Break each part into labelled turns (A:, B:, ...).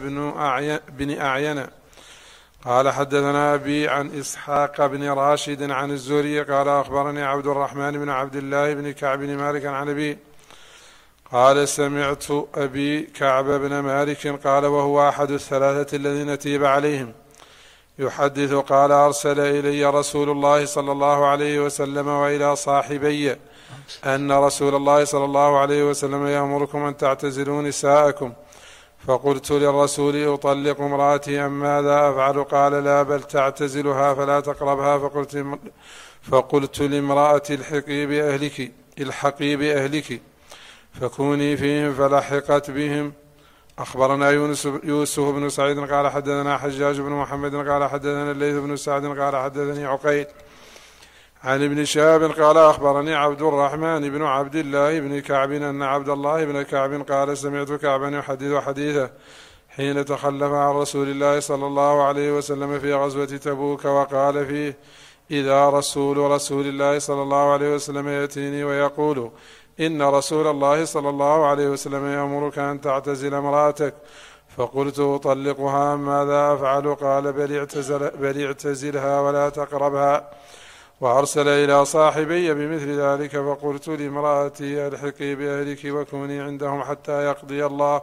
A: بن أعين قال حدثنا أبي عن إسحاق بن راشد عن الزهري قال أخبرني عبد الرحمن بن عبد الله بن كعب بن مالك عن أبي قال سمعت أبي كعب بن مالك قال وهو أحد الثلاثة الذين تيب عليهم يحدث قال أرسل إلي رسول الله صلى الله عليه وسلم وإلى صاحبي أن رسول الله صلى الله عليه وسلم يأمركم أن تعتزلوا نساءكم فقلت للرسول أطلق امرأتي أم ماذا أفعل قال لا بل تعتزلها فلا تقربها فقلت لامرأتي الحقي بأهلك فكوني فيهم فلحقت بهم. أخبرنا يوسف بن سعيد قال حدثنا حجاج بن محمد قال حدثنا الليث بن سعد قال حدثني عقيل عن ابن شهاب قال أخبرني عبد الرحمن بن عبد الله بن كعب أن عبد الله بن كعب قال سمعت كعبا يحدث حديثه حين تخلف عن رسول الله صلى الله عليه وسلم في غزوة تبوك وقال فيه إذا رسول الله صلى الله عليه وسلم يأتيني ويقول إن رسول الله صلى الله عليه وسلم يأمرك أن تعتزل امرأتك فقلت أطلقها ماذا أفعل قال بل اعتزلها ولا تقربها. وأرسل إلى صاحبي بمثل ذلك فقلت لامرأتي الحقي بأهلك وكوني عندهم حتى يقضي الله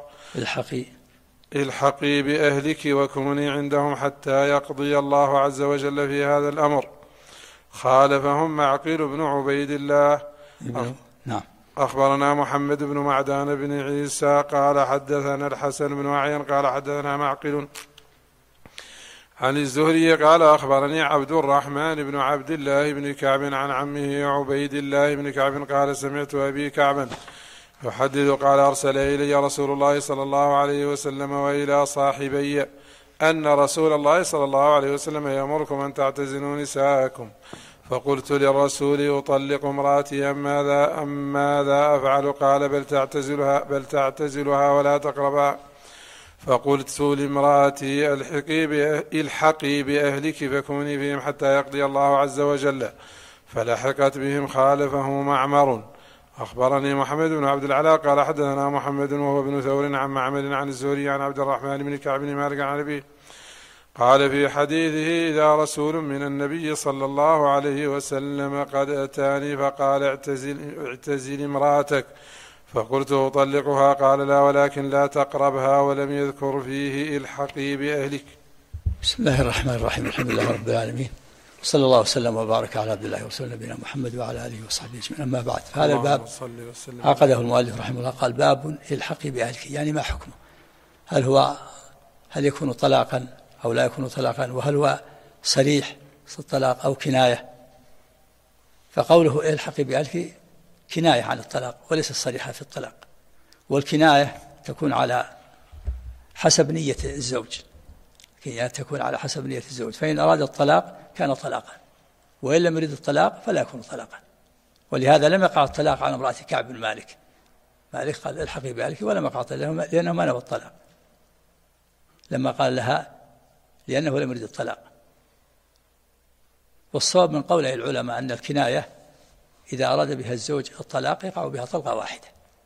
A: الحقي بأهلك وكوني عندهم حتى يقضي الله عز وجل في هذا الأمر. خالفهم معقل بن عبيد الله.
B: نعم.
A: أخبرنا محمد بن معدان بن عيسى قال حدثنا الحسن بن عين قال حدثنا معقل عن الزهري قال أخبرني عبد الرحمن بن عبد الله بن كعب عن عمه عبيد الله بن كعب قال سمعت أبي كعبا يحدث قال أرسل إلي رسول الله صلى الله عليه وسلم وإلى صاحبي أن رسول الله صلى الله عليه وسلم يأمركم أن تعتزلوا نساءكم فقلت للرسول أطلق امرأتي أم ماذا أفعل قال بل تعتزلها ولا تقربها. فقلت لامرأتي الحقي بأهلك فكوني فيهم حتى يقضي الله عز وجل فلحقت بهم. خالفه معمر. أخبرني محمد بن عبد العلاء قال حدثنا محمد وهو ابن ثور عن معمر عن الزهري عن عبد الرحمن بن كعب بن مالك عن أبيه قال في حديثه إذا رسول من النبي صلى الله عليه وسلم قد أتاني فقال اعتزل امرأتك فقلت أطلقها قال لا ولكن لا تقربها ولم يذكر فيه الحقي بأهلك.
B: بسم الله الرحمن الرحيم الحمد لله رب العالمين صلى الله وسلم وبارك على عبد الله ورسوله نبينا محمد وعلى آله وصحبه أجمعين. أما بعد هذا الباب عقده المؤلف رحمه الله قال باب الحقي بأهلك يعني ما حكمه هل يكون طلاقا أو لا يكون طلاقا وهل هو صريح في الطلاق أو كناية. فقوله الحقي بأهلك كناية عن الطلاق وليس صريحة في الطلاق والكناية تكون على حسب نية الزوج فإن أراد الطلاق كان طلاقا وإن لم يريد الطلاق فلا يكون طلاقا. ولهذا لم يقع الطلاق على امرأة كعب بن مالك قال الحقي بأهلك ولم يقع لأنه ما نوى الطلاق لما قال لها لأنه لم يريد الطلاق. والصواب من قوله العلماء أن الكناية إذا أراد بها الزوج الطلاق يقع بها طلقة واحدة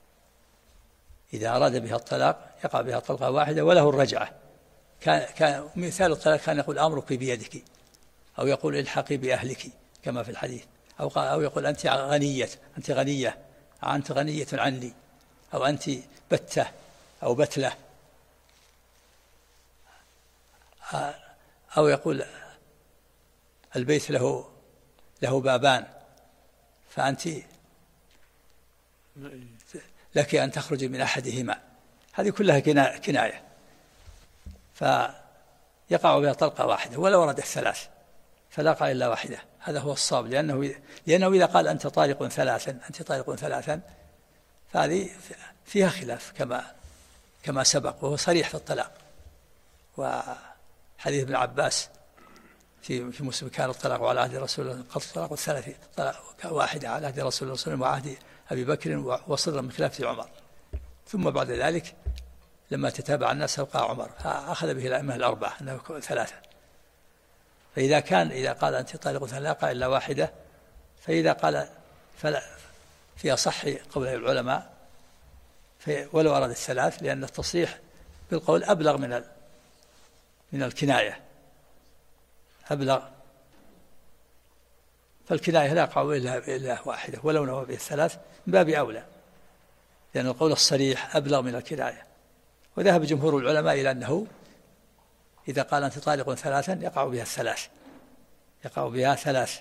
B: يقع بها طلقة واحدة وله الرجعة. كان مثال الطلاق كان يقول أمرك بيدك أو يقول الحقي بأهلك كما في الحديث أو يقول أنت غنية أنت غنية عني أو أنت بتة أو بتلة أو يقول البيت له بابان فأنت لك أن تخرج من أحدهما. هذه كلها كناية فيقع بها طلقة واحدة ولو ورد الثلاث فلا قال إلا واحدة. هذا هو الصواب لأنه إذا قال أنت طالق ثلاثا فهذه فيها خلاف كما سبق وهو صريح في الطلاق. وحديث ابن عباس في مسلم كان الطلاق على عهد رسول الله قد طلاق الثلاث طلاق واحدة على عهد رسول الله وعهد أبي بكر وصدر من خلافة عمر ثم بعد ذلك لما تتابع الناس أبقى عمر فأخذ به الأئمة الأربعة أنه ثلاثة. إذا قال أنت طالق ثلاثة إلا واحدة فإذا قال فلا في أصح قول العلماء ولو أراد الثلاث لأن التصريح بالقول أبلغ من الكناية، أبلغ. فالكناية لا يقع إلا واحدة، ولو نوى به الثلاث من باب أولى، لأن القول الصريح أبلغ من الكناية. وذهب جمهور العلماء إلى أنه إذا قال أنت طالق ثلاثا يقع بها الثلاث، يقع بها ثلاث،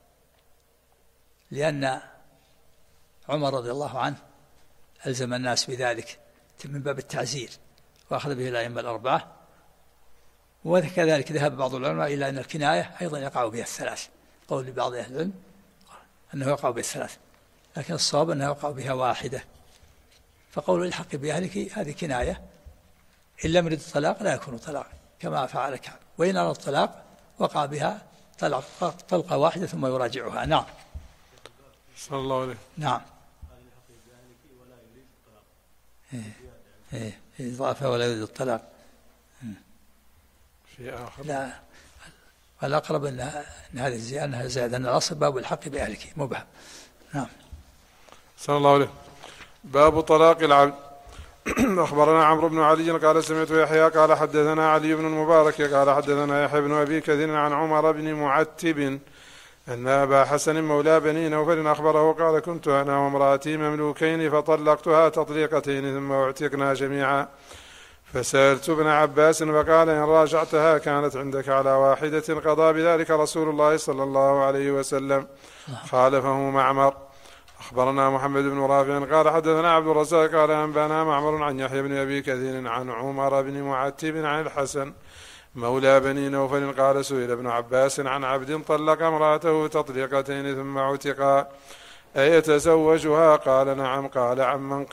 B: لأن عمر رضي الله عنه ألزم الناس بذلك من باب التعزير، وأخذ به الأئمة الأربعة. وكذلك ذهب بعض العلماء إلى أن الكناية أيضا يقع بها الثلاث، قول لبعض أهل العلم أنه يقع بها الثلاث، لكن الصواب أنه يقع بها واحدة. فقول الحق بأهلك هذه كناية، إن لم يرد الطلاق لا يكون طلاق كما فعل كعب، وإن أراد الطلاق وقع بها طلقة واحدة ثم يراجعها. نعم.
A: صلى الله عليه.
B: نعم. إضافة ولا يريد الطلاق.
A: في آخر.
B: لا، والأقرب أن هذه الزيادة أنها زيادة، أن الأصل باب الحق بأهلك مبهم. نعم.
A: صلى الله عليه. باب طلاق العبد. أخبرنا عمرو بن علي قال سمعت يحيى قال حدثنا علي بن المبارك قال حدثنا يحيى بن أبي كثير عن عمر بن معتب أن أبا حسن مولى بني نوفل أخبره قال كنت أنا وامرأتي مملوكين فطلقتها تطليقتين ثم اعتقنا جميعا، فسألت ابن عباس فقال إن راجعتها كانت عندك على واحدة قضى بذلك رسول الله صلى الله عليه وسلم، خالفه معمر. أخبرنا محمد بن رافع قال حدثنا عبد الرزاق قال أنبانا معمر عن يحيى بن أبي كثير عن عمر بن معتب عن الحسن مولى بني نوفل قال سئل ابن عباس عن عبد طلق امرأته تطليقتين ثم عتقا أيتزوجها؟ قال نعم. قال عمن؟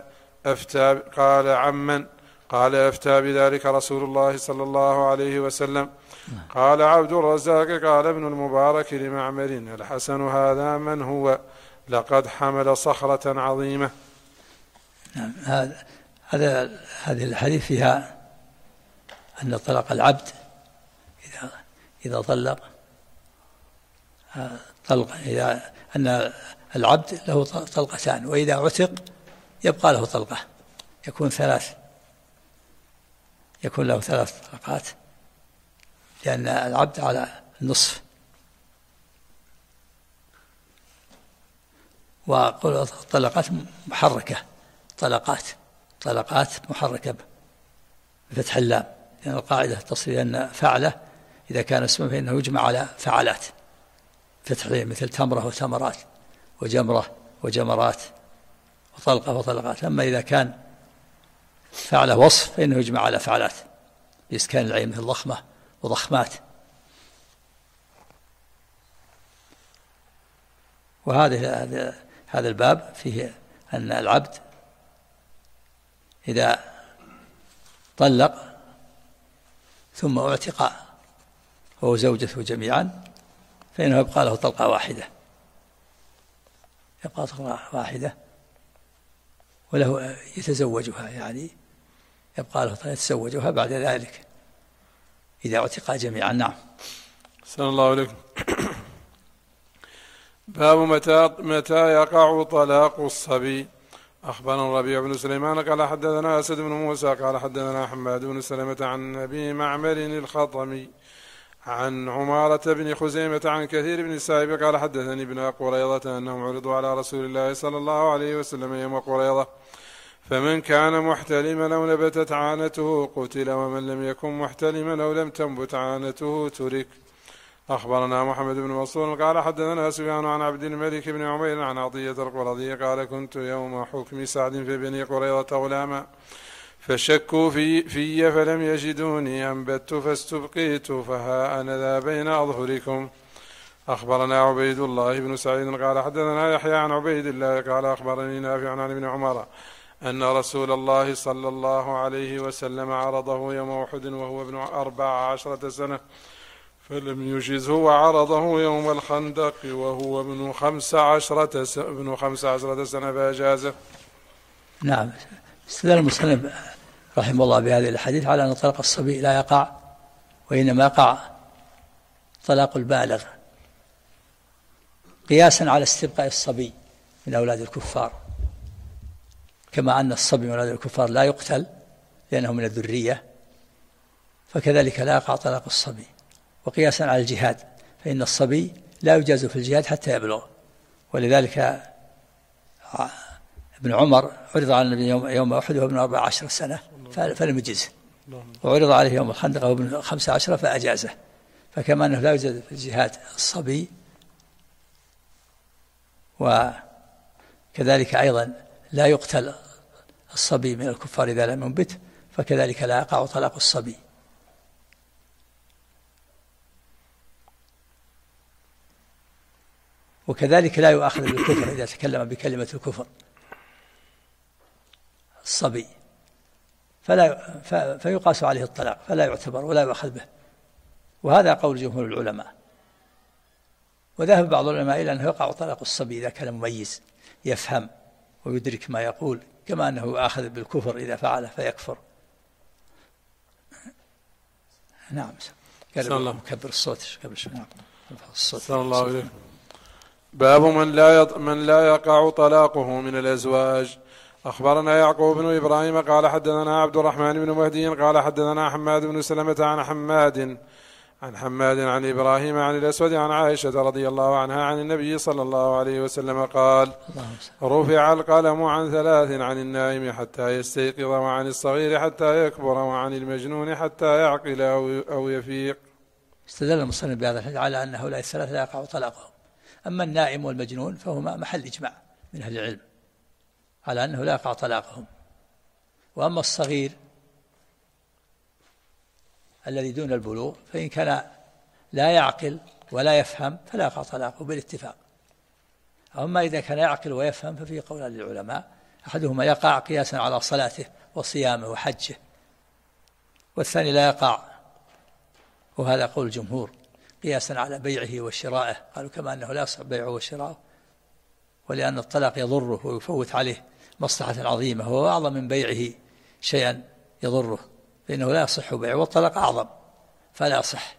A: قال أفتى بذلك رسول الله صلى الله عليه وسلم. قال عبد الرزاق قال ابن المبارك لمعمر الحسن هذا من هو؟ لقد حمل صخرة عظيمة.
B: نعم. هذه الحديث فيها أن طلاق العبد إذا طلق إذا أن العبد له طلقتان، وإذا عتق يبقى له طلقة، يكون له ثلاث طلقات، لأن العبد على النصف. وقول الطلقات محركة، طلقات محركة بفتح اللام، لأن القاعدة تصل أن فعلة إذا كان اسما فإنه يجمع على فعلات فتح، مثل تمرة وتمرات وجمرة وجمرات وطلقة وطلقات. أما إذا كان فعلة وصف فإنه يجمع على فعلات بإسكان العين، مثل ضخمة وضخمات. هذا الباب فيه أن العبد إذا طلق ثم اعتق هو زوجته جميعا فإنه يبقى له طلقة واحدة، وله يتزوجها، يعني يبقى له يتزوجها بعد ذلك إذا اعتقا جميعا. نعم.
A: صلى الله عليكم. باب متى يقع طلاق الصبي. أخبرنا الربيع بن سليمان قال حدثنا أسد بن موسى قال حدثنا حماد بن سلمة عن أبي معمر الخطمي عن عمارة بن خزيمة عن كثير بن السائب قال حدثني ابن قريظة أنهم عرضوا على رسول الله صلى الله عليه وسلم يوم قريظة، فمن كان محتلما أو نبتت عانته قتل، ومن لم يكن محتلما أو لم تنبت عانته ترك. أخبرنا محمد بن منصور قال حدثنا سفيان عن عبد الملك بن عمير عن عطية القرظي قال كنت يوم حكم سعد في بني قريظة غلاما فشكوا في فلم يجدوني أنبت فاستبقيت، فها أنا ذا بين أظهركم. أخبرنا عبيد الله بن سعيد قال حدثنا يحيى عن عبيد الله قال أخبرني نافع عن ابن عمر أن رسول الله صلى الله عليه وسلم عرضه يوم أحد وهو ابن 14 سنة فلم يجزه، وعرضه يوم الخندق وهو ابن 15 سنة فأجازه.
B: نعم. استدل المصنف رحمه الله بهذه الحديث على أن طلاق الصبي لا يقع، وإنما يقع طلاق البالغ، قياسا على استبقاء الصبي من أولاد الكفار، كما أن الصبي من أولاد الكفار لا يقتل لأنه من الذرية، فكذلك لا يقع طلاق الصبي. وقياسا على الجهاد، فإن الصبي لا يجاز في الجهاد حتى يبلغ، ولذلك ابن عمر عرض على النبي يوم أحد وهو ابن 14 سنة فلم يجزه، وعرض عليه يوم الخندق وهو ابن 15 فأجازه. فكما أنه لا يوجد في الجهاد الصبي، وكذلك أيضا لا يقتل الصبي من الكفار إذا لم ينبت، فكذلك لا يقع طلاق الصبي. وكذلك لا يؤاخذ بالكفر إذا تكلم بكلمة الكفر الصبي، فيقاس عليه الطلاق، فلا يعتبر ولا يؤاخذ به. وهذا قول جمهور العلماء. وذهب بعض العلماء إلى أنه يقع طلاق الصبي إذا كان مميز يفهم ويدرك ما يقول، كما أنه يؤاخذ بالكفر إذا فعله فيكفر. نعم. قال مكبر الصوت قبل شوي. نعم. الصوت.
A: صلى الله عليه. باب من لا يقع طلاقه من الأزواج. أخبرنا يعقوب بن إبراهيم قال حدثنا عبد الرحمن بن مهدي قال حدثنا حماد بن سلمة عن حماد عن إبراهيم عن الأسود عن عائشة رضي الله عنها عن النبي صلى الله عليه وسلم قال: رفع القلم عن 3: عن النائم حتى يستيقظ، وعن الصغير حتى يكبر، وعن المجنون حتى يعقل أو يفيق.
B: استدل المصنف بهذا الحديث على أن هؤلاء الثلاثة لا يقع طلاقهم. أما النائم والمجنون فهما محل إجماع من أهل العلم على أنه لا يقع طلاقهم. وأما الصغير الذي دون البلوغ فإن كان لا يعقل ولا يفهم فلا يقع طلاقه بالاتفاق. أما إذا كان يعقل ويفهم ففي قولان للعلماء: أحدهما يقع قياسا على صلاته وصيامه وحجه، والثاني لا يقع، وهذا قول الجمهور، قياسا على بيعه وشرائه. قالوا كما أنه لا يصح بيعه وشراءه، ولأن الطلاق يضره ويفوت عليه مصلحة عظيمة، وهو أعظم من بيعه شيئا يضره، فإنه لا يصح بيعه، والطلاق أعظم فلا يصح.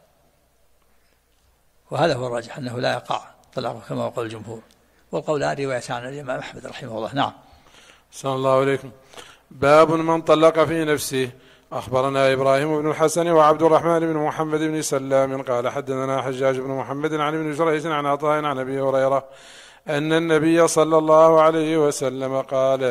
B: وهذا هو الراجح أنه لا يقع طلاقه كما قال الجمهور. والقولان رواية عن الإمام أحمد رحمه الله. نعم.
A: صلى الله عليكم. باب من طلق في نفسه. أخبرنا إبراهيم بن الحسن وعبد الرحمن بن محمد بن سلام قال حدثنا حجاج بن محمد عن ابن جريج عن عطاء عن أبي هريرة أن النبي صلى الله عليه وسلم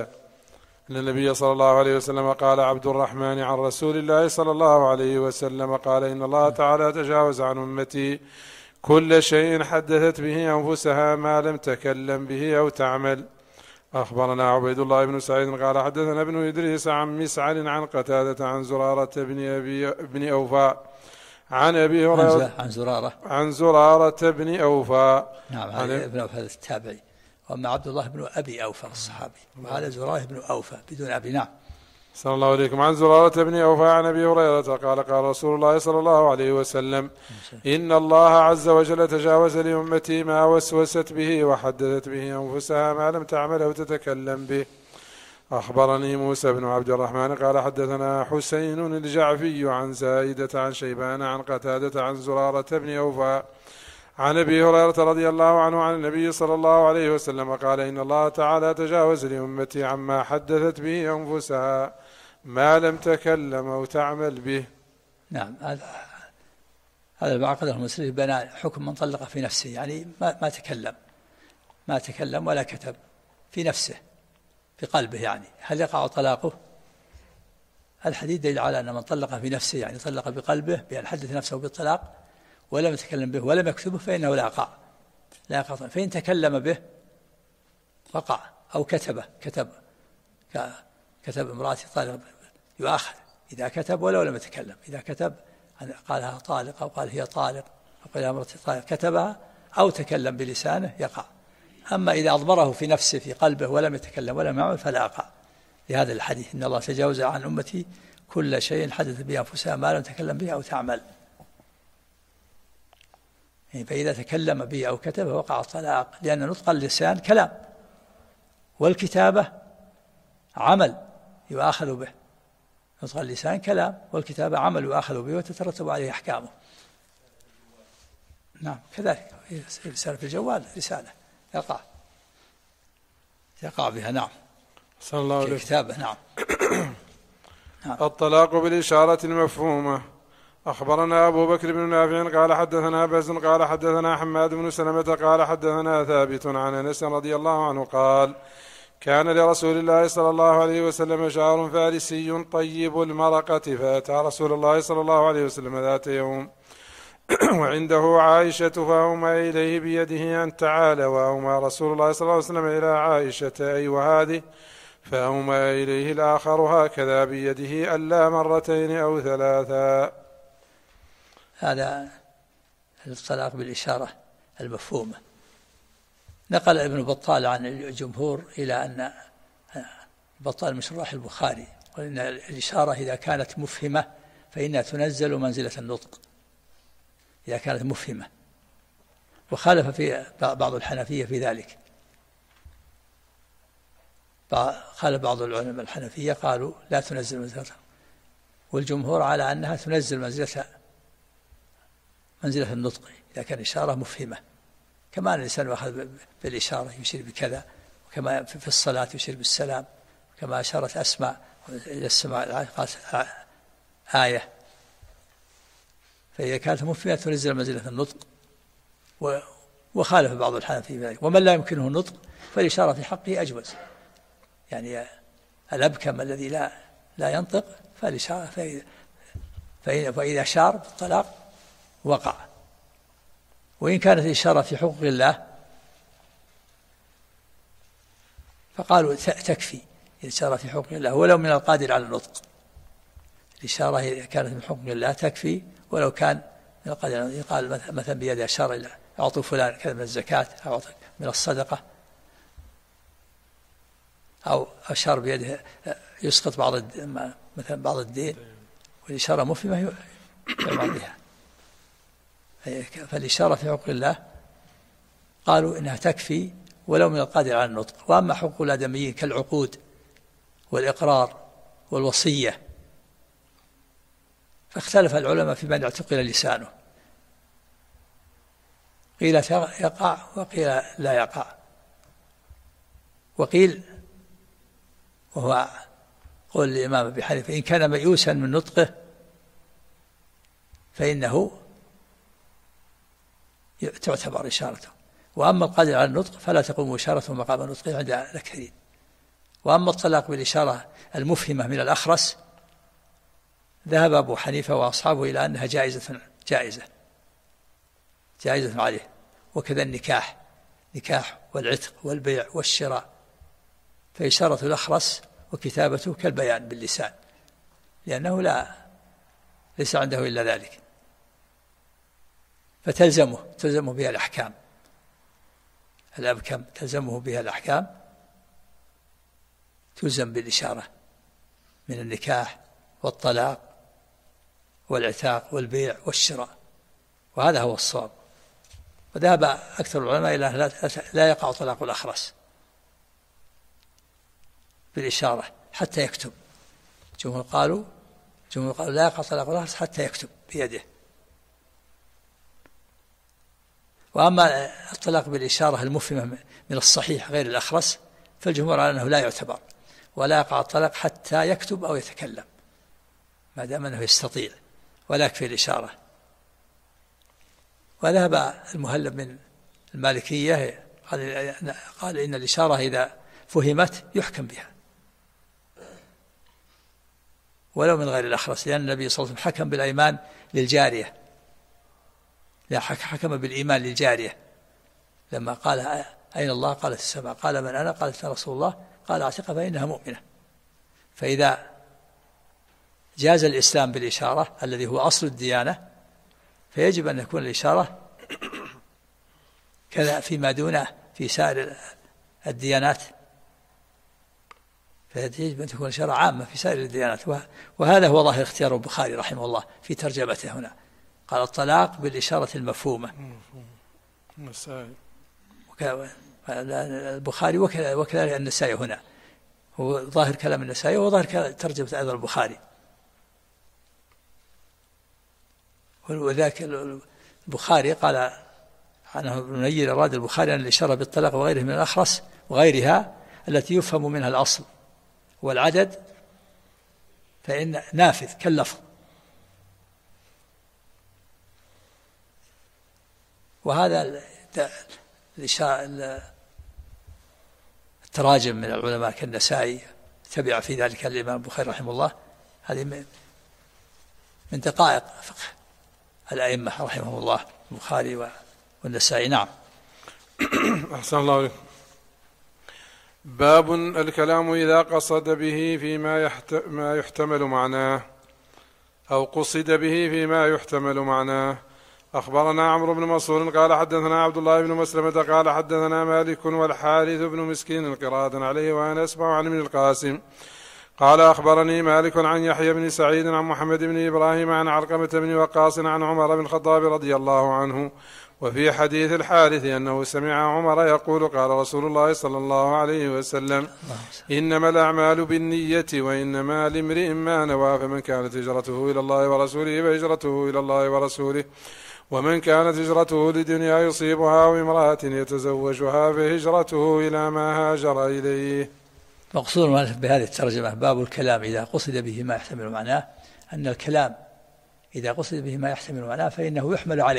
A: قال: عبد الرحمن عن رسول الله صلى الله عليه وسلم قال: إن الله تعالى تجاوز عن أمتي كل شيء حدثت به أنفسها ما لم تكلم به أو تعمل. أخبرنا عبيد الله بن سعيد قال حدثنا ابن إدريس عن مسعر عن قتادة عن زرارة بن أوفاء عن أبي هريرة عن زرارة بن أوفاء.
B: نعم. هذا ابن أوفاء التابعي. وأما عبد الله بن أبي أوفى الصحابي، وهذا زرارة بن أوفى بدون أبي. نعم.
A: صلى الله عليكم. عن زرارة بن أوفى عن أبي هريرة قال: قال رسول الله صلى الله عليه وسلم: إن الله عز وجل تجاوز لأمتي ما وسوست به وحدثت به أنفسها ما لم تعمل أو تتكلم به. أخبرني موسى بن عبد الرحمن قال حدثنا حسين الجعفي عن زائدة عن شيبان عن قتادة عن زرارة بن أوفى عن أبي هريرة رضي الله عنه عن النبي صلى الله عليه وسلم قال: إن الله تعالى تجاوز لأمتي عما حدثت به أنفسها ما لم تكلم أو تعمل به.
B: نعم. هذا المعقد المسلم بين حكم من طلق في نفسه، يعني ما تكلم ولا كتب في نفسه في قلبه، يعني هل يقع طلاقه؟ الحديث دليل على أن من طلق في نفسه، يعني طلق بقلبه بأن حدث نفسه بالطلاق ولم يتكلم به ولم يكتبه، فإنه لا يقع. فإن تكلم به وقع، أو كتب امرأتي طالق يؤاخذ إذا كتب ولو لم يتكلم. إذا كتب قالها طالق أو قال هي طالق أو قال امرأتي طالق كتبها أو تكلم بلسانه يقع. أما إذا أضمره في نفسه في قلبه ولم يتكلم ولم يعمل فلا يقع. لهذا الحديث: إن الله تجاوز عن أمتي كل شيء حدث به أنفسها ما لم تكلم به أو تعمل. فإذا تكلم به أو كتبه وقع الطلاق، لأن نطق اللسان كلام، والكتابة عمل يؤاخذ به. نطق اللسان كلام، والكتابة عمل يؤاخذ به وتترتب عليه أحكامه. نعم. كذلك رسالة في الجوال رسالة يقع بها. نعم.
A: صلى الله عليه وسلم.
B: الكتابة. نعم.
A: الطلاق بالإشارة المفهومة. أخبرنا أبو بكر بن نافع قال حدثنا بز قال حدثنا حماد بن سلمة قال حدثنا ثابت عن أنس رضي الله عنه قال كان لرسول الله صلى الله عليه وسلم شعر فارسي طيب المرقة، فأتى رسول الله صلى الله عليه وسلم ذات يوم وعنده عائشة فأومى إليه بيده أن تعال، وأومى رسول الله صلى الله عليه وسلم إلى عائشة أي وهذه، فأومى إليه الآخر هكذا بيده ألا مرتين أو ثلاثا.
B: هذا الطلاق بالإشارة المفهومة. نقل ابن بطال عن الجمهور إلى أن بطال من شراح البخاري وإن الإشارة إذا كانت مفهمة فإنها تنزل منزلة النطق إذا كانت مفهمة، وخالف في بعض الحنفية في ذلك. قال بعض العلماء الحنفية قالوا لا تنزل منزلتها، والجمهور على أنها تنزل منزلة النطق إذا كان إشارة مفهمة، كما أن الإنسان أخذ بالإشارة يشير بكذا، وكما في الصلاة يشير بالسلام، كما أشارت أسماء إلى السماء قالت آية. فإذا كانت مفهمة تنزل منزلة النطق، وخالف بعض الحنفية في ذلك. ومن لا يمكنه النطق فالإشارة في حقه أجوز، يعني الأبكم الذي لا ينطق فالإشارة، فإذا أشار بالطلاق وقع. وإن كانت الإشارة في حقوق الله فقالوا تكفي الإشارة في حقوق الله ولو من القادر على النطق. الإشارة إذا كانت من حقوق الله تكفي ولو كان من القادر على النطق. قال مثلا بيده أشار إلى أعطوا فلان كذا من الزكاة أو من الصدقة، أو أشار بيده يسقط مثلا بعض الدين، والإشارة مفهمة يعمل بها. فالإشارة في حقوق الله قالوا إنها تكفي ولو من القادر على النطق. وأما حقوق الآدميين كالعقود والإقرار والوصية فاختلف العلماء في من اعتقل لسانه، قيل يقع وقيل لا يقع، وقيل وهو قول الإمام أبي حنيفة إن كان ميؤوسا من نطقه فإنه تعتبر إشارته، وأما القادر على النطق فلا تقوم إشارته مقام النطق عند الأكثرين. وأما الطلاق بالإشارة المفهمة من الأخرس ذهب أبو حنيفة وأصحابه إلى أنها جائزة عليه، وكذا النكاح والعتق والبيع والشراء، فإشارة الأخرس وكتابته كالبيان باللسان، لأنه ليس عنده إلا ذلك، فتلزمه بها الأحكام. الأبكم تلزمه بها الأحكام، تلزم بالإشارة من النكاح والطلاق والعتاق والبيع والشراء، وهذا هو الصواب. وذهب أكثر العلماء إلى لا يقع طلاق الأخرس بالإشارة حتى يكتب. جمهور قالوا لا يقع طلاق الأخرس حتى يكتب بيده. وأما الطلاق بالإشارة المفهمة من الصحيح غير الأخرس فالجمهور على أنه لا يعتبر، ولا يقع الطلاق حتى يكتب أو يتكلم ما دام أنه يستطيع، ولا يكفي الإشارة. وذهب المهلب من المالكية قال إن الإشارة إذا فهمت يحكم بها ولو من غير الأخرس، لأن النبي صلى الله عليه وسلم حكم بالأيمان للجارية، لا حكم بالإيمان للجارية لما قال أين الله؟ قالت السماء. قال من أنا؟ قالت يا رسول الله. قال اعتقها فإنها مؤمنة. فإذا جاز الإسلام بالإشارة الذي هو أصل الديانة فيجب أن يكون الإشارة كذا فيما دونه في سائر الديانات، فيجب أن تكون الإشارة عامة في سائر الديانات. وهذا هو ظاهر اختيار البخاري رحمه الله في ترجمته هنا، قال الطلاق بالإشارة المفهومة. البخاري وكذلك النسائي هنا، هو ظاهر كلام النسائي وظاهر ترجمة أيضا البخاري. وذاك البخاري قال عنه ابن نير أراد البخاري أن الإشارة بالطلاق وغيره من الأخرس وغيرها التي يفهم منها الأصل والعدد فإن نافذ كاللفظ. وهذا التراجم من العلماء كالنسائي تبع في ذلك الإمام البخاري رحمه الله، هذه من دقائق فقه الأئمة رحمه الله البخاري والنسائي. نعم.
A: أحسن الله عليك. باب الكلام إذا قصد به ما يحتمل معناه أو قصد به فيما يحتمل معناه. أخبرنا عمرو بن منصور قال حدثنا عبد الله بن مسلمة قال حدثنا مالك والحارث بن مسكين قراءة عليه وأنا أسمع عن ابن القاسم قال أخبرني مالك عن يحيى بن سعيد عن محمد بن إبراهيم عن علقمة بن وقاص عن عمر بن الخطاب رضي الله عنه. وفي حديث الحارث أنه سمع عمر يقول قال رسول الله صلى الله عليه وسلم إنما الأعمال بالنية وإنما لامرئ ما نوى، فمن كانت هجرته إلى الله ورسوله فهجرته إلى الله ورسوله، ومن كانت هجرته لدنيا يصيبها وامرأة يتزوجها فهجرته إلى ما هاجر إليه.
B: مقصود بهذه الترجمة باب الكلام إذا قصد به ما يحتمل معناه، أن الكلام إذا قصد به ما يحتمل معناه فإنه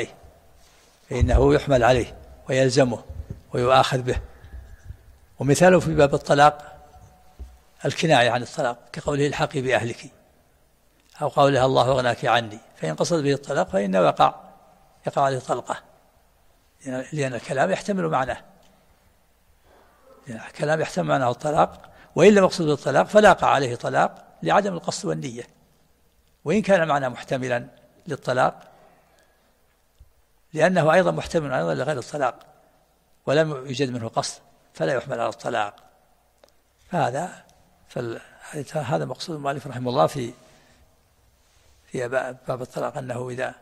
B: يحمل عليه ويلزمه ويؤاخذ به. ومثاله في باب الطلاق الكناية عن الطلاق كقوله الحقي بأهلك، أو قولها الله أغناك عني، فإن قصد به الطلاق فإنه يقع عليه طلقة، لأن الكلام يحتمل معناه، الكلام يحتمل معناه الطلاق، وإن لم يقصد بالطلاق فلا يقع عليه طلاق لعدم القصد والنية. وإن كان معناه محتملا للطلاق لأنه أيضا محتمل أيضا لغير الطلاق ولم يوجد منه قصد فلا يحمل على الطلاق. هذا مقصود المؤلف رحمه الله في باب الطلاق، أنه إذا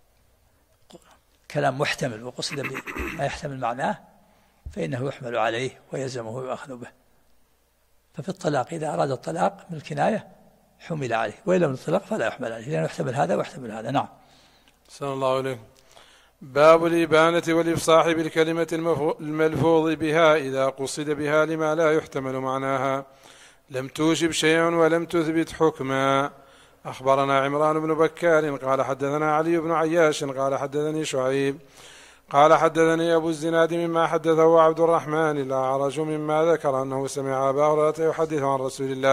B: كلام محتمل وقصد بما يحتمل معناه فإنه يحمل عليه ويلزمه ويؤخذ به. ففي الطلاق إذا أراد الطلاق من الكناية حمل عليه، وإن لم الطلاق فلا يحمل عليه، لأنه يحتمل هذا ويحتمل هذا. نعم.
A: صلى الله عليه. باب الإبانة والإفصاح بالكلمة الملفوظ بها إذا قصد بها لما لا يحتمل معناها، لم توجب شيئا ولم تثبت حكما. أخبرنا عمران بن بكار قال حدثنا علي بن عياش قال حدثني شعيب قال حدثني أبو الزناد مما حدثه عبد الرحمن الأعرج مما ذكر أنه سمع أبا هريرة يحدث عن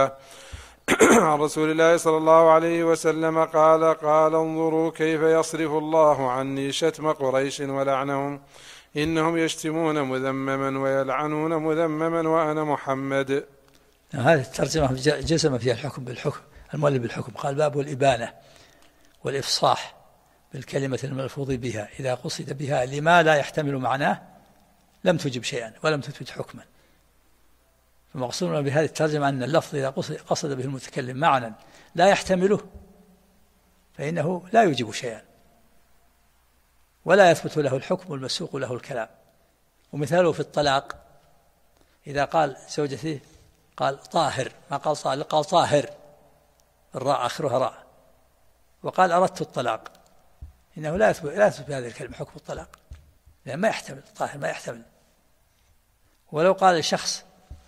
A: رسول الله صلى الله عليه وسلم قال انظروا كيف يصرف الله عني شتم قريش ولعنهم، إنهم يشتمون مذمما ويلعنون مذمما وأنا محمد.
B: هذه الترجمة جزم فيها الحكم بالحكم، المؤلف بالحكم. قال باب الإبانة والإفصاح بالكلمة الملفوظ بها إذا قصد بها لما لا يحتمل معناه لم تجب شيئا ولم تثبت حكما. فمقصودنا بهذه الترجمة أن اللفظ إذا قصد به المتكلم معنى لا يحتمله فإنه لا يجب شيئا ولا يثبت له الحكم المسوق له الكلام. ومثاله في الطلاق إذا قال زوجته قال طاهر، ما قال صالح، قال طاهر، الراء آخرها راء، وقال أردت الطلاق، إنه لا يثبت بهذه الكلمة حكم الطلاق، لأن ما يحتمل طاهر، ما يحتمل. ولو قال الشخص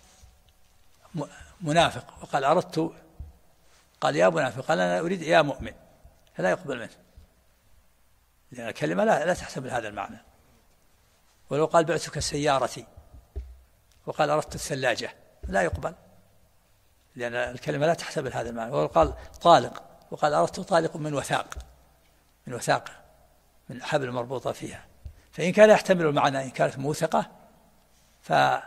B: منافق وقال أردت، قال يا منافق، قال أنا أريد يا مؤمن، فلا يقبل منه، لأن الكلمة لا تحتمل هذا المعنى. ولو قال بعتك سيارتي وقال أردت الثلاجة لا يقبل، لأن الكلمة لا تحتمل هذا المعنى. ولو قال طالق وقال أردت طالق من وثاق من حبل مربوطة فيها، فإن كان يحتمل المعنى إن كانت موثقة فكانت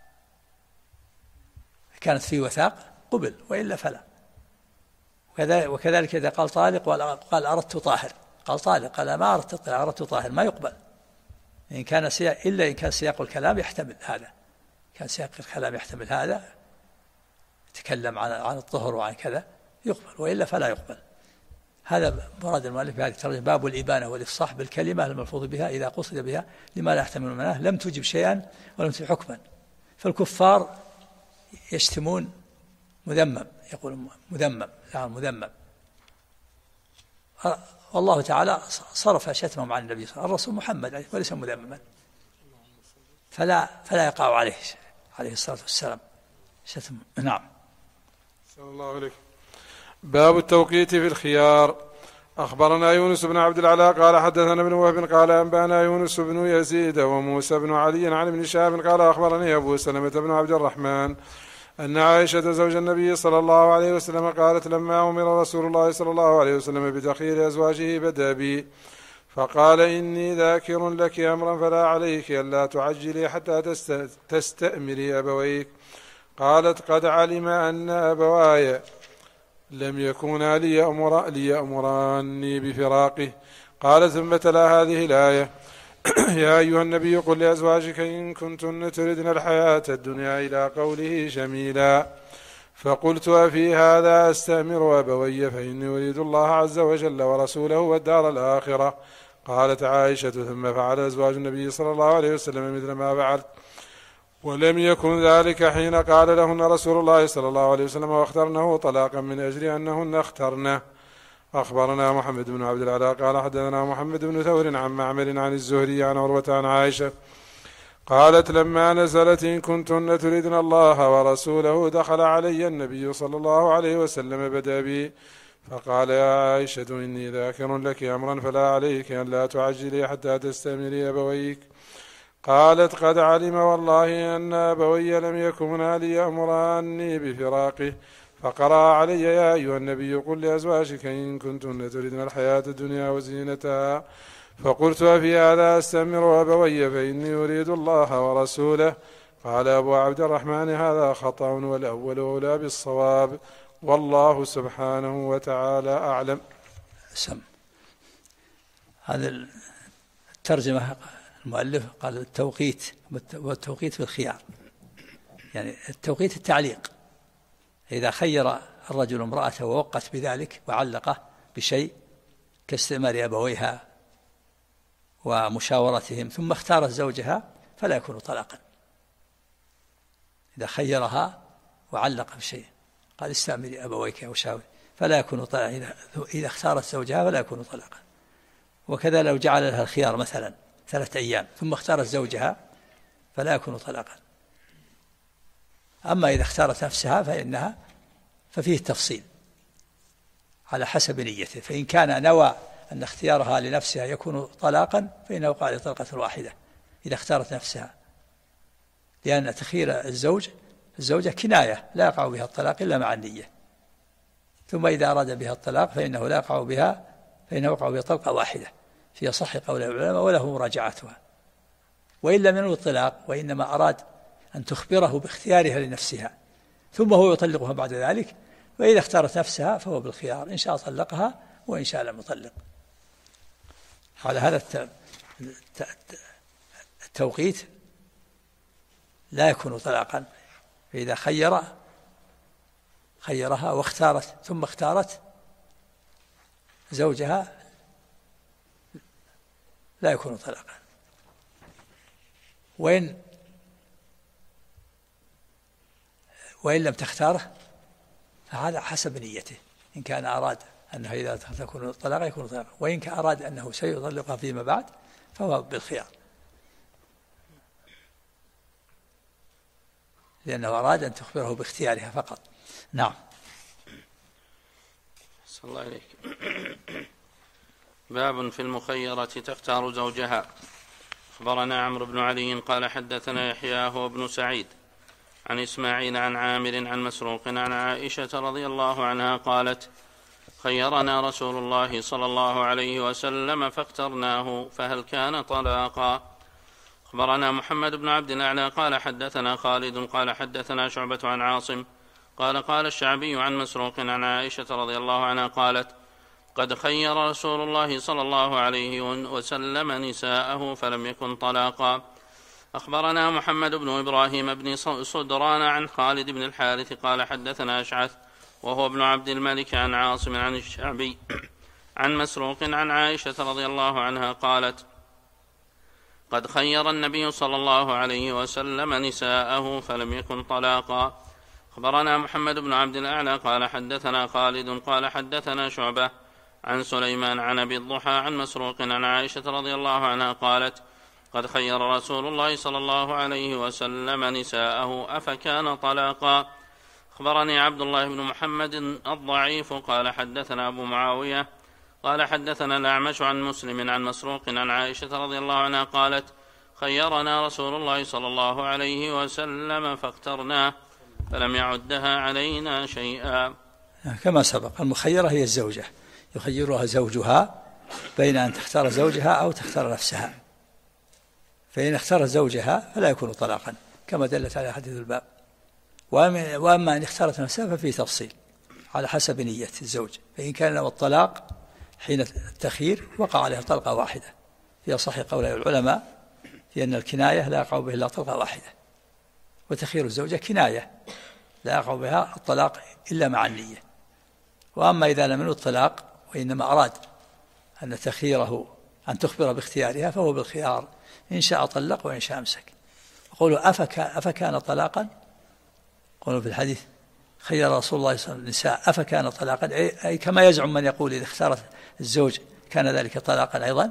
B: في وثاق قبل، وإلا فلا. وكذلك إذا قال طالق وقال أردت طاهر، قال طالق، قال ما أردت طاهر، أردت طاهر، ما يقبل إن كان إلا إن كان سياق الكلام يحتمل هذا، كان سياق الكلام يحتمل هذا، يتكلم عن الطهر وعن كذا يقبل، وإلا فلا يقبل. هذا مراد المؤلف بهذه الترجمة، باب الإبانة والإفصاح بالكلمة الملفوظ بها إذا قصد بها لما لا يحتمل معناه لم تجب شيئا ولم تجب حكما. فالكفار يشتمون مذمم، يقول مذمم، مذمم، والله تعالى صرف شتمهم عن النبي صلى الله عليه وسلم، الرسول محمد وليس مذمما، فلا يقع عليه الصلاة والسلام شتم. نعم.
A: صلى الله عليه. باب التوقيت في الخيار. أخبرنا يونس بن عبد العلاء قال حدثنا ابن وهب قال أنبأنا يونس بن يزيد وموسى بن علي عن ابن شهاب قال أخبرني أبو سلمة بن عبد الرحمن أن عائشة زوج النبي صلى الله عليه وسلم قالت لما أمر رسول الله صلى الله عليه وسلم بتخيير أزواجه بدأ بي فقال إني ذاكر لك أمرا فلا عليك ألا تعجلي حتى تستأمري أبويك. قالت قد علم أن أبواي لم يكونا ليأمراني بفراقه. قال ثم تلا هذه الآية يا أيها النبي قل لأزواجك إن كنتن تردن الحياة الدنيا إلى قوله جميلا. فقلت أفي هذا أستأمر أبوي فإني أريد الله عز وجل ورسوله والدار الآخرة. قالت عائشة ثم فعل أزواج النبي صلى الله عليه وسلم مثل ما فعلت ولم يكن ذلك حين قال لهن رسول الله صلى الله عليه وسلم واخترنه طلاقا من أجل أنهن اخترنه. أخبرنا محمد بن عبد العلاء قال حدثنا محمد بن ثور عن معمر عن الزهري عن عروة عن عائشة قالت لما نزلت إن كنتن تردن الله ورسوله دخل علي النبي صلى الله عليه وسلم بدأ بي فقال يا عائشة إني ذاكر لك أمرا فلا عليك أن لا تعجلي حتى تستأمري أبويك. قالت قد علم والله أن أبوي لم يكونا ليأمراني بفراقه. فقرأ علي يا أيها النبي قل لأزواجك إن كنتن تردن الحياة الدنيا وزينتها. فقلت في هذا أستأمر أبوي فإني أريد الله ورسوله. قال أبو عبد الرحمن هذا خطأ والأول أولى بالصواب والله سبحانه وتعالى أعلم.
B: هذا الترجمة المؤلف قال التوقيت والتوقيت في الخيار، يعني التوقيت التعليق، إذا خير الرجل امرأته ووقت بذلك وعلقه بشيء كاستئمار أبويها ومشاورتهم ثم اختارت زوجها فلا يكون طلاقا. إذا خيرها وعلق بشيء قال استأمري أبويك أو شاوري فلا يكون طلاقا، إذا اختارت زوجها فلا يكون طلاقا. وكذا لو جعل لها الخيار مثلا 3 أيام ثم اختارت زوجها فلا يكون طلاقا. أما إذا اختارت نفسها ففيه التفصيل على حسب نيته، فإن كان نوى أن اختيارها لنفسها يكون طلاقا فإنه قال طلقة واحدة إذا اختارت نفسها، لأن تخيير الزوجة كناية لا يقع بها الطلاق إلا مع النية. ثم إذا أراد بها الطلاق فإنه لا يقع بها، فإنه يقع بها طلقة واحدة في صح قول العلماء وله مراجعتها. وإن لم ينوي الطلاق وإنما أراد أن تخبره باختيارها لنفسها ثم هو يطلقها بعد ذلك، وإذا اختارت نفسها فهو بالخيار إن شاء طلقها وإن شاء لم يطلق. على هذا التوقيت لا يكون طلاقا، فإذا خيرها واختارت ثم اختارت زوجها لا يكون طلاقا. وإن لم تختاره فهذا حسب نيته، إن كان أراد أنه إذا تكون طلاقا يكون طلاقا، وإن كان أراد أنه سيطلقها فيما بعد فهو بالخيار، لأنه أراد أن تخبره باختيارها فقط. نعم.
C: صلى الله عليك. باب في المخيرة تختار زوجها. أخبرنا عمرو بن علي قال حدثنا يحيى هو ابن سعيد عن إسماعيل عن عامر عن مسروق عن عائشة رضي الله عنها قالت خيرنا رسول الله صلى الله عليه وسلم فاخترناه فهل كان طلاقا. أخبرنا محمد بن عبد الأعلى قال حدثنا خالد قال حدثنا شعبة عن عاصم قال الشعبي عن مسروق عن عائشة رضي الله عنها قالت قد خير رسول الله صلى الله عليه وسلم نساءه فلم يكن طلاقا. أخبرنا محمد بن إبراهيم بن صدران عن خالد بن الحارث قال حدثنا أشعث وهو ابن عبد الملك عن عاصم عن الشعبي عن مسروق عن عائشة رضي الله عنها قالت قد خير النبي صلى الله عليه وسلم نساءه فلم يكن طلاقا. أخبرنا محمد بن عبد الأعلى قال حدثنا خالد قال حدثنا شعبة عن سليمان عن أبي الضحى عن مسروق عن عائشة رضي الله عنها قالت قد خير رسول الله صلى الله عليه وسلم نساءه أفكان طلاقا. أخبرني عبد الله بن محمد الضعيف قال حدثنا أبو معاوية قال حدثنا الأعمش عن مسلم عن مسروق عن عائشة رضي الله عنها قالت خيرنا رسول الله صلى الله عليه وسلم فاخترناه فلم يعدها علينا شيئا.
B: كما سبق المخيرة هي الزوجة، يخيرها زوجها بين أن تختار زوجها أو تختار نفسها، فإن اختار زوجها فلا يكون طلاقا كما دلت على حديث الباب، وأما أن اختارت نفسها ففيه تفصيل على حسب نية الزوج، فإن كان له الطلاق حين التخيير وقع عليها طلقة واحدة، في أصح قول العلماء في أن الكناية لا يقع بها إلا طلقة واحدة، وتخيير الزوجة كناية لا يقع بها الطلاق إلا مع النية. وأما إذا لم ينو الطلاق وإنما أراد أن تخييره أن تخبر باختيارها فهو بالخيار، إن شاء طلق وإن شاء أمسك. وقولوا أفكان طلاقا، قولوا في الحديث خير رسول الله صلى الله عليه وسلم النساء أفكان طلاقا، أي كما يزعم من يقول إذا اختارت الزوج كان ذلك طلاقا أيضا،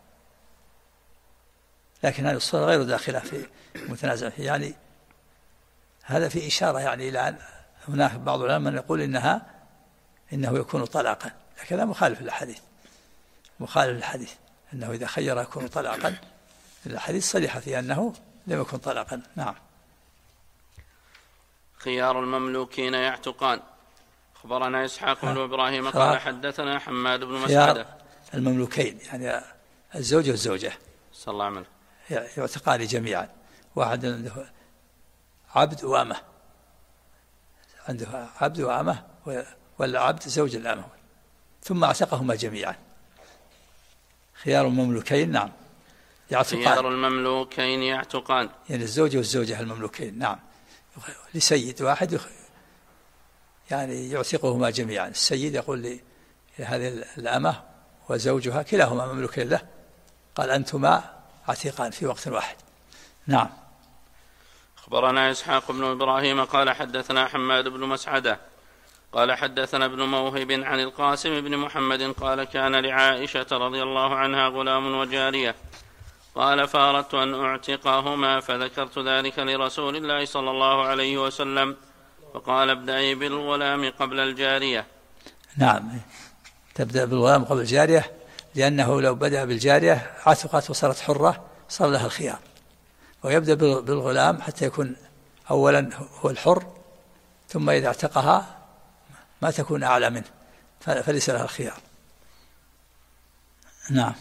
B: لكن هذه الصورة غير داخلة في متنازع فيه، يعني هذا في إشارة يعني إلى أن هناك بعض العلماء من يقول إنه يكون طلاقا، لكن هذا مخالف للحديث أنه إذا خير يكون طلاقا، الحديث صريح في أنه لم يكن طلاقا. نعم.
C: خيار المملوكين يعتقان. أخبرنا إسحاق بن إبراهيم قال حدثنا حماد بن مسعدة.
B: المملوكين يعني الزوج والزوجة
C: صلى الله عليه وسلم
B: يعتقان جميعا، واحد عنده عبد وأمه، عنده عبد وأمه والعبد زوج الأمه، ثم اعتقهما جميعا. خيار المملوكين نعم يعتقان.
C: خيار المملوكين يعتقان
B: يعني الزوج والزوجة المملوكين نعم، لسيد واحد يعني يعتقهما جميعا. السيد يقول لهذه الأمة وزوجها كلاهما مملوكين له، قال أنتما عتيقان في وقت واحد. نعم.
C: أخبرنا إسحاق بن إبراهيم قال حدثنا حماد بن مسعدة قال حدثنا ابن موهب عن القاسم بن محمد قال كان لعائشة رضي الله عنها غلام وجارية، قال فأردت أن أعتقهما فذكرت ذلك لرسول الله صلى الله عليه وسلم فقال ابدأي بالغلام قبل الجارية.
B: نعم، تبدأ بالغلام قبل الجارية، لأنه لو بدأ بالجارية عتقت وصارت حرة صار لها الخيار، ويبدأ بالغلام حتى يكون أولا هو الحر، ثم إذا اعتقها ما تكون أعلى منه فليس لها الخيار. نعم.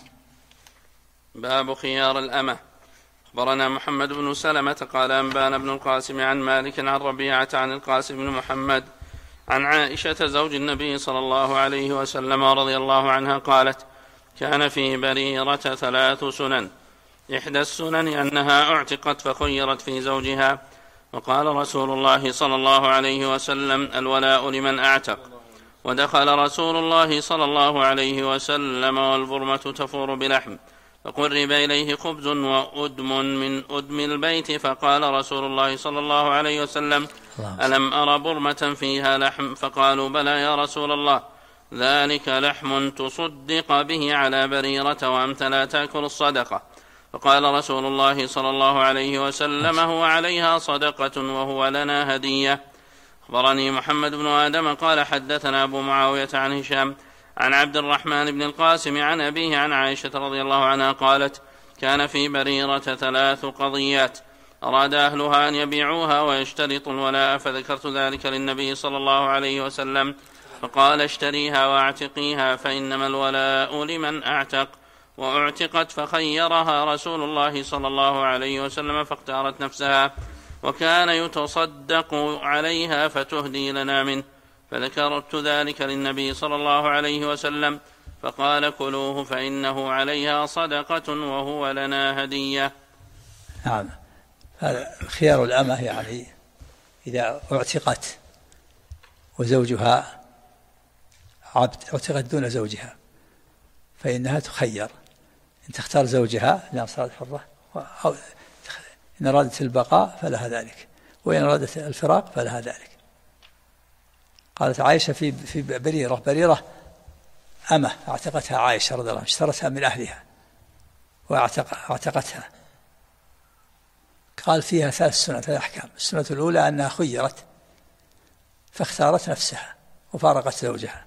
C: باب خيار الأمة. أخبرنا محمد بن سلمة قال أنبانا ابن القاسم عن مالك عن ربيعة عن القاسم بن محمد عن عائشة زوج النبي صلى الله عليه وسلم رضي الله عنها قالت كان في بريرة 3 سنن، إحدى السنن أنها اعتقت فخيرت في زوجها، وقال رسول الله صلى الله عليه وسلم الولاء لمن أعتق، ودخل رسول الله صلى الله عليه وسلم والبرمة تفور بلحم، فقرب إليه خبز وأدم من أدم البيت، فقال رسول الله صلى الله عليه وسلم ألم أرى برمة فيها لحم؟ فقالوا بلى يا رسول الله، ذلك لحم تصدق به على بريرة وأنت لا تأكل الصدقة. فقال رسول الله صلى الله عليه وسلم هو عليها صدقة وهو لنا هدية. أخبرني محمد بن آدم قال حدثنا أبو معاوية عن هشام عن عبد الرحمن بن القاسم عن أبيه عن عائشة رضي الله عنها قالت كان في بريرة 3 قضيات أراد أهلها أن يبيعوها ويشترطوا الولاء، فذكرت ذلك للنبي صلى الله عليه وسلم فقال اشتريها واعتقيها فإنما الولاء لمن أعتق، وأعتقت فخيرها رسول الله صلى الله عليه وسلم فاختارت نفسها، وكان يتصدق عليها فتهدي لنا منه، فذكرت ذلك للنبي صلى الله عليه وسلم فقال كلوه فإنه عليها صدقة وهو لنا هدية.
B: نعم. هذا خيار الأمة يعني إذا اعتقت وزوجها عبد اعتقت دون زوجها فإنها تخير، إن تختار زوجها لأن صارت حرة، أو إن أرادت البقاء فلها ذلك، وإن أرادت الفراق فلها ذلك. قالت عائشة في بريرة أمة اعتقتها عائشة رضي الله عنها، اشترتها من أهلها واعتقتها. قال فيها 3 سنن 3 أحكام. السنة الأولى أنها خيرت فاختارت نفسها وفارقت زوجها.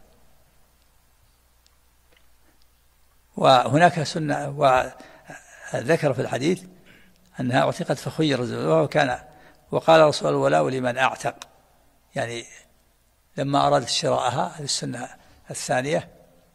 B: وهناك سنة، وذكر في الحديث أنها اعتقت فخير زوجها، وقال رسول الله الولاء لمن أعتق، يعني لما أراد شراءها، هذه السنة الثانية،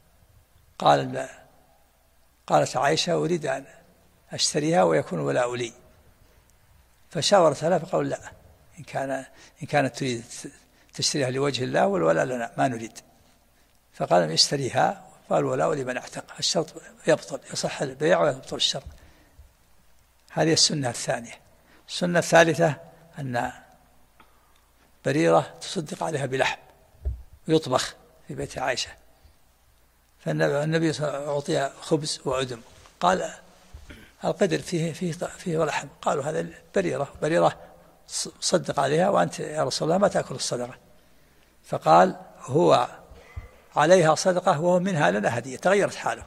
B: قالت عائشة أريد أن أشتريها ويكون ولاء لي، فشاورت لها فقالوا لا، إن كانت تريد تشتريها لوجه الله والولاء لنا ما نريد، فقال اشتريها فالولاء لمن اعتق، الشرط يبطل، يصح البيع ويبطل الشرط. هذه السنة الثانية. السنة الثالثة أن بريرة تصدق عليها بلحم ويطبخ في بيت عائشة، فالنبي صلى الله عليه وسلم أعطيها خبز وعدم، قال القدر فيه لحم، قالوا هذا بريرة صدق عليها، وأنت يا رسول الله ما تأكل الصدقة، فقال هو عليها صدقة وهو منها لنا هدية. تغيرت حاله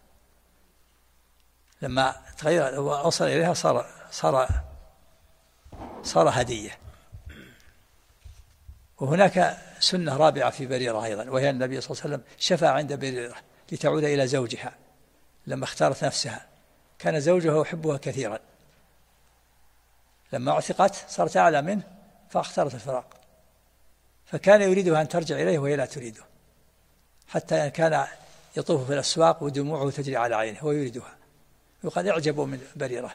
B: لما تغير وصل إليها صار هدية. وهناك سنة رابعة في بريرة أيضا، وهي النبي صلى الله عليه وسلم شفع عند بريرة لتعود إلى زوجها لما اختارت نفسها، كان زوجها يحبها كثيرا، لما اعتقت صارت أعلى منه فاختارت الفراق، فكان يريدها أن ترجع إليه وهي لا تريده، حتى كان يطوف في الأسواق ودموعه تجري على عينه هو يريدها، وقد اعجبوا من بريرة،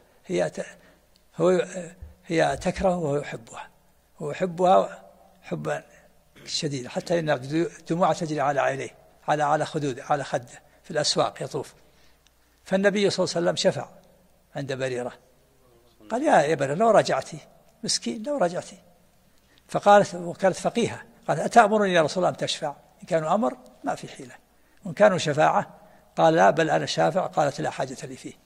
B: هي تكره وهو يحبها، ويحبها حبا شديدا، حتى إن دموعه تجري على عينيه، على خده في الأسواق يطوف. فالنبي صلى الله عليه وسلم شفع عند بريرة، قال يا بريرة لو رجعتي، مسكين لو رجعتي، فقالت، وكانت فقيهة، قالت أتأمرني يا رسول الله أن تشفع؟ إن كانوا أمر ما في حيلة، وإن كانوا شفاعة قال لا بل أنا شافع، قالت لا حاجة لي فيه.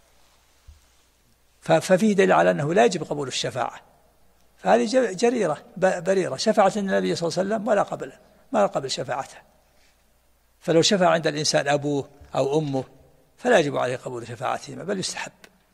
B: ففيه دليل على أنه لا يجب قبول الشفاعة، فهذه بريرة شفعت النبي صلى الله عليه وسلم ولا قبل شفاعته، فلو شفع عند الإنسان أبوه أو أمه فلا يجب عليه قبول شفاعتهما بل يستحب.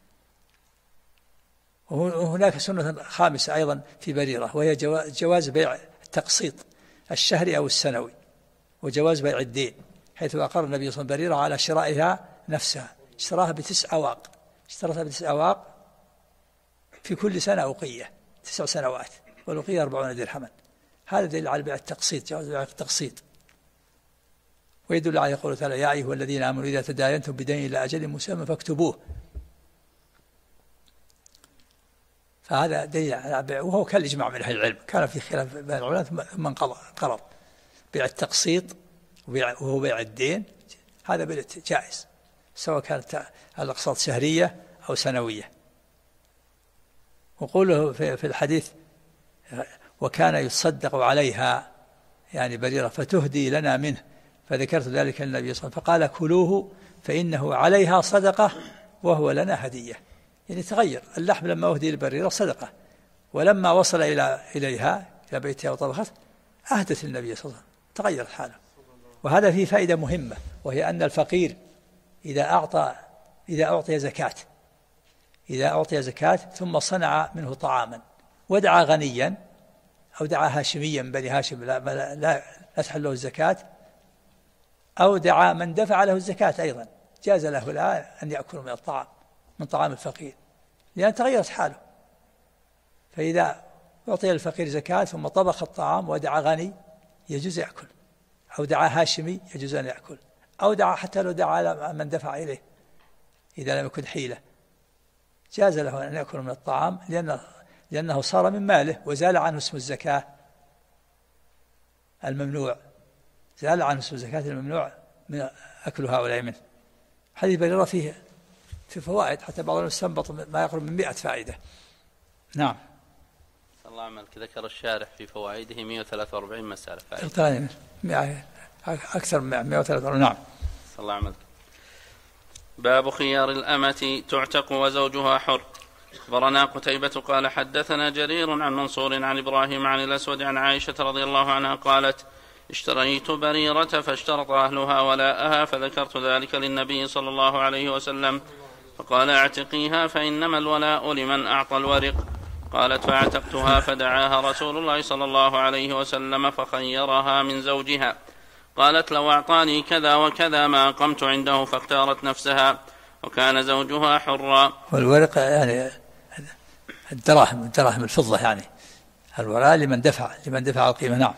B: وهناك سنة خامسة أيضا في بريرة، وهي جواز بيع التقسيط الشهري أو السنوي، وجواز بيع الدين، حيث أقر النبي صلى الله عليه وسلم بريرة على شرائها نفسها، اشتراها ب9 أواق، اشترتها ب9 أواق في كل سنة أوقية 9 سنوات، والأوقية 40 درهما. هذا دليل على بيع التقسيط، جواز بيع التقسيط. ويدل على قوله تعالى يا أيها الذين آمنوا إذا تداينتم بدين إلى أجل مسمى فاكتبوه، فهذا دليل على بيع، وهو كالإجماع من أهل العلم، كان في خلاف بين العلماء ثم انقرض. بيع التقسيط وهو بيع الدين هذا بيع جائز، سواء كانت الأقساط شهرية أو سنوية. وقوله في الحديث وكان يتصدق عليها يعني بريرة فتهدي لنا منه، فذكرت ذلك للنبي صلى الله عليه وسلم فقال كلوه فإنه عليها صدقة وهو لنا هدية. يعني تغير اللحم لما أهدي لبريرة صدقة، ولما وصل إليها إلى بيتها وطبخت أهدت النبي صلى الله عليه وسلم، تغيرت حاله. وهذا فيه فائدة مهمة، وهي أن الفقير إذا أعطي زكاة ثم صنع منه طعاما ودعا غنيا أو دعا هاشميا بني هاشم لا تحل له الزكاة، أو دعا من دفع له الزكاة أيضا، جاز له الآن أن يأكل من طعام الفقير، لأن تغيرت حاله. فإذا أعطي الفقير زكاة ثم طبخ الطعام ودعا غني يجوز يأكل، أو دعا هاشمي يجوز أن يأكل، أو دعا حتى لو دعا من دفع إليه إذا لم يكن حيلة، جاز له أن يأكل من الطعام لأنه صار من ماله وزال عنه اسم الزكاة الممنوع، زال عنه اسم الزكاة الممنوع من أكل هؤلاء منه. حديث بريرة فيه في فوائد، حتى بعضهم استنبط ما يقرب من 100 فائدة. نعم.
C: الله عملك. ذكر الشارح في فوائده 143 مسألة
B: فائدة. أكثر من 143. نعم.
C: الله عملك. باب خيار الأمة تعتق وزوجها حر. أخبرنا قتيبة قال حدثنا جرير عن منصور عن إبراهيم عن الأسود عن عائشة رضي الله عنها قالت اشتريت بريرة فاشترط أهلها ولاءها، فذكرت ذلك للنبي صلى الله عليه وسلم فقال اعتقيها فإنما الولاء لمن أعطى الورق. قالت فاعتقتها فدعاها رسول الله صلى الله عليه وسلم فخيرها من زوجها. قالت لو أعطاني كذا وكذا ما أقمت عنده، فاختارت نفسها وكان زوجها حرا.
B: والورق يعني الدراهم الفضة، يعني الوراء لمن دفع القيمة. نعم.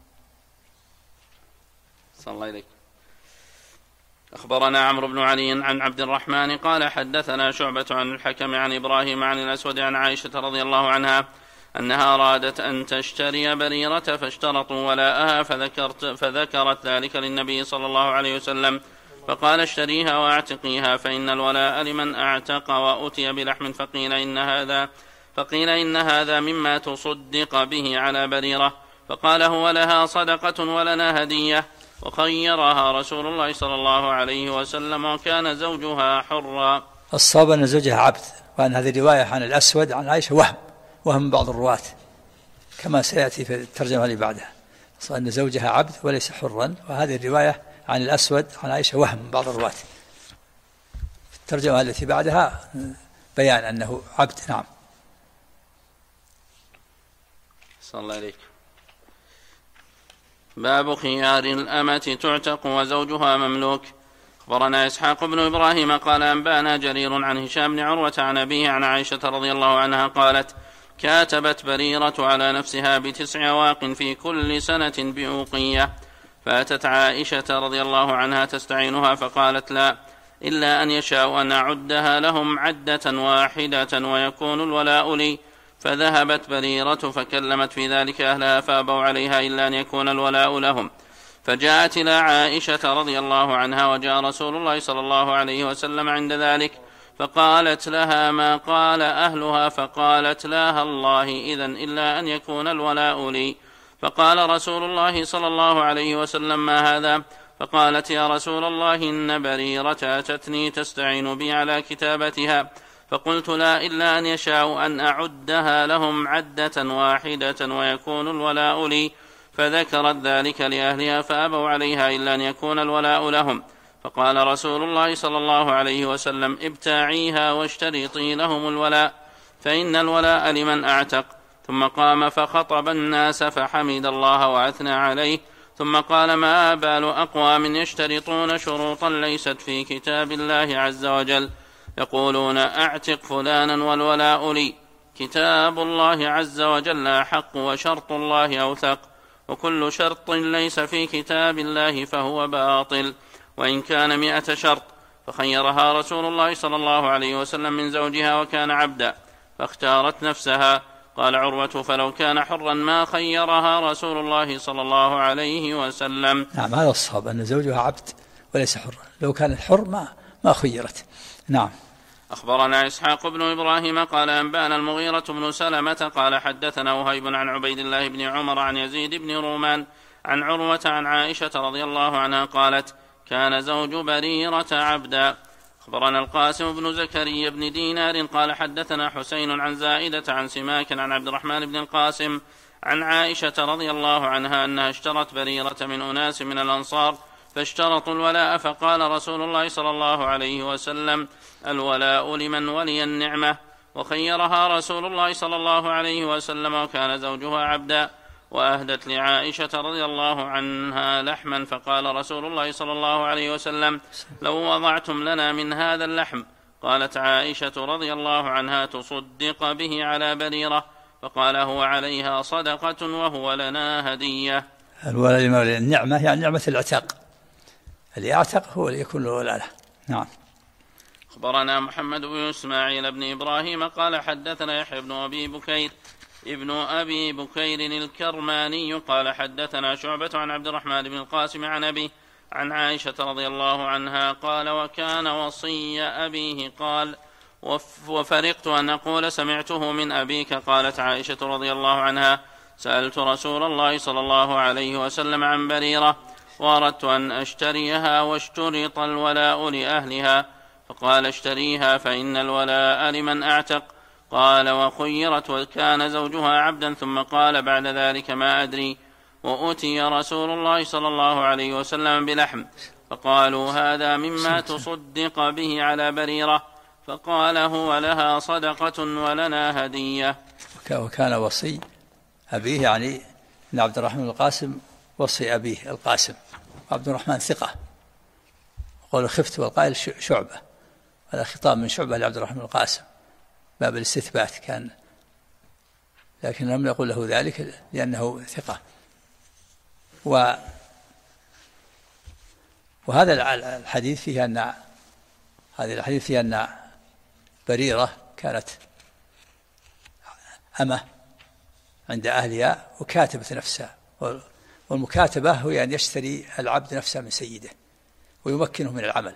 C: صلى الله عليك. أخبرنا عمرو بن علي عن عبد الرحمن قال حدثنا شعبة عن الحكم عن إبراهيم عن الأسود عن عائشة رضي الله عنها أنها أرادت أن تشتري بريرة فاشترطوا ولاءها، فذكرت ذلك للنبي صلى الله عليه وسلم فقال اشتريها واعتقيها فإن الولاء لمن أعتق، وأتي بلحم فقيل إن هذا مما تصدق به على بريرة، فقال هو لها صدقة ولنا هدية، وخيرها رسول الله صلى الله عليه وسلم وكان زوجها حرا.
B: الصواب أن زوجها عبد، وأن هذه رواية عن الأسود عن عائشة وهم بعض الرواة كما سيأتي في الترجمة اللي بعدها، أن زوجها عبد وليس حرا، وهذه الرواية عن الأسود عن عائشة وهم بعض الرواة. في الترجمة التي بعدها بيان أنه عبد. نعم.
C: صلى الله عليك. باب خيار الأمة تعتق وزوجها مملوك. أخبرنا إسحاق بن إبراهيم قال أنبانا جرير عن هشام بن عروة عن أبيه عن عائشة رضي الله عنها قالت كاتبت بريرة على نفسها ب9 أواق في كل سنة بأوقية، فأتت عائشة رضي الله عنها تستعينها فقالت لا، إلا أن يشاء أن أعدها لهم عدة واحدة ويكون الولاء لي، فذهبت بريرة فكلمت في ذلك أهلها فأبوا عليها إلا أن يكون الولاء لهم، فجاءت إلى عائشة رضي الله عنها وجاء رسول الله صلى الله عليه وسلم عند ذلك، فقالت لها ما قال أهلها، فقالت لا الله إذن إلا أن يكون الولاء لي، فقال رسول الله صلى الله عليه وسلم ما هذا؟ فقالت يا رسول الله إن بريرة أتتني تستعين بي على كتابتها، فقلت لا إلا أن يشاء أن أعدها لهم عدة واحدة ويكون الولاء لي، فذكرت ذلك لأهلها فأبوا عليها إلا أن يكون الولاء لهم، فقال رسول الله صلى الله عليه وسلم ابتاعيها واشترطي لهم الولاء، فإن الولاء لمن أعتق. ثم قام فخطب الناس فحمد الله وأثنى عليه، ثم قال ما بال أقوام يشترطون شروطا ليست في كتاب الله عز وجل، يقولون أعتق فلانا والولاء لي، كتاب الله عز وجل أحق وشرط الله أوثق، وكل شرط ليس في كتاب الله فهو باطل وإن كان 100 شرط، فخيرها رسول الله صلى الله عليه وسلم من زوجها وكان عبدا فاختارت نفسها. قال عروة فلو كان حرا ما خيرها رسول الله صلى الله عليه وسلم.
B: نعم، هذا الصواب أن زوجها عبد وليس حرا، لو كان حر ما خيرت. نعم.
C: أخبرنا إسحاق بن إبراهيم قال أنبانا المغيرة بن سلمة قال حدثنا وهيب عن عبيد الله بن عمر عن يزيد بن رومان عن عروة عن عائشة رضي الله عنها قالت كان زوج بريرة عبدا. أخبرنا القاسم بن زكريا بن دينار قال حدثنا حسين عن زائدة عن سماك عن عبد الرحمن بن القاسم عن عائشة رضي الله عنها أنها اشترت بريرة من أناس من الأنصار فاشترطوا الولاء، فقال رسول الله صلى الله عليه وسلم الولاء لمن ولي النعمة، وخيرها رسول الله صلى الله عليه وسلم وكان زوجها عبدا، وأهدت لعائشة رضي الله عنها لحما، فقال رسول الله صلى الله عليه وسلم لو وضعتم لنا من هذا اللحم، قالت عائشة رضي الله عنها تصدق به على بريرة، فقال هو عليها صدقة وهو لنا هدية.
B: الولاء لمن ولي النعمة يعني نعمة العتاق، اللي أعتق هو اللي يكون له ولاء له. نعم.
C: أخبرنا محمد بن إسماعيل بن إبراهيم قال حدثنا يحيى بن أبي بكير الكرماني قال حدثنا شعبة عن عبد الرحمن بن القاسم عن أبيه عن عائشة رضي الله عنها قال وكان وصي أبيه قال وفرقت أن أقول سمعته من أبيك. قالت عائشة رضي الله عنها سألت رسول الله صلى الله عليه وسلم عن بريرة وأردت أن أشتريها واشترط الولاء لأهلها، فقال اشتريها فإن الولاء لمن أعتق. قال وخيرت وكان زوجها عبدا، ثم قال بعد ذلك ما أدري، وأتي رسول الله صلى الله عليه وسلم بلحم، فقالوا هذا مما تصدق به على بريرة، فقال هو لها صدقة ولنا هدية.
B: وكان وصي أبيه، يعني أن عبد الرحمن القاسم وصي أبيه القاسم، عبد الرحمن ثقة. قول خفت والقائل شعبة، هذا خطاب من شعبة لعبد الرحمن القاسم باب الاستثبات كان، لكن لم يقل له ذلك لأنه ثقة. وهذا الحديث فيه أن بريرة كانت أمة عند أهلها وكاتبة نفسها، والمكاتبة هي أن يشتري العبد نفسه من سيده ويمكنه من العمل،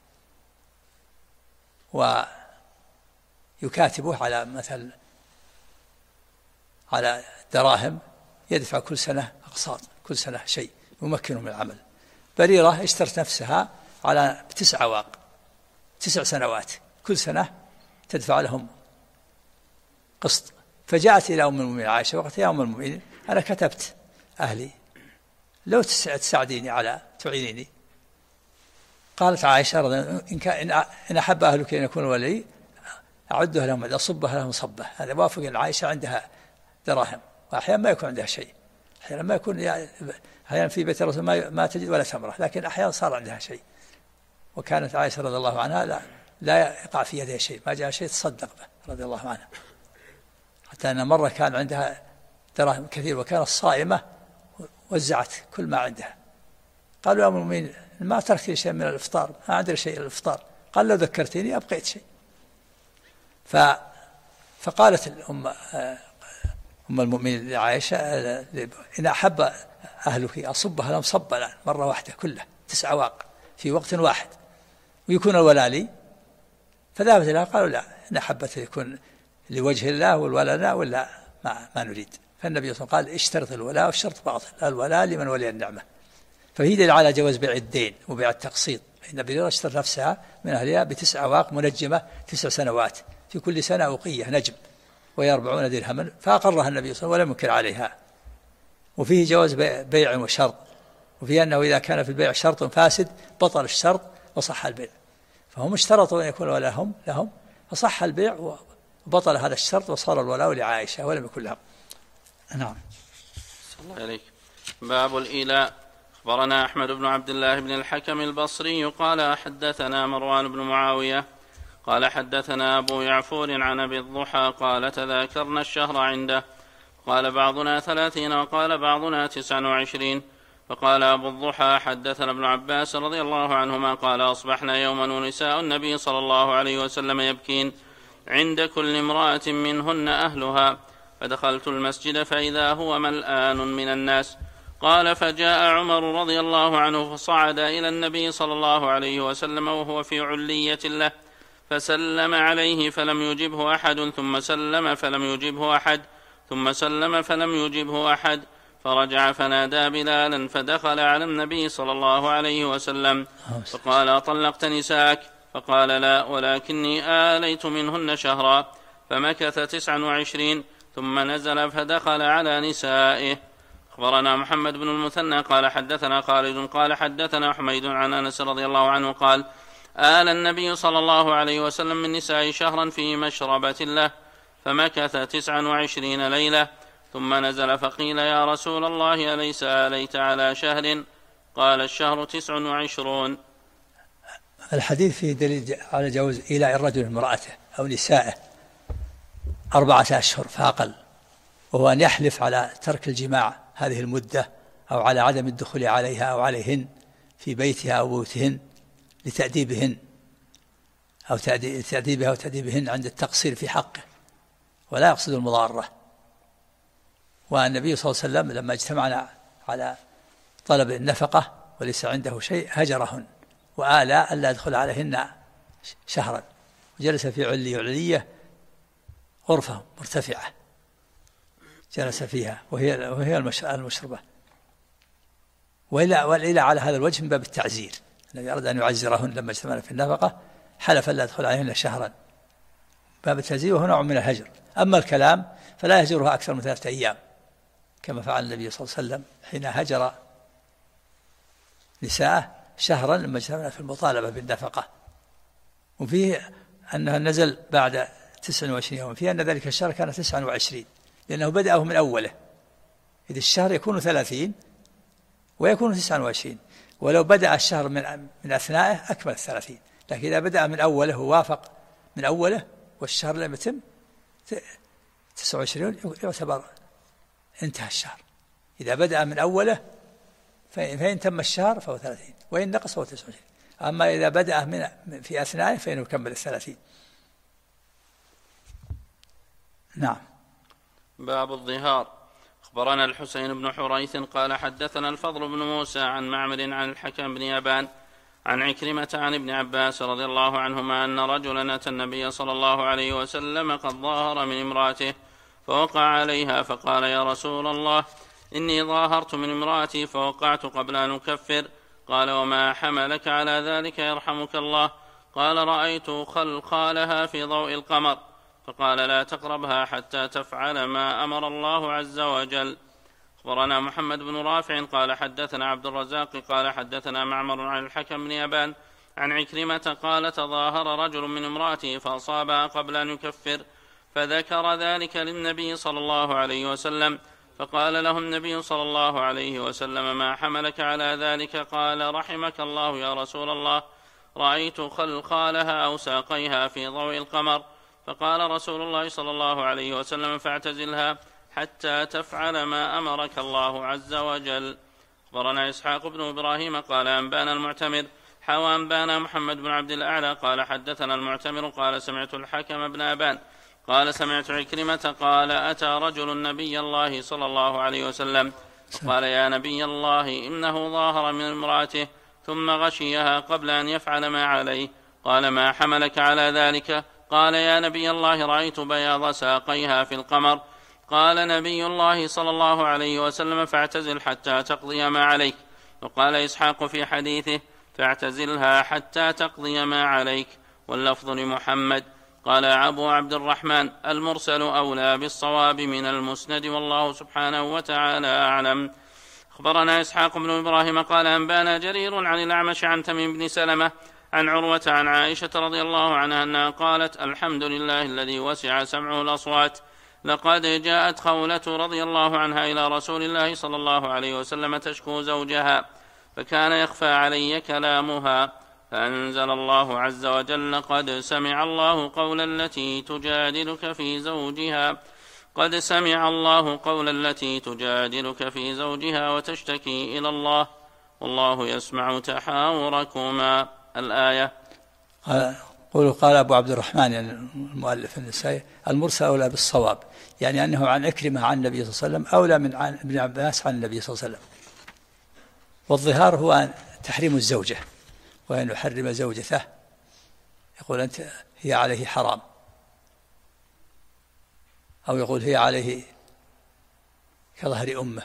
B: ويكاتبه على مثل على دراهم، يدفع كل سنة أقساط، كل سنة شيء يمكنه من العمل. بريرة اشترت نفسها على 9 أواق، 9 سنوات، كل سنة تدفع لهم قسط. فجاءت إلى أم المؤمنين عائشة وقالت: يا أم المؤمنين، أنا كتبت أهلي، لو تساعديني على تعينيني. قالت عائشة رضي الله عنها: إن أحب أهلك أن يكونوا ولي أعدها لهم، أصبها لهم صبة. هذا وافق أن عائشة عندها دراهم، وأحيانا ما يكون عندها شيء، أحيانا ما يكون، أحيانا في بيت الرسول ما تجد ولا تمرة، لكن أحيانا صار عندها شيء. وكانت عائشة رضي الله عنها لا يقع في يدها شيء، ما جاء شيء تصدق به رضي الله عنها، حتى أن مرة كان عندها دراهم كثير وكانت صائمة وزعت كل ما عندها. قالوا: يا أم المؤمنين، ما تركت لي شيء من الإفطار، ما عندي شيء الإفطار. قال: لو ذكرتني أبقيت شيء. فقالت أم المؤمنين لعائشة: إن أحب أهلك أصبها لهم صبا مرة واحدة كلها 9 أواق في وقت واحد ويكون الولاء لي. فذهبت لها، قالوا: لا، إن أحبت يكون لوجه الله والولاء لا، ولا ما نريد. فالنبي صلى الله عليه وسلم قال: اشترط الولاء والشرط باطل، الولاء لمن ولي النعمة. فهي دليل على جواز بيع الدين وبيع التقسيط. إن بريرة اشترت نفسها من أهلها ب9 أواق منجمة 9 سنوات، في كل سنة أوقية نجم، وهي 40 درهما، فأقرها النبي صلى الله عليه وسلم ولم ينكر عليها. وفيه جواز بيع وشرط، وفيه أنه إذا كان في البيع شرط فاسد بطل الشرط وصح البيع. فهم اشترطوا أن يكون لهم فصح البيع وبطل هذا الشرط وصار الولاء لعائشة ولم يكن لهم. نعم.
C: صلى الله عليك. باب الإيلاء. أخبرنا أحمد بن عبد الله بن الحكم البصري قال حدثنا مروان بن معاوية قال حدثنا أبو يعفور عن أبي الضحى قال تذاكرنا الشهر عنده، قال بعضنا 30 وقال بعضنا 29. فقال أبو الضحى: حدثنا ابن عباس رضي الله عنهما قال: أصبحنا يوما ونساء النبي صلى الله عليه وسلم يبكين عند كل امرأة منهن أهلها، فدخلت المسجد فإذا هو ملآن من الناس. قال: فجاء عمر رضي الله عنه فصعد إلى النبي صلى الله عليه وسلم وهو في علية له، فسلم عليه فلم يجبه أحد، ثم سلم فلم يجبه أحد، ثم سلم فلم يجبه أحد، فرجع فنادى بلالا، فدخل على النبي صلى الله عليه وسلم فقال: أطلقت نساءك؟ فقال: لا، ولكني آليت منهن شهرا. فمكث 29 ثم نزل فدخل على نسائه. أخبرنا محمد بن المثنى قال حدثنا خالد قال حدثنا حميد عن أنس رضي الله عنه قال: آل النبي صلى الله عليه وسلم من نساء شهرا في مشربة له، فمكث 29 ليلة، ثم نزل فقيل: يا رسول الله، أليس آليت على شهر؟ قال: الشهر 29.
B: الحديث فيه دليل على جواز إيلاء الرجل امرأته أو نسائه 4 أشهر فأقل، وهو أن يحلف على ترك الجماع هذه المدة، أو على عدم الدخول عليها أو عليهن في بيتها أو بيوتهن لتأديبهن أو تأديبها أو تأديبهن عند التقصير في حقه، ولا يقصد المضارة. والنبي صلى الله عليه وسلم لما اجتمعنا على طلب النفقة وليس عنده شيء هجرهن وآلى ألا يدخل عليهن شهرا، وجلس في علية غرفة مرتفعة جلس فيها وهي المشربة. وإلى على هذا الوجه من باب التعزير، الذي أراد أن يعزرهن لما اجتمعنا في النفقة حلف ألا يدخل عليهن شهرا، باب التعزير وهو نوع من الهجر. أما الكلام فلا يهجرها أكثر من 3 أيام كما فعل النبي صلى الله عليه وسلم حين هجر نساءه شهرا لما اجتمعنا في المطالبة بالنفقة. وفيه أنها نزل بعد 29 يوما، فيه أن ذلك الشهر كان 29 لأنه بدأه من أوله، إذ الشهر يكون 30 ويكون 29، ولو بدأ الشهر من أثنائه أكمل 30، لكن إذا بدأ من أوله ووافق من أوله والشهر لم يتم 29 يعتبر انتهى الشهر. إذا بدأ من أوله فإن تم الشهر فهو 30، وإن نقص فهو 29. أما إذا بدأ في أثنائه فإنه يكمل 30. نعم.
C: باب الظهار. أخبرنا الحسين بن حريث قال حدثنا الفضل بن موسى عن معمر عن الحكم بن يبان عن عكرمة عن ابن عباس رضي الله عنهما أن رجلا أتى النبي صلى الله عليه وسلم قد ظاهر من امرأته فوقع عليها فقال: يا رسول الله، إني ظاهرت من امرأتي فوقعت قبل أن أكفر. قال: وما حملك على ذلك يرحمك الله؟ قال: رأيت خلخالها في ضوء القمر. فقال: لا تقربها حتى تفعل ما أمر الله عز وجل. أخبرنا محمد بن رافع قال حدثنا عبد الرزاق قال حدثنا معمر عن الحكم بن يبان عن عكرمة قال: تظاهر رجل من امرأته فأصابها قبل أن يكفر، فذكر ذلك للنبي صلى الله عليه وسلم، فقال له النبي صلى الله عليه وسلم: ما حملك على ذلك؟ قال: رحمك الله يا رسول الله، رأيت خلخالها أو ساقيها في ضوء القمر. فقال رسول الله صلى الله عليه وسلم: فاعتزلها حتى تفعل ما أمرك الله عز وجل. أخبرنا إسحاق بن إبراهيم قال أنبانا المعتمر حوى أنبانا محمد بن عبد الأعلى قال حدثنا المعتمر قال سمعت الحكم بن أبان قال سمعت عكرمة قال: أتى رجل نبي الله صلى الله عليه وسلم قال: يا نبي الله، إنه ظاهر من امرأته ثم غشيها قبل أن يفعل ما عليه. قال: ما حملك على ذلك؟ قال: يا نبي الله، رأيت بياض ساقيها في القمر. قال نبي الله صلى الله عليه وسلم: فاعتزل حتى تقضي ما عليك. وقال إسحاق في حديثه: فاعتزلها حتى تقضي ما عليك، واللفظ لمحمد. قال أبو عبد الرحمن: المرسل أولى بالصواب من المسند، والله سبحانه وتعالى أعلم. أخبرنا إسحاق بن إبراهيم قال أنبانا جرير عن الأعمش عن تميم بن سلمة عن عروة عن عائشة رضي الله عنها أنها قالت: الحمد لله الذي وسع سمعه الأصوات. لقد جاءت خولة رضي الله عنها إلى رسول الله صلى الله عليه وسلم تشكو زوجها، فكان يخفى علي كلامها، فأنزل الله عز وجل: قد سمع الله قول التي تجادلك في زوجها قد سمع الله قول التي تجادلك في زوجها وتشتكي إلى الله والله يسمع تحاوركما. الآية.
B: قال أبو عبد الرحمن يعني المؤلف النسائي: المرسل أولى بالصواب، يعني أنه عن عكرمة عن النبي صلى الله عليه وسلم أولى من عن ابن عباس عن النبي صلى الله عليه وسلم. والظهار هو تحريم الزوجة، وأن يحرم زوجته يقول أنت هي عليه حرام، أو يقول هي عليه كظهر أمه.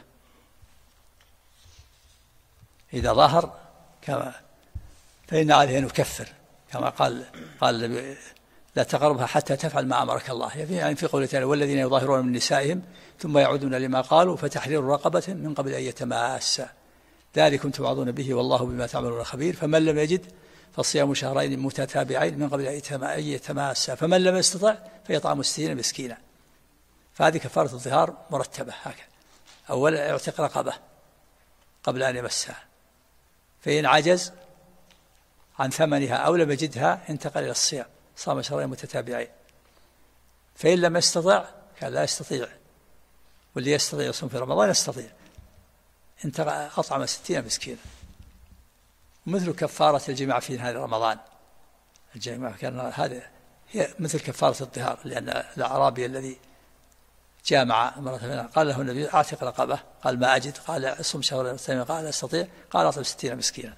B: إذا ظهر فإن عليه أن يكفر، كما قال لا تقربها حتى تفعل ما أمرك الله، يعني في قوله تعالى: والذين يظاهرون من نسائهم ثم يعودون لما قالوا فتحرير رقبة من قبل أن يتماسا، ذلكم توعظون به والله بما تعملون خبير. فمن لم يجد فالصيام شهرين متتابعين من قبل أن يتماسا، فمن لم يستطع فيطعم 60 مسكينا. فهذه كفارة الظهار مرتبة هكذا: أولا يعتق رقبة قبل أن يمسها، فإن عجز عن ثمنها أو لم يجدها انتقل إلى الصيام، صام شهرين متتابعين. فإن لم يستطع كان لا يستطيع، واللي يستطيع يصوم في رمضان يستطيع، أطعم 60 مسكينا. مثل كفارة الجماع في نهار رمضان، الجماع كان هذا هي مثل كفارة الظهار، لأن الأعرابي الذي جامع مرة منها قال له النبي: أعتق رقبة، قال: ما أجد، قال: صم شهرين متتابعين، قال: لا أستطيع، قال: أطعم 60 مسكينا.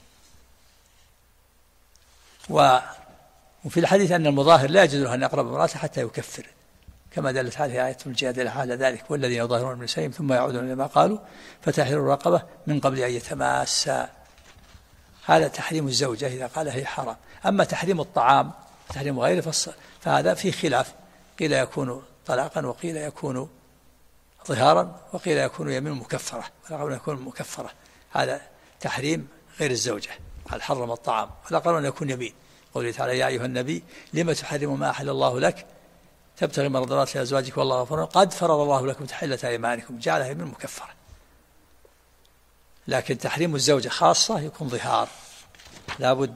B: وفي الحديث أن المظاهر لا يجوز له أن يقرب امرأته حتى يكفر، كما دلت عليه آية الجادلة على ذلك: والذين يظاهرون من نسائهم ثم يعودون لما قالوا فتحرير الرقبة من قبل أن يتماسا. هذا تحريم الزوجة إذا قال هي حرام. أما تحريم الطعام تحريم غيره فهذا في خلاف، قيل يكون طلاقا، وقيل يكون ظهارا، وقيل يكون يمين مكفرة، وقيل يكون مكفرة. هذا تحريم غير الزوجة، قال حرم الطعام، ولا قالوا أن يكون يمين. قوله تعالى: يا أيها النبي لما تحرم ما أحل الله لك تبتغي مرضات لأزواجك والله غفور قد فرض الله لكم تحلة أيمانكم جعلها من مكفرة. لكن تحريم الزوجة خاصة يكون ظهار، لابد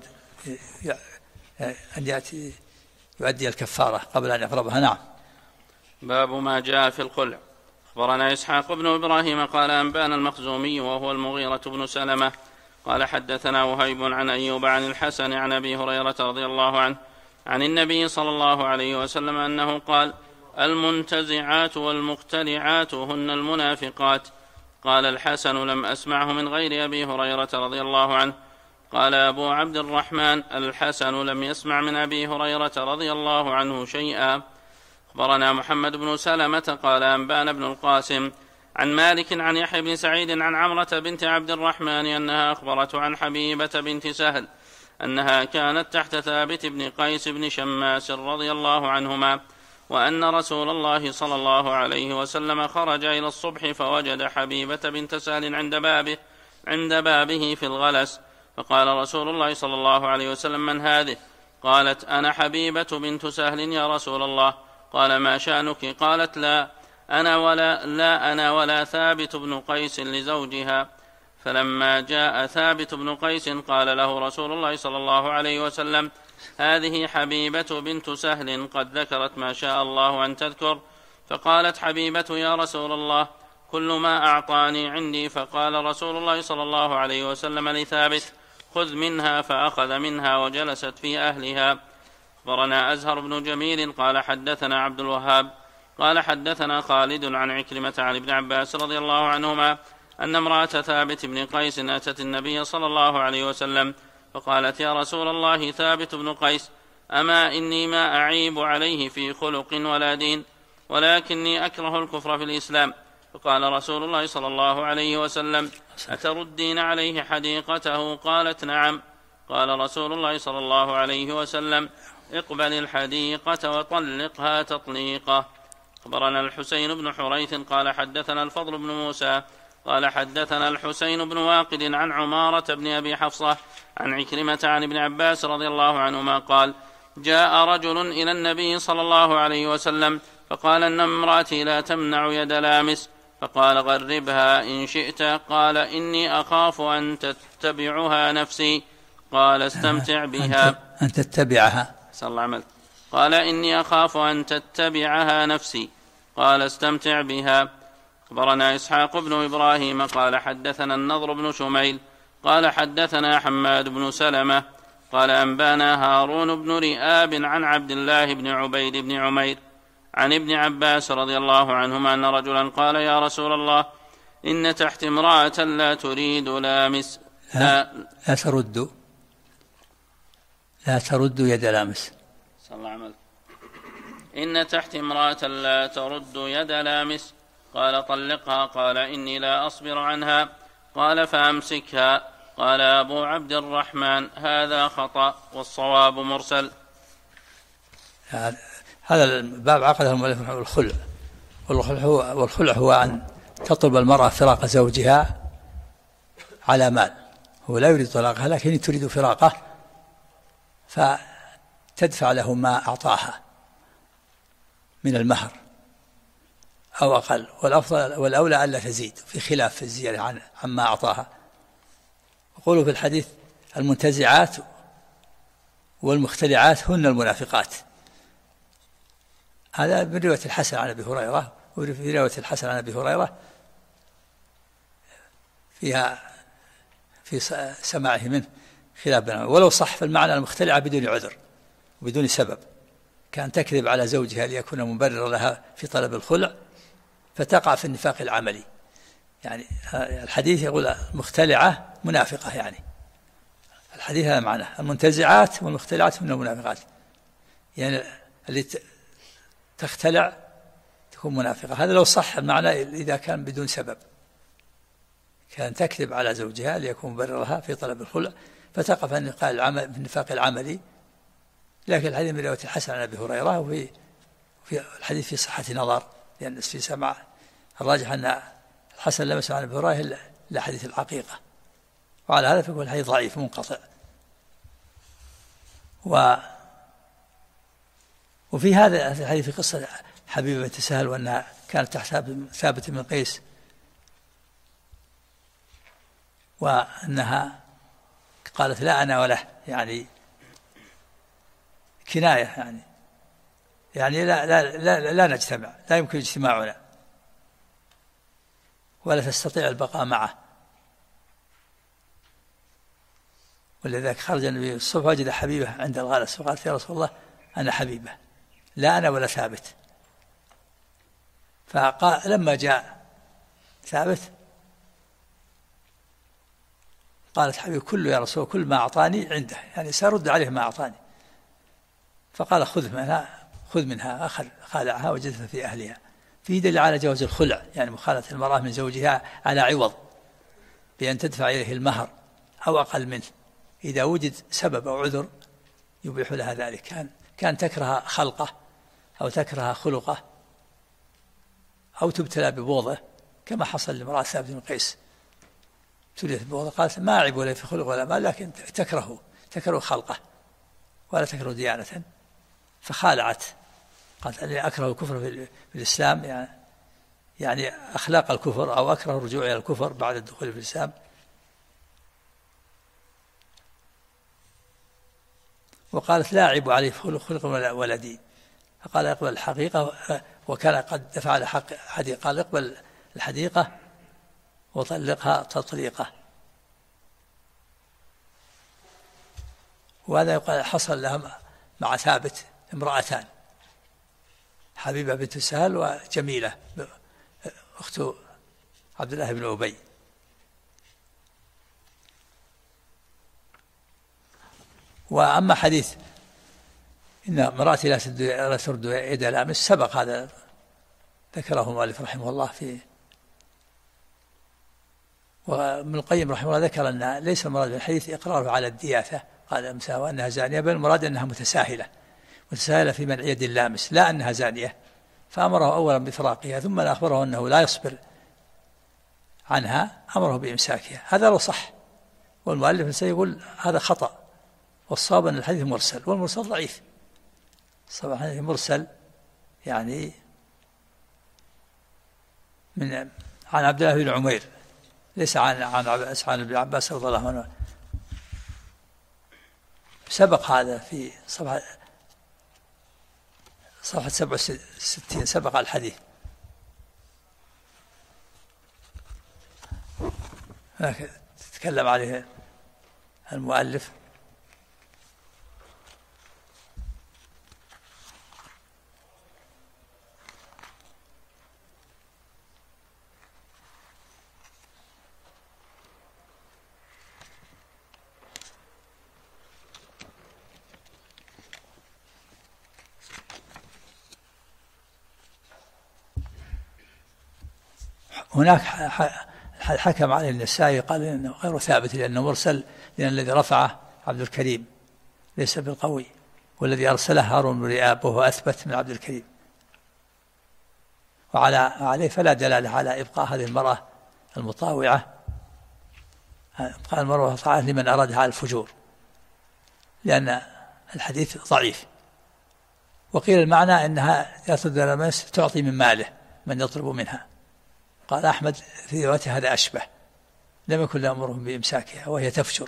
B: أن يؤدي الكفارة قبل أن يقربها. نعم.
C: باب ما جاء في الخلع. أخبرنا إسحاق بن إبراهيم قال أنبانا المخزومي وهو المغيرة بن سلمة قال حدثنا وهيب عن أيوب عن الحسن عن أبي هريرة رضي الله عنه عن النبي صلى الله عليه وسلم أنه قال المنتزعات والمختلعات هن المنافقات. قال الحسن لم أسمعه من غير أبي هريرة رضي الله عنه. قال أبو عبد الرحمن الحسن لم يسمع من أبي هريرة رضي الله عنه شيئا. أخبرنا محمد بن سلمة قال أنبانا بن القاسم عن مالك عن يحيى بن سعيد عن عمرة بنت عبد الرحمن أنها أخبرته عن حبيبة بنت سهل أنها كانت تحت ثابت بن قيس بن شماس رضي الله عنهما، وأن رسول الله صلى الله عليه وسلم خرج إلى الصبح فوجد حبيبة بنت سهل عند بابه في الغلس، فقال رسول الله صلى الله عليه وسلم من هذه؟ قالت أنا حبيبة بنت سهل يا رسول الله. قال ما شأنك؟ قالت لا أنا ولا ثابت بن قيس لزوجها. فلما جاء ثابت بن قيس قال له رسول الله صلى الله عليه وسلم هذه حبيبة بنت سهل قد ذكرت ما شاء الله أن تذكر. فقالت حبيبة يا رسول الله كل ما أعطاني عندي. فقال رسول الله صلى الله عليه وسلم لثابت خذ منها، فأخذ منها وجلست في أهلها. أخبرنا أزهر بن جميل قال حدثنا عبد الوهاب قال حدثنا خالد عن عكرمة عن ابن عباس رضي الله عنهما أن امرأة ثابت بن قيس أتت النبي صلى الله عليه وسلم فقالت يا رسول الله ثابت بن قيس أما إني ما أعيب عليه في خلق ولا دين، ولكني أكره الكفر في الإسلام. فقال رسول الله صلى الله عليه وسلم أتردين عليه حديقته؟ قالت نعم. قال رسول الله صلى الله عليه وسلم اقبل الحديقة وطلقها تطليقة. أخبرنا الحسين بن حريث قال حدثنا الفضل بن موسى قال حدثنا الحسين بن واقد عن عمارة بن أبي حفصة عن عكرمة عن ابن عباس رضي الله عنهما قال جاء رجل إلى النبي صلى الله عليه وسلم فقال إن امرأتي لا تمنع يد لامس، فقال غربها إن شئت. قال إني أخاف أن تتبعها نفسي. قال استمتع بها.
B: أن تتبعها.
C: صلى الله عليه وسلم. قال إني أخاف أن تتبعها نفسي. قال استمتع بها. أخبرنا إسحاق بن إبراهيم قال حدثنا النضر بن شميل قال حدثنا حماد بن سلمة قال أنبانا هارون بن رئاب عن عبد الله بن عبيد بن عمير عن ابن عباس رضي الله عنهما أن رجلا قال يا رسول الله إن تحت امرأة لا تريد لامس
B: لا ترد يد لامس.
C: صلى الله عليه وسلم. إن تحت امرأة لا ترد يد لامس. قال طلقها. قال إني لا أصبر عنها. قال فأمسكها. قال أبو عبد الرحمن هذا خطأ والصواب مرسل.
B: هذا الباب عقده المؤلف الخلع، والخلع هو أن تطلب المرأة فراق زوجها على مال، هو لا يريد طلاقها لكن تريد فراقه، فتدفع له ما أعطاها من المهر أو أقل، والأفضل والأولى ألا تزيد، في خلاف في الزيادة عما أعطاها. يقولوا في الحديث المنتزعات والمختلعات هن المنافقات. هذا من رواية الحسن عن أبي هريرة، وفي رواية الحسن عن أبي هريرة فيها في سماعه منه خلاف بينهم، ولو صح فالمعنى المختلعة بدون عذر وبدون سبب، كان تكذب على زوجها ليكون مبرر لها في طلب الخلع فتقع في النفاق العملي. يعني الحديث يقول المختلعة منافقة، يعني الحديث هذا معناه المنتزعات والمختلعات من المنافقات، يعني اللي تختلع تكون منافقة. هذا لو صح المعنى إذا كان بدون سبب، كان تكذب على زوجها ليكون مبررها في طلب الخلع فتقع في النفاق العملي. لكن الحديث من رواية الحسن عن أبي هريرة، وفي الحديث في صحة نظر، لأن في سماع الراجح أن الحسن لم يسمع عن أبي هريرة إلا حديث العقيقة، وعلى هذا فيكون الحديث ضعيف منقطع. وفي هذا الحديث في قصة حبيبة بنت سهل وأنها كانت تحت ثابت بن قيس، وأنها قالت لا أنا وله، يعني كناية، يعني لا نجتمع، لا يمكن اجتماعنا، ولا تستطيع البقاء معه. ولذلك خرج النبي الصبح وجد حبيبة عند الغلس وقالت يا رسول الله أنا حبيبة، لا أنا ولا ثابت. فقال لما جاء ثابت قالت حبيبة كله يا رسول، كل ما أعطاني عنده، يعني سأرد عليه ما أعطاني. فقال خذ منها أخذ، خالعها وجدتها في أهلها. فيه دليل على جواز الخلع، يعني مخالطة المرأة من زوجها على عوض بأن تدفع إليه المهر أو أقل منه، إذا وجد سبب أو عذر يبيح لها ذلك. كان تكره خلقه أو تكره خلقه أو تبتلى ببوضه، كما حصل لامرأة ثابت بن قيس، ابتليت ببوضه قالت ما أعيب ولا في خلق ولا مال، لكن تكره خلقه ولا تكره ديانة، فخالعت. قالت أني أكره الكفر في الإسلام، يعني أخلاق الكفر، أو أكره الرجوع إلى الكفر بعد الدخول في الإسلام. وقالت لا أعيب عليه خلق ولا دين. فقال اقبل الحقيقة، وكان قد دفع لحق حديقة، قال اقبل الحديقة وطلقها تطليقة. وهذا يقال حصل لها مع ثابت امرأتان، حبيبة بنت سهل وجميلة أخت عبد الله بن أبي. وأما حديث إن امرأتي لا ترد يد لامس، سبق هذا، ذكره المؤلف رحمه الله فيه. وابن القيم رحمه الله ذكر أن ليس المراد بالحديث إقراره على الدياثة، قال أمسها وأنها زانية، بل المراد أنها متساهلة في منع يد اللامس، لا أنها زانية. فأمره أولا بفراقها، ثم أخبره أنه لا يصبر عنها، أمره بإمساكها. هذا لو صح، والمؤلف سيقول هذا خطأ، والصواب أن الحديث مرسل، والمرسل ضعيف. صباح الحديث مرسل يعني عن عبد الله بن عمير، ليس عن ابن عباس رضي الله عنه. سبق هذا في صفحة 67، سبق الحديث. تتكلم عليه المؤلف. هناك حكم عليه النسائي قال إنه غير ثابت لأنه مرسل، لأن الذي رفعه عبد الكريم ليس بالقوي، والذي أرسله هارون بن رئاب وهو أثبت من عبد الكريم. وعليه فلا دلالة على إبقاء هذه المرأة المطاوعة، إبقاء المرأة المطاوعة لمن أرادها على الفجور، لأن الحديث ضعيف. وقيل المعنى أنها تعطي من ماله من يطلب منها. قال أحمد في روايته هذا أشبه، لم يكن لأمرهم بإمساكها وهي تفجر.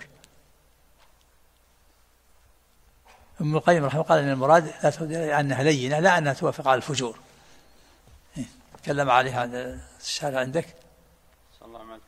B: ابن القيم رحمه الله قال إن المراد لا تودي أنها لينة، لا أنها توافق على الفجور. تكلم عليها هذا الشارع عندك.
C: صلى الله عليه وسلم.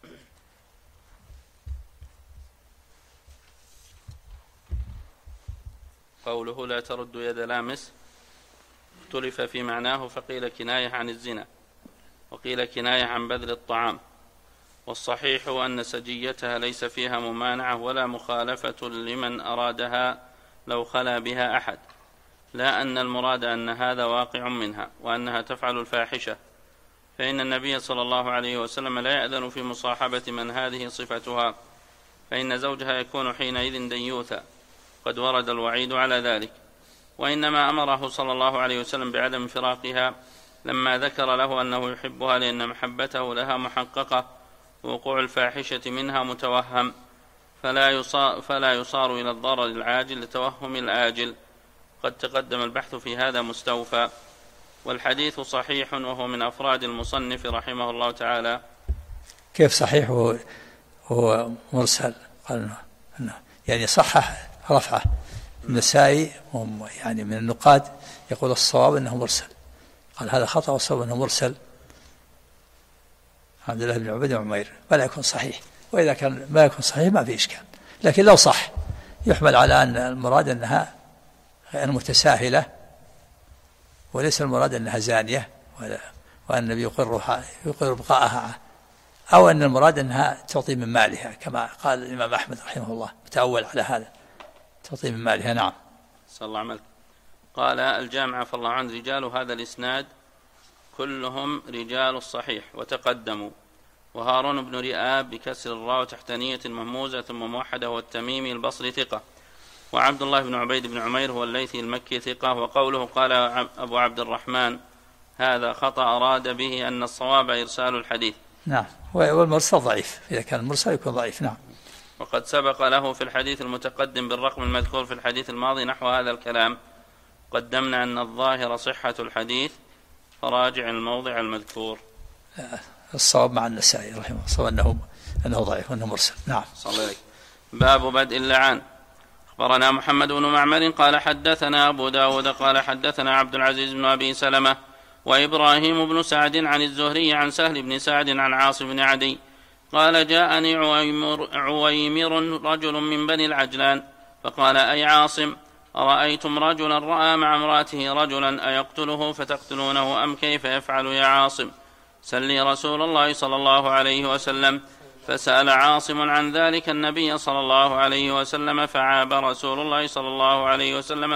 C: قوله لا ترد يد لامس اختلف في معناه، فقيل كناية عن الزنا، وقيل كناية عن بذل الطعام. والصحيح أن سجيتها ليس فيها ممانعة ولا مخالفة لمن أرادها لو خلا بها أحد، لا أن المراد أن هذا واقع منها وأنها تفعل الفاحشة، فإن النبي صلى الله عليه وسلم لا يأذن في مصاحبة من هذه صفتها، فإن زوجها يكون حينئذ ديوثا، قد ورد الوعيد على ذلك. وإنما أمره صلى الله عليه وسلم بعدم فراقها لما ذكر له أنه يحبها، لأن محبته لها محققة، ووقوع الفاحشة منها متوهم، فلا يصار إلى الضرر العاجل لتوهم الآجل. قد تقدم البحث في هذا مستوفى، والحديث صحيح وهو من أفراد المصنف رحمه الله تعالى.
B: كيف صحيح هو مرسل؟ قال إنه يعني صحح رفعه. النسائي يعني من النقاد يقول الصواب أنه مرسل، قال هذا خطأ والصواب أنه مرسل عبد الله بن عبيد وعمير، ولا يكون صحيح. وإذا كان ما يكون صحيح ما في إشكال، لكن لو صح يحمل على أن المراد أنها متساهلة، وليس المراد أنها زانية وأن النبي يقر بقاءها، أو أن المراد أنها تعطي من مالها كما قال الإمام أحمد رحمه الله، متأول على هذا، تعطي من مالها. نعم.
C: صلى الله عليه. قال الجامع عفى الله عنه: رجال هذا الإسناد كلهم رجال الصحيح وتقدموا، وهارون بن رئاب بكسر الراء تحتانية مهموزة ثم موحدة والتميمي البصري ثقة، وعبد الله بن عبيد بن عمير هو الليثي المكي ثقة. وقوله قال أبو عبد الرحمن هذا خطأ أراد به أن الصواب إرسال الحديث.
B: نعم، والمرسل ضعيف، إذا كان المرسل يكون ضعيف. نعم.
C: وقد سبق له في الحديث المتقدم بالرقم المذكور في الحديث الماضي نحو هذا الكلام. قدمنا أن الظاهر صحة الحديث، فراجع الموضع المذكور.
B: الصواب مع النسائي رحمه الله، الصواب أنه ضعيف وأنه مرسل. نعم.
C: صلى الله عليه. باب بدء اللعان. أخبرنا محمد بن معمر قال حدثنا أبو داود قال حدثنا عبد العزيز بن أبي سلمة وإبراهيم بن سعد عن الزهري عن سهل بن سعد عن عاصم بن عدي قال جاءني عويمر رجل من بني العجلان فقال: أي عاصم، أرأيتم رجلا رأى مع امرأته رجلا أيقتله فتقتلونه أم كيف يفعل يا عاصم؟ سلي رسول الله صلى الله عليه وسلم. فسأل عاصم عن ذلك النبي صلى الله عليه وسلم فعاب رسول الله صلى الله عليه وسلم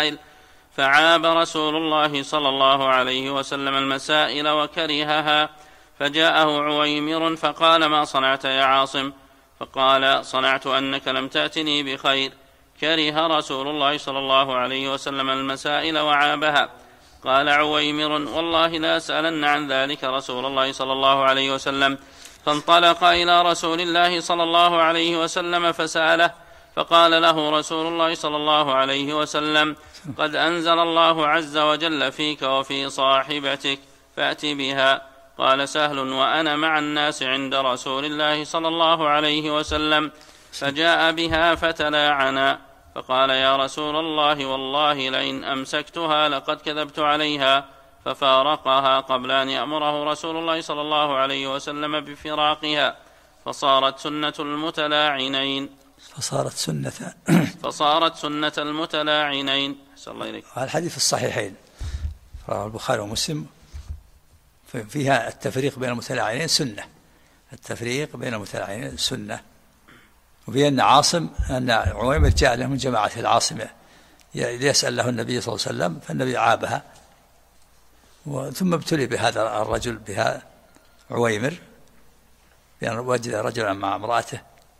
C: المسائل وكرهها. فجاءه عويمر فقال: ما صنعت يا عاصم؟ فقال: صنعت أنك لم تأتني بخير. كره رسول الله صلى الله عليه وسلم المسائل وعابها. قال عويمر: والله لا أسألن عن ذلك رسول الله صلى الله عليه وسلم. فانطلق إلى رسول الله صلى الله عليه وسلم فسأله، فقال له رسول الله صلى الله عليه وسلم: قد أنزل الله عز وجل فيك وفي صاحبتك، فأت بها. قال سهل: وأنا مع الناس عند رسول الله صلى الله عليه وسلم، فجاء بها فتلاعنا. فقال: يا رسول الله، والله لئن أمسكتها لقد كذبت عليها. ففارقها قبل أن يأمره رسول الله صلى الله عليه وسلم بفراقها، فصارت سنة المتلاعنين. فصارت سنة المتلاعنين. صلى الله عليه.
B: الحديث الصحيحين رواه البخاري ومسلم، فيها التفريق بين المتلاعنين سنة، التفريق بين المتلاعنين سنة. وفي أن عويمر جاء له من جماعة العاصمة ليسأل له النبي صلى الله عليه وسلم، فالنبي عابها، ثم ابتلي بهذا الرجل بها عويمر بأن وجد رجلا مع امرأته.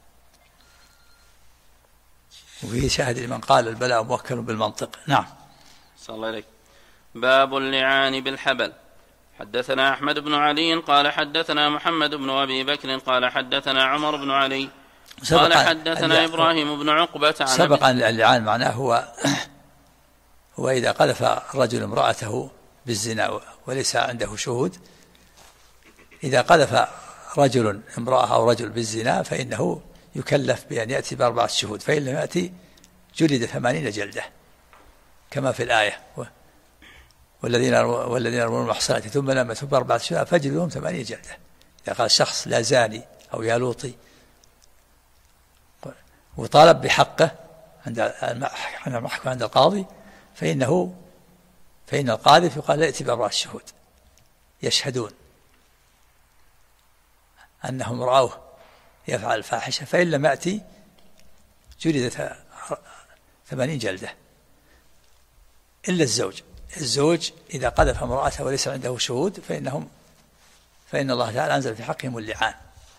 B: وفيه شاهد لمن قال: البلاء موكل بالمنطق. نعم.
C: صلى الله عليه. باب اللعان بالحبل. حدثنا أحمد بن علي قال حدثنا محمد بن أبي بكر قال حدثنا عمر بن علي قال حدثنا إبراهيم بن عقبة عن
B: سبق أن اللعان معناه هو إذا قذف الرجل امرأته بالزنا وليس عنده شهود. إذا قذف رجل امرأة أو رجل بالزنا فإنه يكلف بأن يأتي ب4 شهود، فإن لم يأتي جلد 80 جلدة كما في الآية: والذين يرمون المحصنات ثم لم يأتوا ب4 شهود فاجلدوهم 80 جلدة. إذا قال الشخص لا زاني أو يا لوطي وطالب بحقه عند المحكمة عند القاضي، فإن القاذف يقال لا يأتي ب4 شهود يشهدون أنهم رأوه يفعل الفاحشة، فإن لم يأتي جلد 80 جلدة. إلا الزوج إذا قذف امرأته وليس عنده شهود فإن الله تعالى أنزل في حقهم اللعان.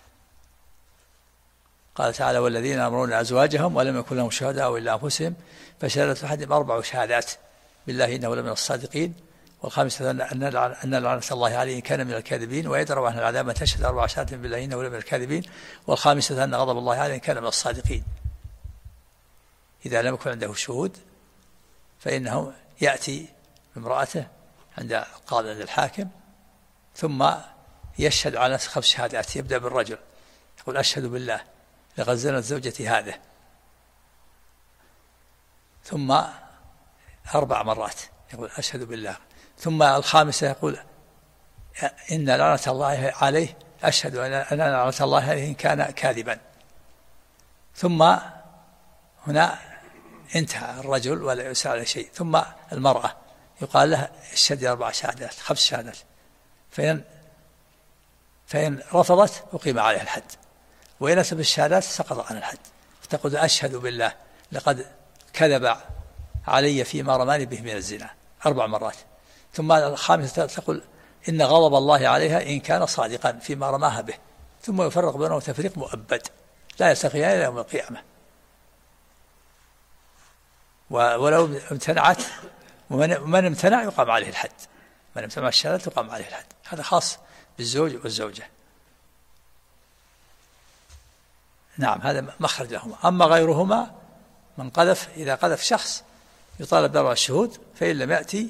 B: قال تعالى: والذين يأمرون أزواجهم ولم يكن لهم شهداء إلا أنفسهم فشهادة أحدهم 4 شهادات بالله إنه لمن الصادقين، والخامسة أن لعنة الله عليه إن كان من الكاذبين، ويدروا عنه العذاب أن تشهد 4 شهادات بالله إنه لمن الكاذبين، والخامسة أن غضب الله عليه إن كان من الصادقين. إذا لم يكن عنده شهود فإنه يأتي بامرأته عند القاضي عند الحاكم، ثم يشهد على 5 شهادات. يبدأ بالرجل يقول أشهد بالله لقد زنت زوجتي هذا، ثم 4 مرات يقول أشهد بالله، ثم الخامسة يقول إن لعنة الله عليه، أشهد أن لعنة الله عليه إن كان كاذبا. ثم هنا انتهى الرجل ولا يسأل على شيء. ثم المرأة يقال لها اشهدي 4 شهادات 5 شهادات، فإن رفضت أقيم عليها الحد، وإن أتت بالشهادات سقط عن الحد، فتقول أشهد بالله لقد كذب علي فيما رماني به من الزنا 4 مرات. ثم الخامسة تقول إن غضب الله عليها إن كان صادقا فيما رماها به، ثم يفرق بينهم تفريق مؤبد لا يلتقيان إلى يوم القيامة. ولو امتنعت، ومن امتنع يقام عليه الحد، من امتنع الشهادة يقام عليه الحد. هذا خاص بالزوج والزوجة. نعم، هذا مخرج لهما. أما غيرهما من قذف، إذا قذف شخص يطالب ب4 شهود، فإن لم يأتي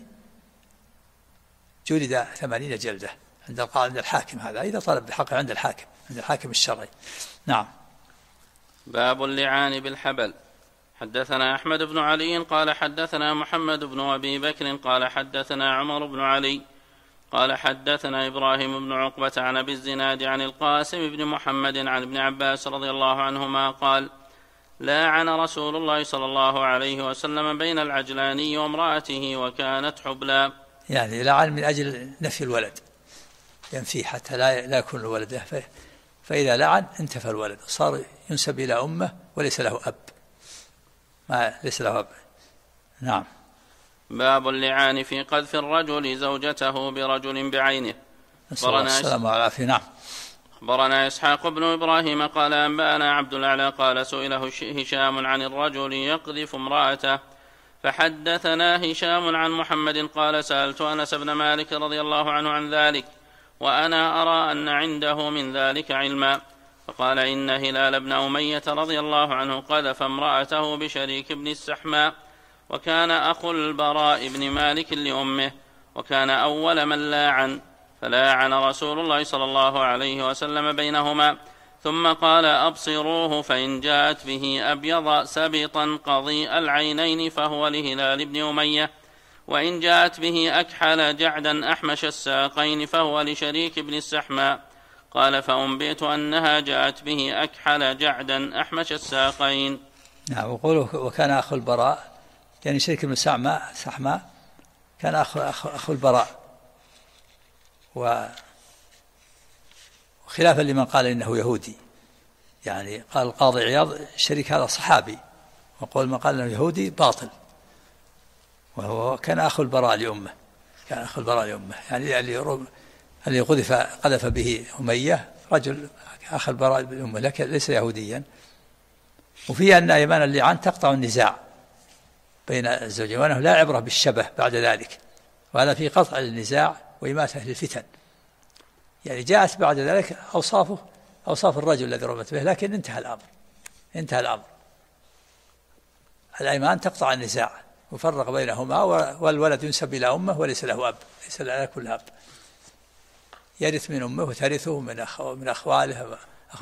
B: جلد 80 جلدة عند الحاكم. هذا إذا طلب بحقه عند الحاكم الشرعي. نعم.
C: باب اللعان بالحبل. حدثنا أحمد بن علي قال حدثنا محمد بن أبي بكر قال حدثنا عمر بن علي قال حدثنا إبراهيم بن عقبة عن أبي الزناد عن القاسم بن محمد عن ابن عباس رضي الله عنهما قال لاعن رسول الله صلى الله عليه وسلم بين العجلاني وامرأته وكانت حبلا.
B: يعني لعن من أجل نفي الولد، ينفي حتى لا يكون له ولد، فإذا لعن انتفى الولد، صار ينسب إلى أمه وليس له أب، ليس له أب. نعم.
C: باب اللعان في قذف الرجل زوجته برجل بعينه.
B: السلام عليكم. نعم.
C: أخبرنا إسحاق بن إبراهيم قال أنبأنا عبد الأعلى قال سئله هشام عن الرجل يقذف امرأته، فحدثنا هشام عن محمد قال سألت أنس بن مالك رضي الله عنه عن ذلك وأنا أرى أن عنده من ذلك علما، فقال إن هلال بن أمية رضي الله عنه قذف امرأته بشريك بن السحماء، وكان أخو البراء بن مالك لأمه، وكان أول من لاعن، فلاعن رسول الله صلى الله عليه وسلم بينهما، ثم قال أبصروه فإن جاءت به أبيض سبطا قضيء العينين فهو لهلال بن أمية، وإن جاءت به أكحل جعدا أحمش الساقين فهو لشريك بن السحماء. قال فأنبئت أنها جاءت به أكحل جعدا أحمش الساقين.
B: نعم. وقوله وكان أخو البراء، يعني شريك بن السحماء كان أخو البراء، وخلافا لمن قال إنه يهودي، يعني قال القاضي عياض الشريك هذا صحابي، وقول من قال إنه يهودي باطل، وهو كان أخو البراء لأمه، يعني اللي قذف به أمية رجل أخو البراء لأمه، لكن ليس يهوديا. وفي أن أيمان اللعان تقطع النزاع بين الزوجين، وأنه لا عبرة بالشبه بعد ذلك، وهذا في قطع النزاع وإماتة للفتن. يعني جاءت بعد ذلك أوصاف الرجل الذي رمت به، لكن انتهى الأمر. الأيمان تقطع النزاع وفرق بينهما، والولد ينسب إلى أمه وليس له أب، ليس له كل أب، يرث من أمه وترثه من أخواله،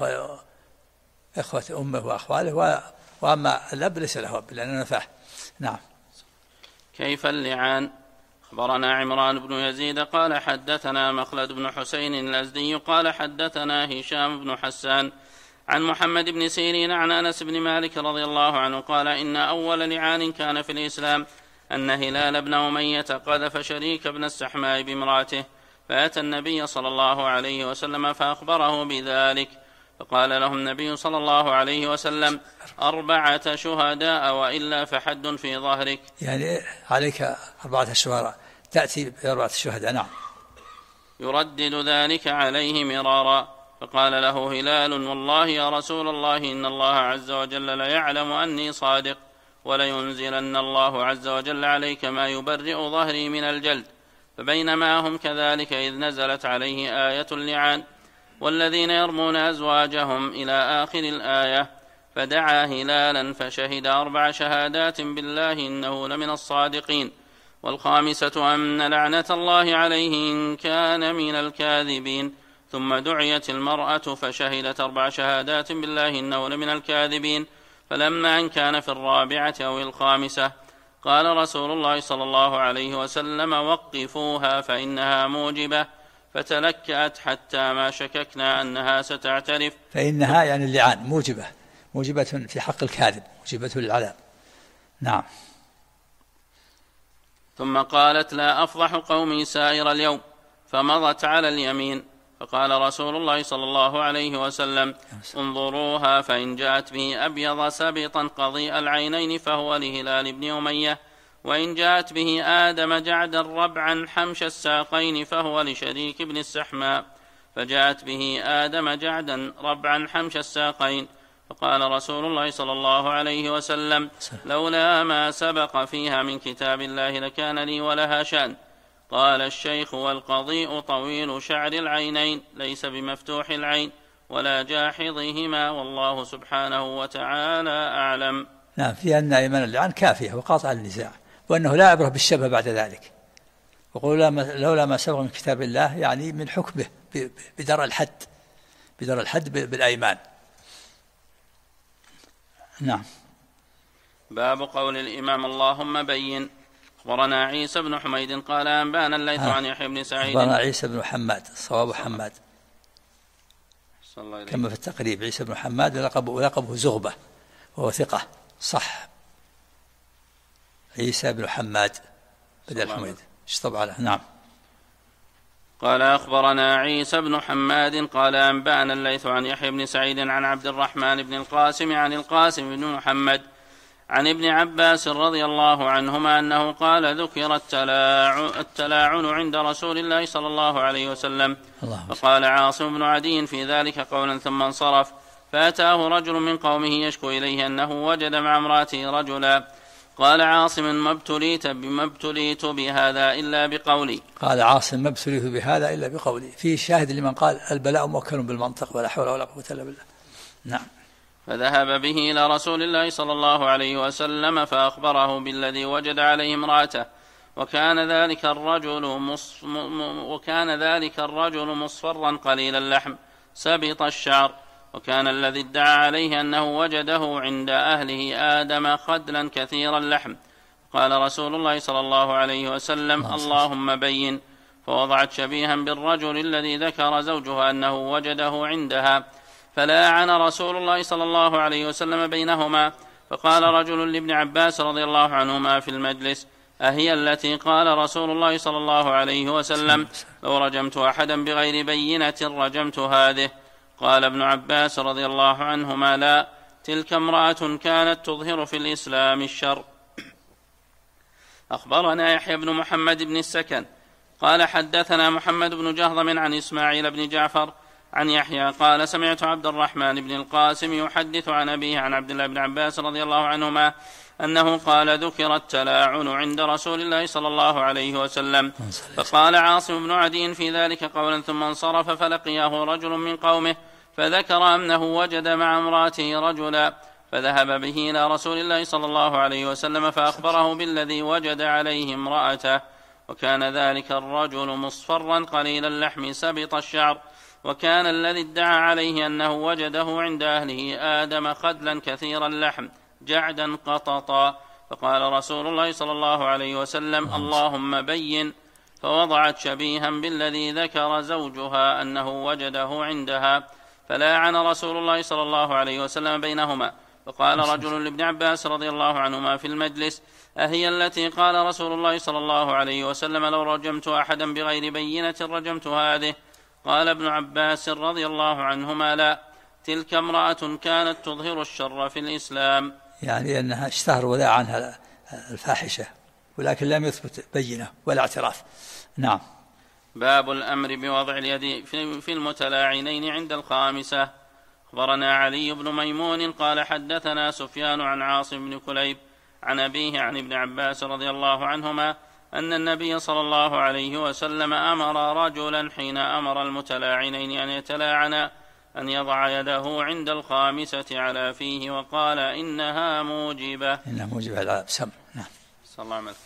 B: إخوة أمه وأخواله، وأما الأب ليس له أب لأنه نفاه. نعم.
C: كيف اللعان؟ أخبرنا عمران بن يزيد قال حدثنا مخلد بن حسين الأزدي قال حدثنا هشام بن حسان عن محمد بن سيرين عن أنس بن مالك رضي الله عنه قال إن أول لعان كان في الإسلام أن هلال بن أمية قذف شريك بن السحماء بامرأته، فأتى النبي صلى الله عليه وسلم فأخبره بذلك، فقال له النبي صلى الله عليه وسلم 4 شهداء وإلا فحد في ظهرك.
B: يعني عليك 4 شهداء، تأتي ب4 شهداء. نعم.
C: يردد ذلك عليه مرارا، فقال له هلال والله يا رسول الله إن الله عز وجل ليعلم أني صادق، ولينزلن الله عز وجل عليك ما يبرئ ظهري من الجلد. فبينما هم كذلك إذ نزلت عليه آية اللعان والذين يرمون أزواجهم إلى آخر الآية، فدعا هلالا فشهد 4 شهادات بالله إنه لمن الصادقين، والخامسة أن لعنة الله عليه إن كان من الكاذبين. ثم دعيت المرأة فشهدت 4 شهادات بالله إنه لمن الكاذبين. فلما أن كان في 4 أو 5 قال رسول الله صلى الله عليه وسلم: وقفوها فإنها موجبة، فتلكأت حتى ما شككنا أنها ستعترف.
B: فإنها يعني اللعان موجبة في حق الكاذب، موجبة للعذاب. نعم.
C: ثم قالت: لا أفضح قومي سائر اليوم، فمضت على اليمين. فقال رسول الله صلى الله عليه وسلم: انظروها، فإن جاءت به أبيض سبطا قضيء العينين فهو لهلال بن أمية، وإن جاءت به آدم جعدا ربعا حمش الساقين فهو لشريك بن السحماء. فجاءت به آدم جعدا ربعا حمش الساقين، فقال رسول الله صلى الله عليه وسلم: لولا ما سبق فيها من كتاب الله لكان لي ولها شأن. قال الشيخ: والقضيء طويل شعر العينين، ليس بمفتوح العين ولا جاحظهما، والله سبحانه وتعالى أعلم.
B: نعم، في أن أيمان اللعان كافية وقاطع النزاع، وأنه لا عبرة بالشبه بعد ذلك. وقول لولا ما سبق من كتاب الله يعني من حكمه بدرء الحد بالأيمان. نعم.
C: باب قول الإمام: اللهم بين. أخبرنا عيسى بن حميد قال أنبانا الليث عن يحيى بن سعيد.
B: أخبرنا عيسى بن حماد، الصواب حماد كما في التقريب، عيسى بن حماد ولقبه زغبة وهو ثقة صح. عيسى بن حماد بدل حميد اشطب عليه. نعم.
C: قال أخبرنا عيسى بن حماد قال أنبأنا الليث عن يحيى بن سعيد عن عبد الرحمن بن القاسم عن القاسم بن محمد عن ابن عباس رضي الله عنهما أنه قال: ذكر التلاعن عند رسول الله صلى الله عليه وسلم. فقال عاصم بن عدي في ذلك قولا ثم انصرف، فأتاه رجل من قومه يشكو إليه أنه وجد مع امرأته رجلا. قال عاصم: ما ابتليت بهذا إلا بقولي.
B: قال عاصم: ما ابتليت بهذا إلا بقولي. فيه شاهد لمن قال البلاء موكل بالمنطق ولا حول ولا قوة إلا بالله. نعم.
C: فذهب به إلى رسول الله صلى الله عليه وسلم فأخبره بالذي وجد عليه امرأته، وكان ذلك الرجل مصفرا قليل اللحم سبط الشعر، وكان الذي ادعى عليه أنه وجده عند أهله آدم خدلا كثير اللحم. قال رسول الله صلى الله عليه وسلم: اللهم بين. فوضعت شبيها بالرجل الذي ذكر زوجها أنه وجده عندها، فلاعن رسول الله صلى الله عليه وسلم بينهما. فقال رجل لابن عباس رضي الله عنهما في المجلس: أهي التي قال رسول الله صلى الله عليه وسلم: لو رجمت أحدا بغير بينة رجمت هذه؟ قال ابن عباس رضي الله عنهما: لا، تلك امرأة كانت تظهر في الإسلام الشر. أخبرنا يحيى بن محمد بن السكن قال حدثنا محمد بن جهضم عن إسماعيل بن جعفر عن يحيى قال: سمعت عبد الرحمن بن القاسم يحدث عن أبيه عن عبد الله بن عباس رضي الله عنهما أنه قال: ذكر التلاعن عند رسول الله صلى الله عليه وسلم. فقال عاصم بن عدي في ذلك قولا ثم انصرف، فلقيه رجل من قومه فذكر أنه وجد مع امرأته رجلا، فذهب به إلى رسول الله صلى الله عليه وسلم فأخبره بالذي وجد عليه امرأته، وكان ذلك الرجل مصفرا قليل اللحم سبط الشعر، وكان الذي ادعى عليه أنه وجده عند أهله آدم خدلا كثير اللحم جعدا قططا. فقال رسول الله صلى الله عليه وسلم: اللهم بين. فوضعت شبيها بالذي ذكر زوجها أنه وجده عندها، فلاعن رسول الله صلى الله عليه وسلم بينهما. فقال رجل لابن عباس رضي الله عنهما في المجلس: أهي التي قال رسول الله صلى الله عليه وسلم: لو رجمت أحدا بغير بينة رجمت هذه؟ قال ابن عباس رضي الله عنهما: لا، تلك امرأة كانت تظهر الشر في الإسلام، يعني
B: أنها اشتهر وذاع عنها الفاحشة ولكن لم يثبت بينة ولا اعتراف. نعم.
C: باب الأمر بوضع اليد في المتلاعنين عند الخامسة. أخبرنا علي بن ميمون قال حدثنا سفيان عن عاصم بن كليب عن أبيه عن ابن عباس رضي الله عنهما أن النبي صلى الله عليه وسلم أمر رجلا حين أمر المتلاعنين أن يتلاعنا أن يضع يده عند الخامسة على فيه وقال إنها موجبة
B: العذاب. سم. نعم.
C: صلى الله عليه وسلم.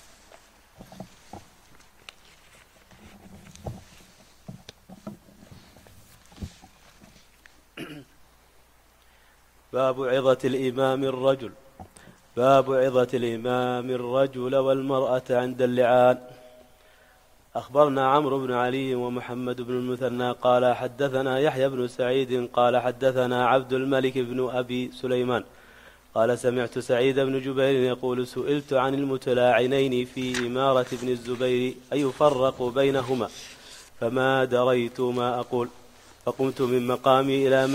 D: باب عظة الإمام الرجل. باب عظة الإمام الرجل والمرأة عند اللعان. أخبرنا عمرو بن علي ومحمد بن المثنى قال حدثنا يحيى بن سعيد قال حدثنا عبد الملك بن أبي سليمان قال سمعت سعيد بن جبير يقول سئلت عن المتلاعنين في إمارة ابن الزبير أيفرق بينهما فما دريت ما أقول فقمت من مقامي إلى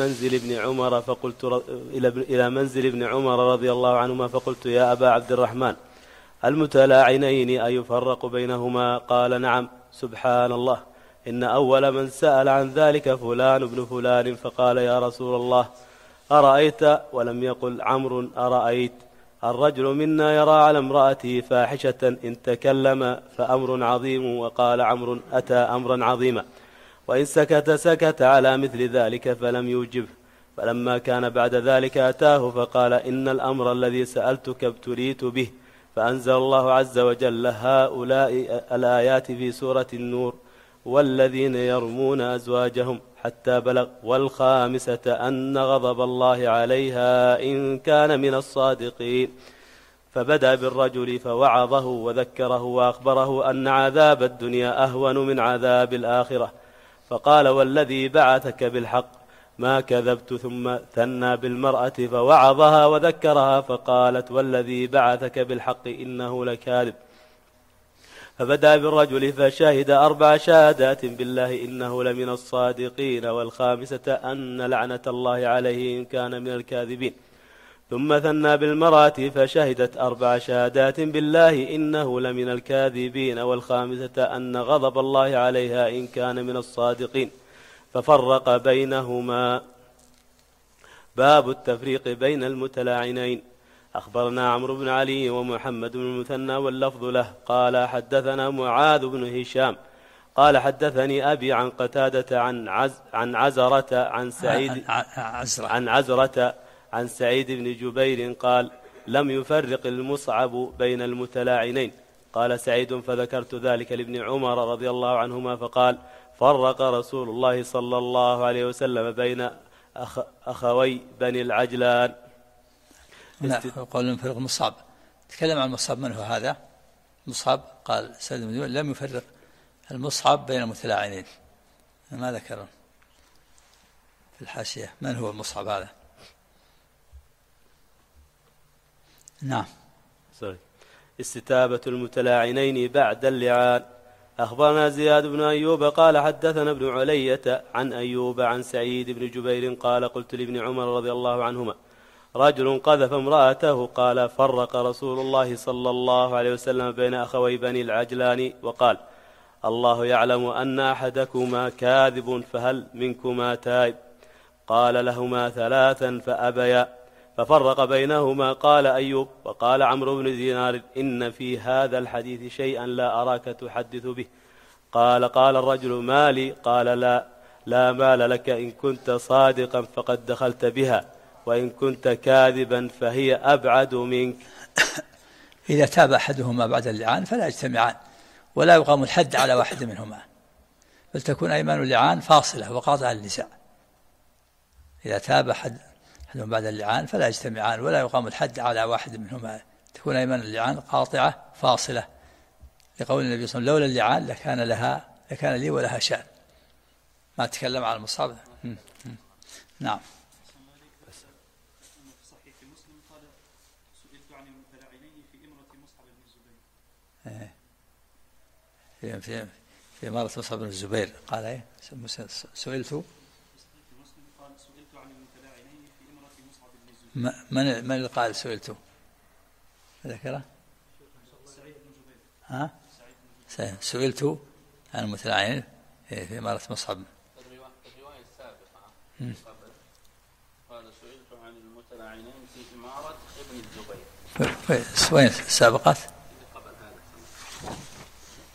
D: منزل ابن عمر رضي الله عنهما فقلت يا أبا عبد الرحمن المتلاعنين أيفرق بينهما قال نعم سبحان الله إن أول من سأل عن ذلك فلان ابن فلان فقال يا رسول الله أرأيت ولم يقل عمرو أرأيت الرجل منا يرى على امرأته فاحشة إن تكلم فأمر عظيم وقال عمرو أتى أمرا عظيما وإن سكت على مثل ذلك فلم يوجبه فلما كان بعد ذلك أتاه فقال إن الأمر الذي سألتك ابتليت به فأنزل الله عز وجل هؤلاء الآيات في سورة النور والذين يرمون أزواجهم حتى بلغ والخامسة أن غضب الله عليها إن كان من الصادقين فبدأ بالرجل فوعظه وذكره وأخبره أن عذاب الدنيا أهون من عذاب الآخرة فقال والذي بعثك بالحق ما كذبت ثم ثنى بالمرأة فوعظها وذكرها فقالت والذي بعثك بالحق إنه لكاذب فبدأ بالرجل فشهد 4 شهادات بالله إنه لمن الصادقين والخامسة أن لعنة الله عليه إن كان من الكاذبين ثم ثنى بالمرأة فشهدت 4 شهادات بالله إنه لمن الكاذبين والخامسة أن غضب الله عليها إن كان من الصادقين ففرق بينهما. باب التفريق بين المتلاعنين. أخبرنا عمرو بن علي ومحمد بن المثنى واللفظ له قال حدثنا معاذ بن هشام قال حدثني أبي عن قتادة عن عزرة عن سعيد بن جبير قال لم يفرق المصعب بين المتلاعنين. قال سعيد فذكرت ذلك لابن عمر رضي الله عنهما فقال فرق رسول الله صلى الله عليه وسلم بين أخوي بني العجلان.
B: قال يفرق المصعب. تكلم عن المصعب من هو هذا مصعب قال سعيد بن جبير لم يفرق المصعب بين المتلاعنين ما ذكره في الحاشية من هو المصعب هذا. نعم.
D: استتابة المتلاعنين بعد اللعان. أخبرنا زياد بن أيوب قال حدثنا ابن علية عن أيوب عن سعيد بن جبير قال قلت لابن عمر رضي الله عنهما رجل قذف امرأته قال فرق رسول الله صلى الله عليه وسلم بين أخوي بني العجلان وقال الله يعلم أن أحدكما كاذب فهل منكما تائب قال لهما 3 فأبيا ففرق بينهما. قال أيوب وقال عمرو بن دينار إن في هذا الحديث شيئا لا أراك تحدث به. قال الرجل مالي قال لا مال لك إن كنت صادقا فقد دخلت بها وإن كنت كاذبا فهي أبعد منك.
B: إذا تاب أحدهما بعد اللعان فلا يجتمعان ولا يقام الحد على واحد منهما بل تكون أيمان اللعان فاصلة وقاطعة النساء. إذا تاب أحدهم بعد اللعان فلا يجتمعان ولا يقام الحد على واحد منهما تكون أيمان اللعان قاطعة فاصلة لقول النبي صلى الله عليه وسلم لولا اللعان لكان لي ولها شأن. ما تكلم عن المصاب. نعم. في إمارة مصعب بن الزبير قال إيه سئلت من اللي قال سئلت ذكره سئلت عن المتلاعنين في إمارة مصعب.
C: الرواية السابقة قال سئلت عن المتلاعنين في إمارة ابن الزبير.
B: وين السابقات؟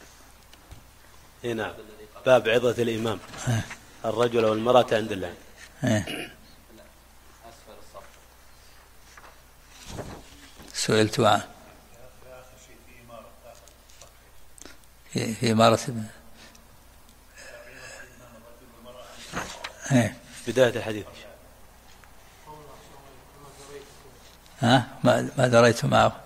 D: نعم. باب عظة الإمام الرجل والمرأة عند اللعان.
B: سئلت عنه في إمارة
D: بداية الحديث.
B: ما دريت معه.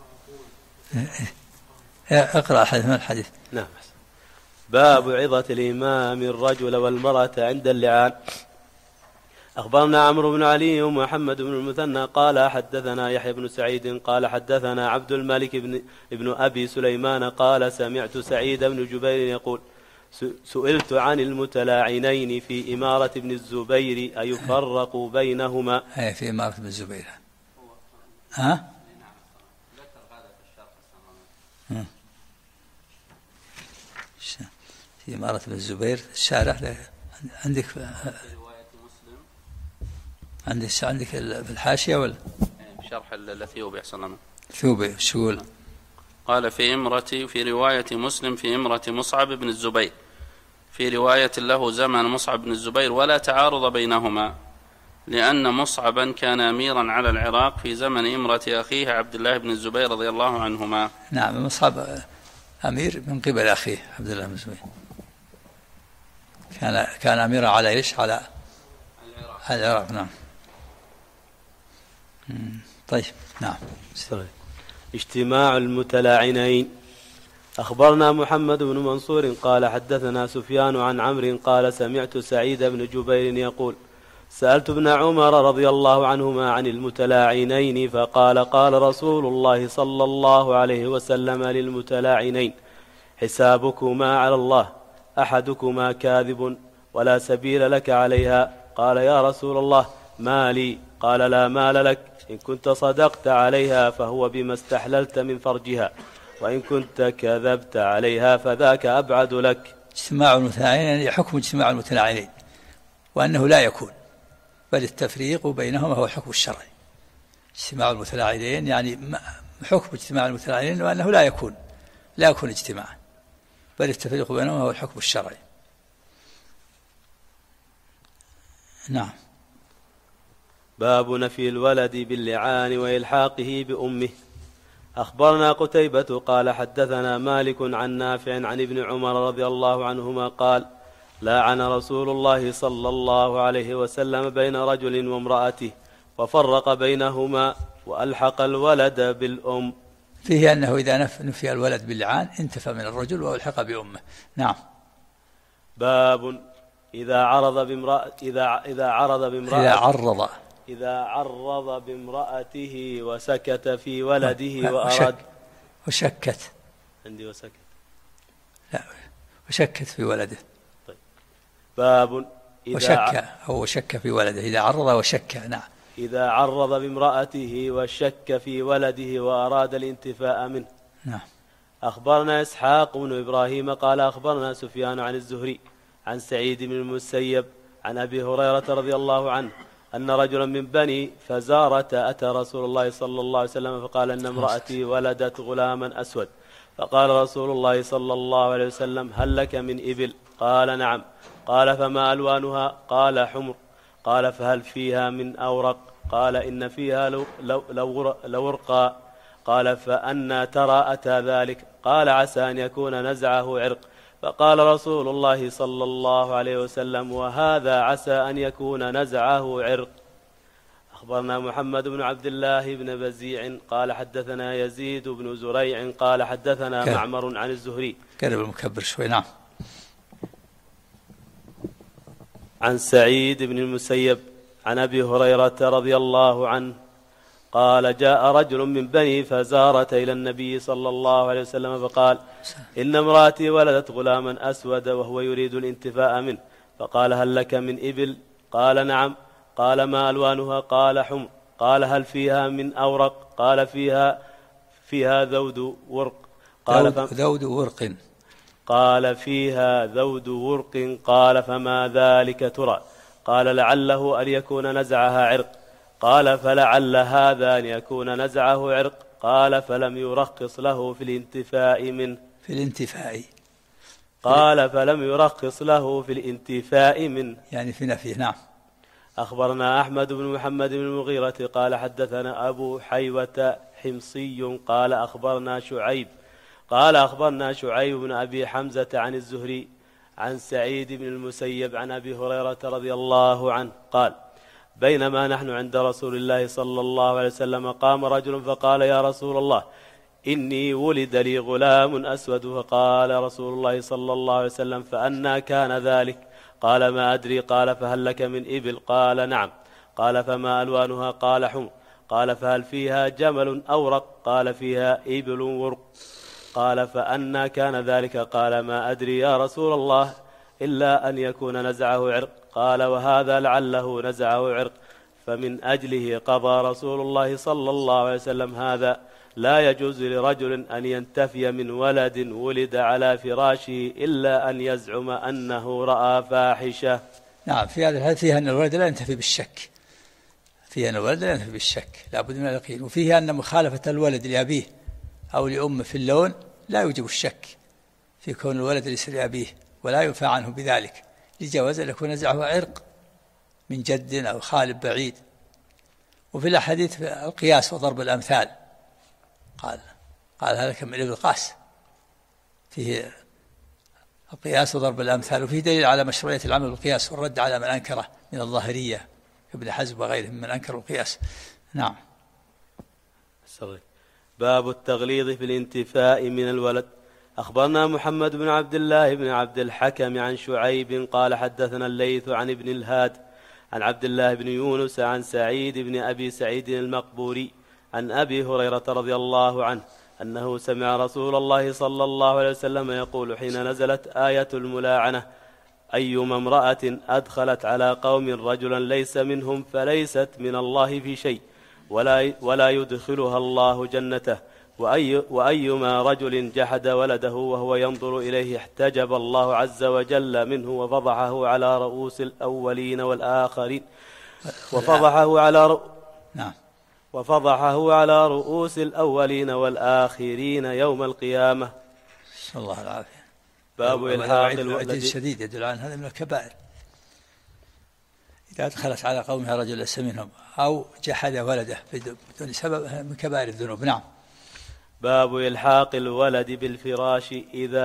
B: اقرأ الحديث من الحديث.
D: نعم. باب عظة الإمام الرجل والمرأة عند اللعان. أخبرنا عمرو بن علي ومحمد بن المثنى قال حدثنا يحيى بن سعيد قال حدثنا عبد الملك بن أبي سليمان قال سمعت سعيد بن جبير يقول سئلت عن المتلاعنين في إمارة ابن الزبير أيفرق بينهما.
B: في إمارة ابن الزبير. في إمارة ابن الزبير الشارع عندك عندك في الحاشية ولا
C: شرح الثيوبي أحسن الله.
B: ثيوبي شغول.
C: قال في رواية مسلم في إمرة مصعب بن الزبير، في رواية له زمن مصعب بن الزبير ولا تعارض بينهما، لأن مصعبا كان أميرا على العراق في زمن إمرة أخيه عبد الله بن الزبير رضي الله عنهما.
B: نعم، مصعب أمير من قبل أخيه عبد الله بن الزبير، كان أميرا على إيش؟ على العراق. نعم. طيب. نعم.
D: اجتماع المتلاعنين. أخبرنا محمد بن منصور قال حدثنا سفيان عن عمرو قال سمعت سعيد بن جبير يقول سألت ابن عمر رضي الله عنهما عن المتلاعنين فقال قال رسول الله صلى الله عليه وسلم للمتلاعنين حسابكما على الله، أحدكما كاذب ولا سبيل لك عليها. قال يا رسول الله ما لي؟ قال لا مال لك، إن كنت صدقت عليها فهو بما استحللت من فرجها، وإن كنت كذبت عليها فذاك أبعد لك.
B: اجتماع المتلاعنين يعني حكم اجتماع المتلاعنين، وأنه لا يكون، بل التفريق بينهما هو الحكم الشرعي. اجتماع المتلاعنين يعني حكم اجتماع المتلاعنين وأنه لا يكون اجتماعا، بل التفريق بينهما هو الحكم الشرعي. نعم.
D: باب نفي الولد باللعان وإلحاقه بأمه. أخبرنا قتيبة قال حدثنا مالك عن نافع عن ابن عمر رضي الله عنهما قال لعن رسول الله صلى الله عليه وسلم بين رجل وامرأته وفرق بينهما وألحق الولد بالأم.
B: فيه أنه إذا نفي الولد باللعان انتفى من الرجل وألحق بأمه. نعم.
D: باب إذا عرض بامرأته وسكت في ولده وأراد
B: وشكت
D: عندي وسكت
B: لا وشكت في ولده.
D: طيب. باب
B: وشك في ولده إذا عرض وشك. نعم.
D: إذا عرض بامرأته وشك في ولده وأراد الانتفاء منه.
B: نعم.
D: أخبرنا إسحاق بن إبراهيم قال أخبرنا سفيان عن الزهري عن سعيد بن المسيب عن أبي هريرة رضي الله عنه أن رجلا من بني فزارة أتى رسول الله صلى الله عليه وسلم فقال إن امرأتي ولدت غلاما أسود، فقال رسول الله صلى الله عليه وسلم هل لك من إبل؟ قال نعم. قال فما ألوانها؟ قال حمر. قال فهل فيها من أورق؟ قال إن فيها لورقا. قال فأنى ترى أتى ذلك؟ قال عسى أن يكون نزعه عرق. فقال رسول الله صلى الله عليه وسلم وهذا عسى أن يكون نزعه عرق. أخبرنا محمد بن عبد الله بن بزيع قال حدثنا يزيد بن زريع قال حدثنا معمر عن الزهري.
B: قرب المكبر شوي. نعم.
D: عن سعيد بن المسيب عن أبي هريرة رضي الله عنه قال جاء رجل من بني فزارة إلى النبي صلى الله عليه وسلم فقال إن امرأتي ولدت غلاما أسود وهو يريد الانتفاء منه، فقال هل لك من إبل؟ قال نعم. قال ما ألوانها؟ قال حمر. قال هل فيها من أورق؟ قال فيها ذود ورق.
B: ذود ورق.
D: قال فيها ذود ورق. قال فما ذلك ترى؟ قال لعله أن يكون نزعها عرق. قال فلعل هذا أن يكون نزعه عرق. قال فلم يرخص له في الانتفاء منه.
B: في الانتفاء.
D: قال فلم يرخص له في الانتفاء منه،
B: يعني في نفيه. نعم.
D: أخبرنا أحمد بن محمد بن المغيرة قال حدثنا أبو حيوة حمصي قال أخبرنا شعيب بن أبي حمزة عن الزهري عن سعيد بن المسيب عن أبي هريرة رضي الله عنه قال بينما نحن عند رسول الله صلى الله عليه وسلم قام رجل فقال يا رسول الله إني ولد لي غلام أسود. فقال رسول الله صلى الله عليه وسلم فأنى كان ذلك؟ قال ما أدري. قال فهل لك من إبل؟ قال نعم. قال فما ألوانها؟ قال حمر. قال فهل فيها جمل أورق؟ قال فيها إبل ورق. قال فأنى كان ذلك؟ قال ما أدري يا رسول الله إلا أن يكون نزعه عرق. قال وهذا لعله نزعه عرق فمن أجله قضى رسول الله صلى الله عليه وسلم هذا لا يجوز لرجل أن ينتفي من ولد ولد على فراشه إلا أن يزعم أنه رأى فاحشة.
B: نعم، في هذا الحديث فيها أن الولد لا ينتفي بالشك، لا بد من اليقين. وفيه أن مخالفة الولد لأبيه أو لأمه في اللون لا يوجب الشك في كون الولد ليس لأبيه، ولا ينفع عنه بذلك لجواز أن يكون نزعه عرق من جد أو خال بعيد. وفي الأحاديث القياس وضرب الأمثال، قال هذا كم ابن القاس، فيه القياس وضرب الأمثال. وفيه دليل على مشروعية العمل بالقياس والرد على من أنكره من الظاهرية ابن حزم وغيرهم من أنكر القياس. نعم.
D: باب التغليظ في الانتفاء من الولد. أخبرنا محمد بن عبد الله بن عبد الحكم عن شعيب قال حدثنا الليث عن ابن الهاد عن عبد الله بن يونس عن سعيد بن أبي سعيد المقبوري عن أبي هريرة رضي الله عنه أنه سمع رسول الله صلى الله عليه وسلم يقول حين نزلت آية الملاعنة أيما امرأة أدخلت على قوم رجلا ليس منهم فليست من الله في شيء ولا يدخلها الله جنته وأيما رجل جحد ولده وهو ينظر إليه احتجب الله عز وجل منه وفضحه على رؤوس الأولين والآخرين وفضحه على رؤوس الأولين والآخرين يوم القيامة.
B: صلى الله العافية.
D: باب إلحاق الولد
B: الشديد يدل عن هذا من الكبائر، إذا دخلت على قومها رجل ليس منهم أو جحد ولده بدون سبب من كبائر الذنوب. نعم.
D: باب إلحاق الولد بالفراش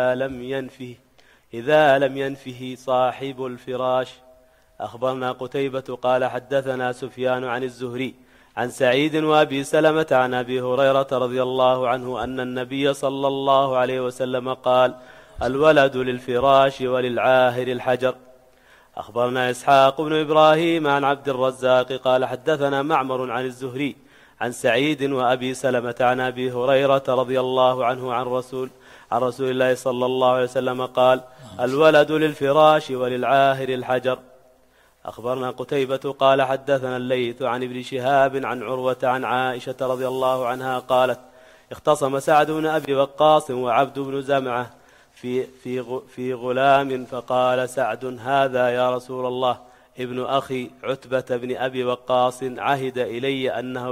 D: إذا لم ينفه صاحب الفراش. أخبرنا قتيبة قال حدثنا سفيان عن الزهري عن سعيد وأبي سلمة عن أبي هريرة رضي الله عنه أن النبي صلى الله عليه وسلم قال الولد للفراش وللعاهر الحجر. أخبرنا إسحاق بن إبراهيم عن عبد الرزاق قال حدثنا معمر عن الزهري عن سعيد وأبي سلمة عن أبي هريرة رضي الله عنه عن رسول الله صلى الله عليه وسلم قال الولد للفراش وللعاهر الحجر. أخبرنا قتيبة قال حدثنا الليث عن ابن شهاب عن عروة عن عائشة رضي الله عنها قالت اختصم سعد بن أبي وقاص وعبد بن زمعة في غلام فقال سعد هذا يا رسول الله ابن أخي عتبة بن أبي وقاص عهد إلي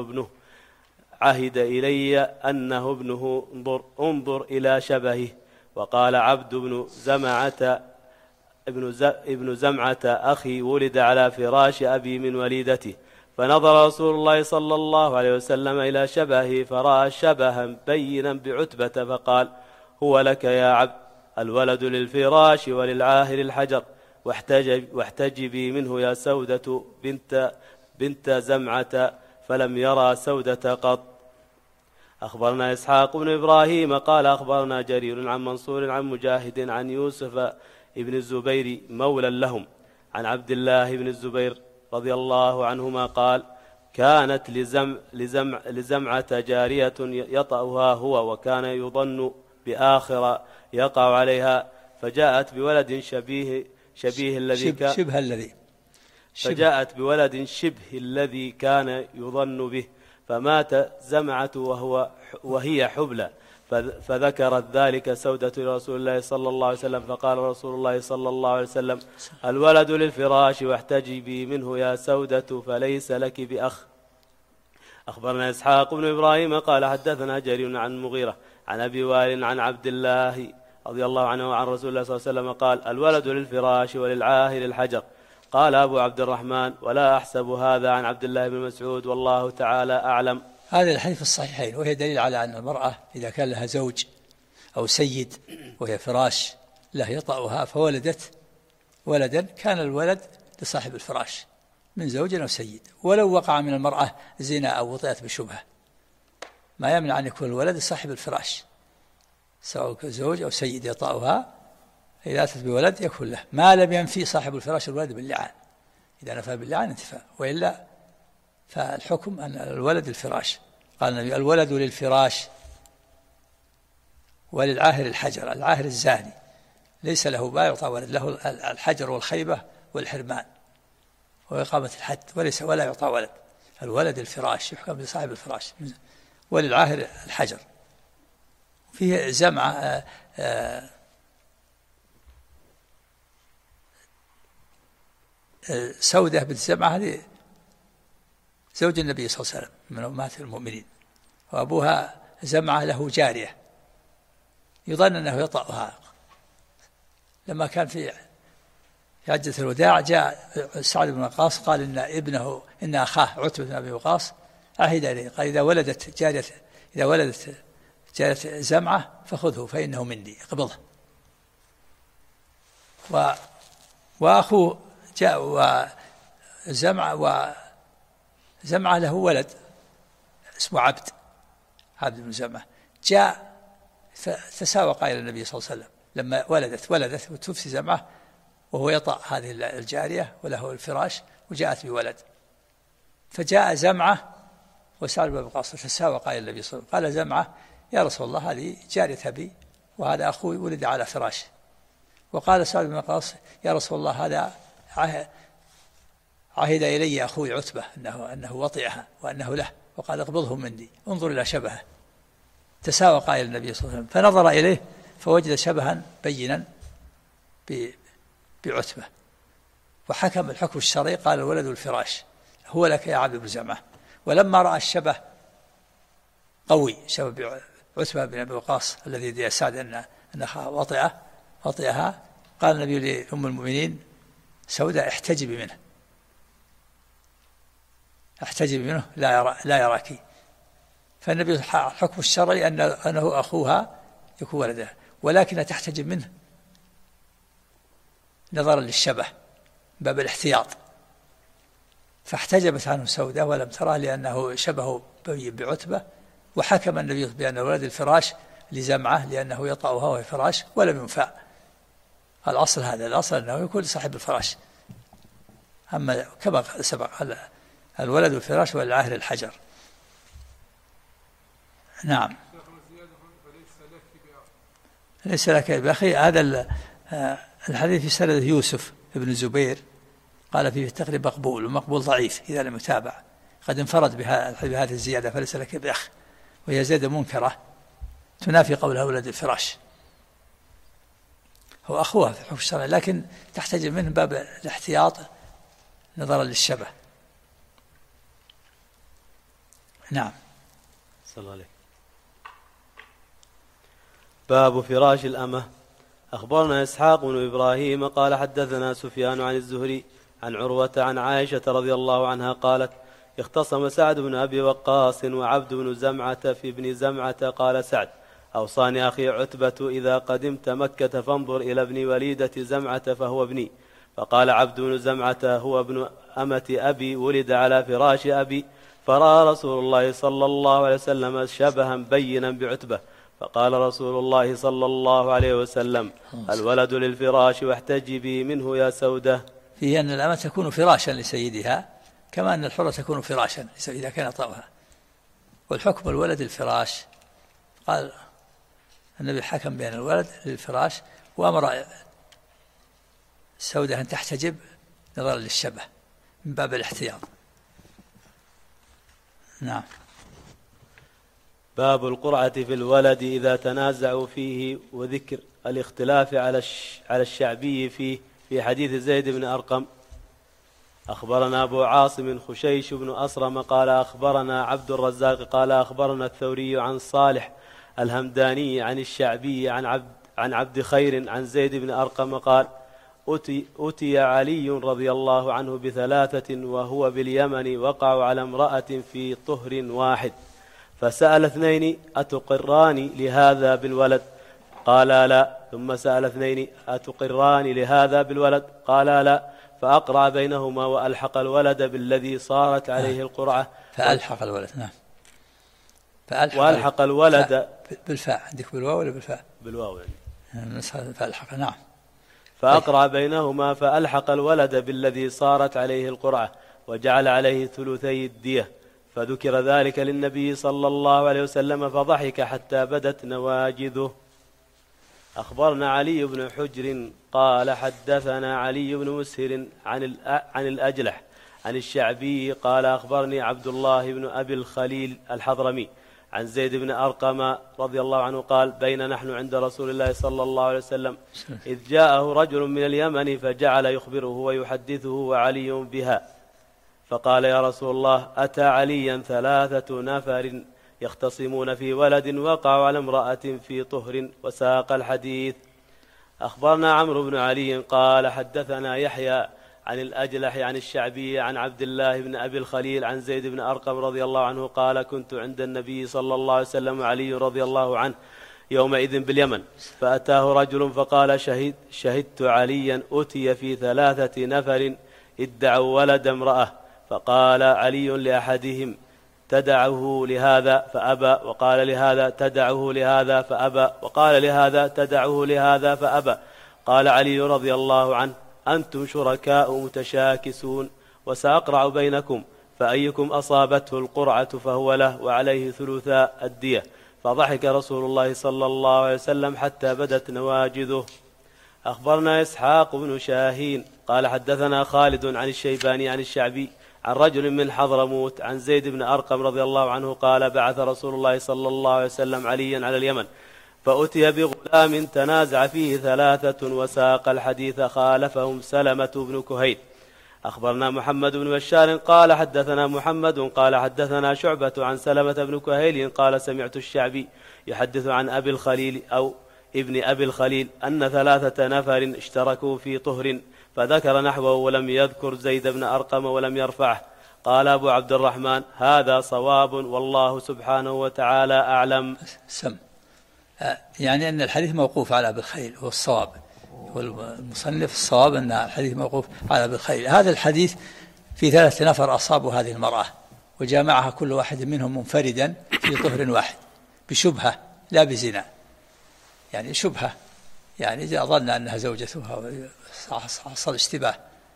D: أنه ابنه انظر إلى شبهه. وقال عبد بن زمعة ابن زمعة أخي ولد على فراش أبي من وليدته. فنظر رسول الله صلى الله عليه وسلم إلى شبهه فرأى شبها بينا بعتبة فقال هو لك يا عبد الولد للفراش وللعاهر الحجر واحتجبي منه يا سودة بنت زمعة. فلم يرى سودة قط. أخبرنا إسحاق بن إبراهيم قال أخبرنا جرير عن منصور عن مجاهد عن يوسف ابن الزبير مولى لهم عن عبد الله بن الزبير رضي الله عنهما قال كانت لزمعة جارية يطأها هو وكان يظن بآخر يقع عليها فجاءت بولد شبه الذي كان يظن به فمات زمعة وهي حبلى فذكرت ذلك سودة لرسول الله صلى الله عليه وسلم فقال رسول الله صلى الله عليه وسلم الولد للفراش واحتجبي منه يا سودة فليس لك بأخ. أخبرنا إسحاق بن إبراهيم قال حدثنا جرير عن مغيرة عن أبي وائل عن عبد الله رضي الله عنه عن رسول الله صلى الله عليه وسلم قال الولد للفراش وللعاهر الحجر. قال أبو عبد الرحمن: ولا أحسب هذا عن عبد الله بن مسعود، والله تعالى أعلم.
B: هذا الحديث في الصحيحين، وهي دليل على أن المرأة إذا كان لها زوج أو سيد وهي فراش له يطأها فولدت ولدا، كان الولد لصاحب الفراش من زوج أو سيد، ولو وقع من المرأة زنا أو وطئت بشبهة ما يمنع أن يكون الولد لصاحب الفراش، سواء زوج أو سيد يطأها إذا أتت بولد يكون له، ما لم ينفي صاحب الفراش الولد باللعان. إذا نفى باللعان انتفاء، وإلا فالحكم أن الولد الفراش. قال النبي: الولد للفراش وللعاهر الحجر. العاهر الزاني ليس له ما يعطى ولد، له الحجر والخيبة والحرمان وإقامة الحد، ولا يعطى ولد. الولد الفراش يحكم لصاحب الفراش، وللعاهر الحجر. فيه زمعة سودة بنت زمعة هذه زوج النبي صلى الله عليه وسلم من أمهات المؤمنين، وأبوها زمعة له جارية يظن أنه يطأها. لما كان في حجة الوداع جاء سعد بن وقاص قال إن أخاه عتبة بن أبي وقاص عهد إليه، قال إذا ولدت جارية زمعة فخذه فإنه مني، اقبضه. وأخوه جاء وزمعة له ولد اسمه عبد بن زمعة، جاء فتساوق إلى النبي صلى الله عليه وسلم لما ولدت وتوفي زمعة وهو يطأ هذه الجارية وله الفراش، وجاءت بولد، فجاء زمعة وسعد بن وقاص تساوق إلى النبي صلى الله عليه وسلم. قال زمعة: يا رسول الله، هذه جارية أبي وهذا أخوي ولد على فراش. وقال سعد بن وقاص: يا رسول الله، هذا عهد إلي أخوي عتبة أنه وطئها وأنه له، وقال اقبضه مني، انظر إلى شبهه. تساوق إلى النبي صلى الله عليه وسلم فنظر إليه فوجد شبها بينا بعتبة، وحكم الحكم الشرعي، قال: الولد الفراش هو لك يا عبد بن زمعة. ولما رأى الشبه قوي، شبه عتبة بن أبي وقاص الذي يدعي سعد أن أخاه وطئها، قال النبي لأم المؤمنين سوداء: احتجبي منه لا يراك. فالنبي الحكم الشرعي أنه أخوها يكون ولدها، ولكن تحتجب منه نظرا للشبه باب الاحتياط، فاحتجبت عنه سوداء ولم تراه لأنه شبه بعتبة، وحكم النبي بأن ولد الفراش لزمعة لأنه يطأها وهي فراش ولم ينفع. الأصل هذا، الأصل أنه يكون صاحب الفراش. أما كما سبق الولد الفراش والعاهر الحجر. نعم. ليس لك بأخي. هذا الحديث في سنده يوسف بن الزبير، قال فيه التقريب مقبول، ومقبول ضعيف إذا لم يتابع، قد انفرد بهذه الزيادة فليس لك بأخ، وهي زيادة منكرة تنافي قولها ولد الفراش. هو أخوها في الحكم الشرعي، لكن تحتاج منه باب الاحتياط نظرا للشبه. نعم.
D: صلى الله عليه. باب فراش الأمة. أخبرنا إسحاق بن إبراهيم قال حدثنا سفيان عن الزهري عن عروة عن عائشة رضي الله عنها قالت: اختصم سعد بن أبي وقاص وعبد بن زمعة في ابن زمعة. قال سعد: أوصاني أخي عتبة إذا قدمت مكة فانظر إلى ابن وليدة زمعة فهو ابني. فقال عبد بن زمعة: هو ابن أمة أبي ولد على فراش أبي. فرأى رسول الله صلى الله عليه وسلم شبها بينا بعتبة، فقال رسول الله صلى الله عليه وسلم: الولد للفراش واحتجبي منه يا سودة.
B: فيه أن الأمة تكون فراشا لسيدها كما أن الحرة تكون فراشا إذا كان طأها، والحكم الولد الفراش. قال النبي حكم بين الولد للفراش، وأمر سودة أن تحتجب نظرا للشبه من باب الاحتياط. نعم.
D: باب القرعة في الولد إذا تنازعوا فيه، وذكر الاختلاف على الشعبي فيه في حديث زيد بن أرقم. أخبرنا أبو عاصم خشيش بن أصرم قال أخبرنا عبد الرزاق قال أخبرنا الثوري عن صالح الهمداني عن الشعبي عن عبد خير عن زيد بن أرقم قال: أتي علي رضي الله عنه ب3 وهو باليمن وقعوا على امرأة في طهر واحد، فسأل 2 أتقران لهذا بالولد؟ قالا لا. ثم سأل 2 أتقران لهذا بالولد؟ قالا لا. فأقرع بينهما وألحق الولد بالذي صارت عليه القرعة.
B: فألحق الولد. نعم.
D: وألحق الولد
B: بالفاء. عندك بالواو ولا بالفاء؟
D: بالواو
B: يعني. فألحق. نعم.
D: فأقرع بينهما فألحق الولد بالذي صارت عليه القرعة وجعل عليه 2 الدية. فذكر ذلك للنبي صلى الله عليه وسلم فضحك حتى بدت نواجذه. أخبرنا علي بن حجر قال حدثنا علي بن مسهر عن الأجلح عن الشعبي قال أخبرني عبد الله بن أبي الخليل الحضرمي عن زيد بن أرقم رضي الله عنه قال بين نحن عند رسول الله صلى الله عليه وسلم إذ جاءه رجل من اليمن فجعل يخبره ويحدثه وعلي بها، فقال يا رسول الله أتى عليا 3 نفر يختصمون في ولد وقعوا على امرأة في طهر، وساق الحديث. أخبرنا عمرو بن علي قال حدثنا يحيى عن الأجلح عن الشعبي عن عبد الله بن أبي الخليل عن زيد بن أرقم رضي الله عنه قال كنت عند النبي صلى الله عليه وسلم علي رضي الله عنه يومئذ باليمن، فأتاه رجل فقال شهدت عليا أتي في 3 نفر ادعوا ولد امرأة، فقال علي لأحدهم تدعه لهذا فأبى، وقال لهذا تدعه لهذا فأبى، وقال لهذا تدعه لهذا فأبى. قال علي رضي الله عنه أنتم شركاء متشاكسون وسأقرع بينكم، فأيكم أصابته القرعة فهو له وعليه 3 الدية. فضحك رسول الله صلى الله عليه وسلم حتى بدت نواجذه. أخبرنا إسحاق بن شاهين قال حدثنا خالد عن الشيباني عن الشعبي عن رجل من حضرموت عن زيد بن أرقم رضي الله عنه قال بعث رسول الله صلى الله عليه وسلم عليا على اليمن، فأتي بغلام تنازع فيه 3 وساق الحديث خالفهم سلمة بن كهيل. أخبرنا محمد بن بشار قال حدثنا محمد قال حدثنا شعبة عن سلمة بن كهيل قال سمعت الشعبي يحدث عن أبي الخليل أو ابن أبي الخليل أن 3 نفر اشتركوا في طهر، فذكر نحوه ولم يذكر زيد بن أرقم ولم يرفعه. قال أبو عبد الرحمن هذا صواب والله سبحانه وتعالى أعلم.
B: يعني أن الحديث موقوف على أبي الخليل هو الصواب، والمصنف الصواب أن الحديث موقوف على أبي الخليل. هذا الحديث في 3 نفر أصابوا هذه المرأة وجامعها كل واحد منهم منفردا في طهر واحد بشبهة لا بزنا، يعني شبهة، يعني إذا ظن أنها زوجتها حصل اشتباه.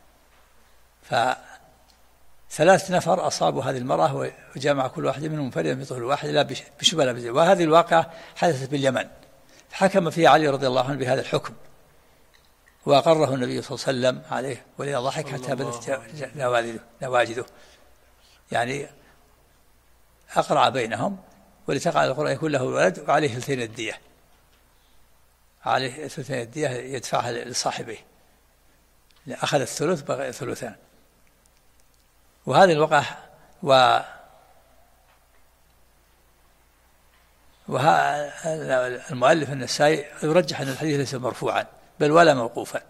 B: ف3 نفر أصابوا هذه المرأة وجامع كل واحد منهم منفردا في طهر واحد لا بشبهة لا بزنا. وهذه الواقعة حدثت باليمن، فحكم فيها علي رضي الله عنه بهذا الحكم وأقره النبي صلى الله عليه وسلم عليه، ولذا ضحك حتى بدت نواجذه، يعني أقرع بينهم ولتقع القرآن يكون له ولد وعليه 2 الدية، عليه 2 الدية يدفعها لصاحبه، أخذ الثلث بقي 2. وهذه الوقعة المؤلف النسائي يرجح أن الحديث ليس مرفوعا بل ولا موقوفا.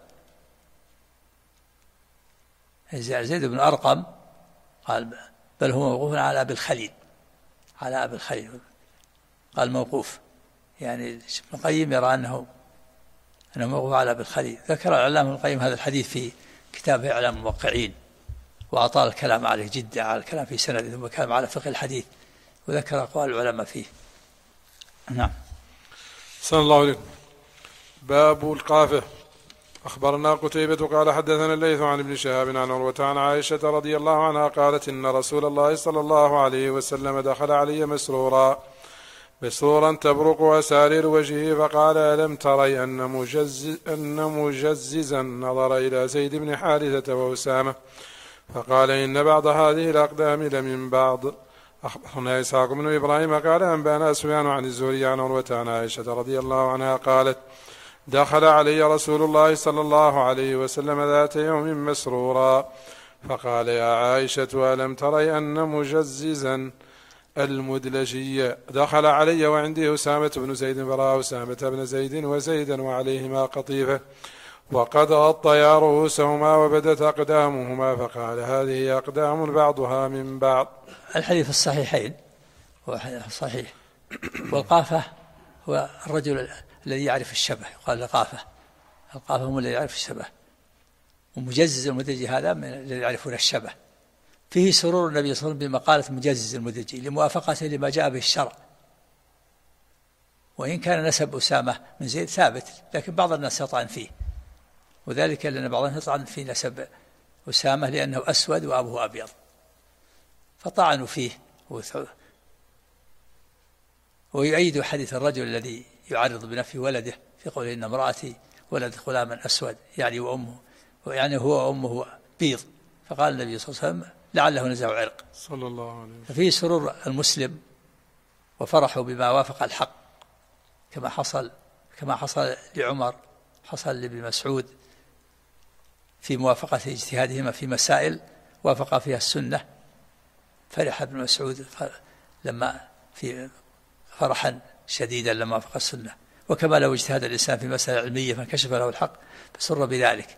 B: زيد بن أرقم قال بل هو موقوف على أبي الخليل، على أبي الخليل قال موقوف، يعني ابن القيم يرى أنه موقوف على أبي الخليل. ذكر العلامة ابن القيم هذا الحديث في كتابه إعلام الموقعين وأطال الكلام عليه جدا، على الكلام في سنده ثم كلام على فقه الحديث، وذكر أقوال العلماء فيه. نعم.
A: صلى الله عليه وسلم. باب القافة. أخبرنا قتيبة قال حدثنا الليث عن ابن شهاب عن عروة عن عائشة رضي الله عنها قالت إن رسول الله صلى الله عليه وسلم دخل علي مسرورا تبرق أسارير وجهه فقال ألم تري أن مجززا نظر إلى زيد بن حارثة وأسامة فقال إن بعض هذه الأقدام لمن بعض. أخبرنا إسحاق بن إبراهيم قال أنبأنا سفيان عن الزهري عن عروة عن عائشة رضي الله عنها قالت دخل علي رسول الله صلى الله عليه وسلم ذات يوم مسرورا فقال يا عائشة ألم تري أن مجززا المدلجي دخل علي وعندي أسامة بن زيد فرأى أسامة بن زيد وزيدا وعليهما قطيفة وقد غطيا رؤوسهما وبدت أقدامهما فقال هذه أقدام بعضها من بعض.
B: الحديث الصحيحين هو صحيح. والقافة هو الرجل الذي يعرف الشبه، يقال لقافة. القافة هم الذي يعرف الشبه، ومجزز المدرج هذا من الذي يعرفون الشبه. فيه سرور النبي صلى الله عليه وسلم بمقالة مجزز المدرج لموافقته لما جاء به الشرع، وإن كان نسب أسامة من زيد ثابت، لكن بعض الناس يطعن فيه، وذلك لأن بعض الناس يطعن في نسب أسامة لأنه أسود وأبوه أبيض، فطعنوا فيه. ويؤيد حديث الرجل الذي يعرض بنفي ولده في قوله إن امرأتي ولد غلاما أسود، يعني وأمه، يعني هو وأمه بيض، فقال النبي صلى الله عليه وسلم لعله نزع عرق
A: صلى الله عليه وسلم.
B: ففيه سرور المسلم وفرحوا بما وافق الحق، كما حصل لعمر، حصل لابن مسعود في موافقة اجتهادهما في مسائل وافق فيها السنة، فرح ابن مسعود لما في فرحا شديدا لما وافق السنة. وكما لو اجتهد الإنسان في مسألة علمية فانكشف له الحق فسر بذلك.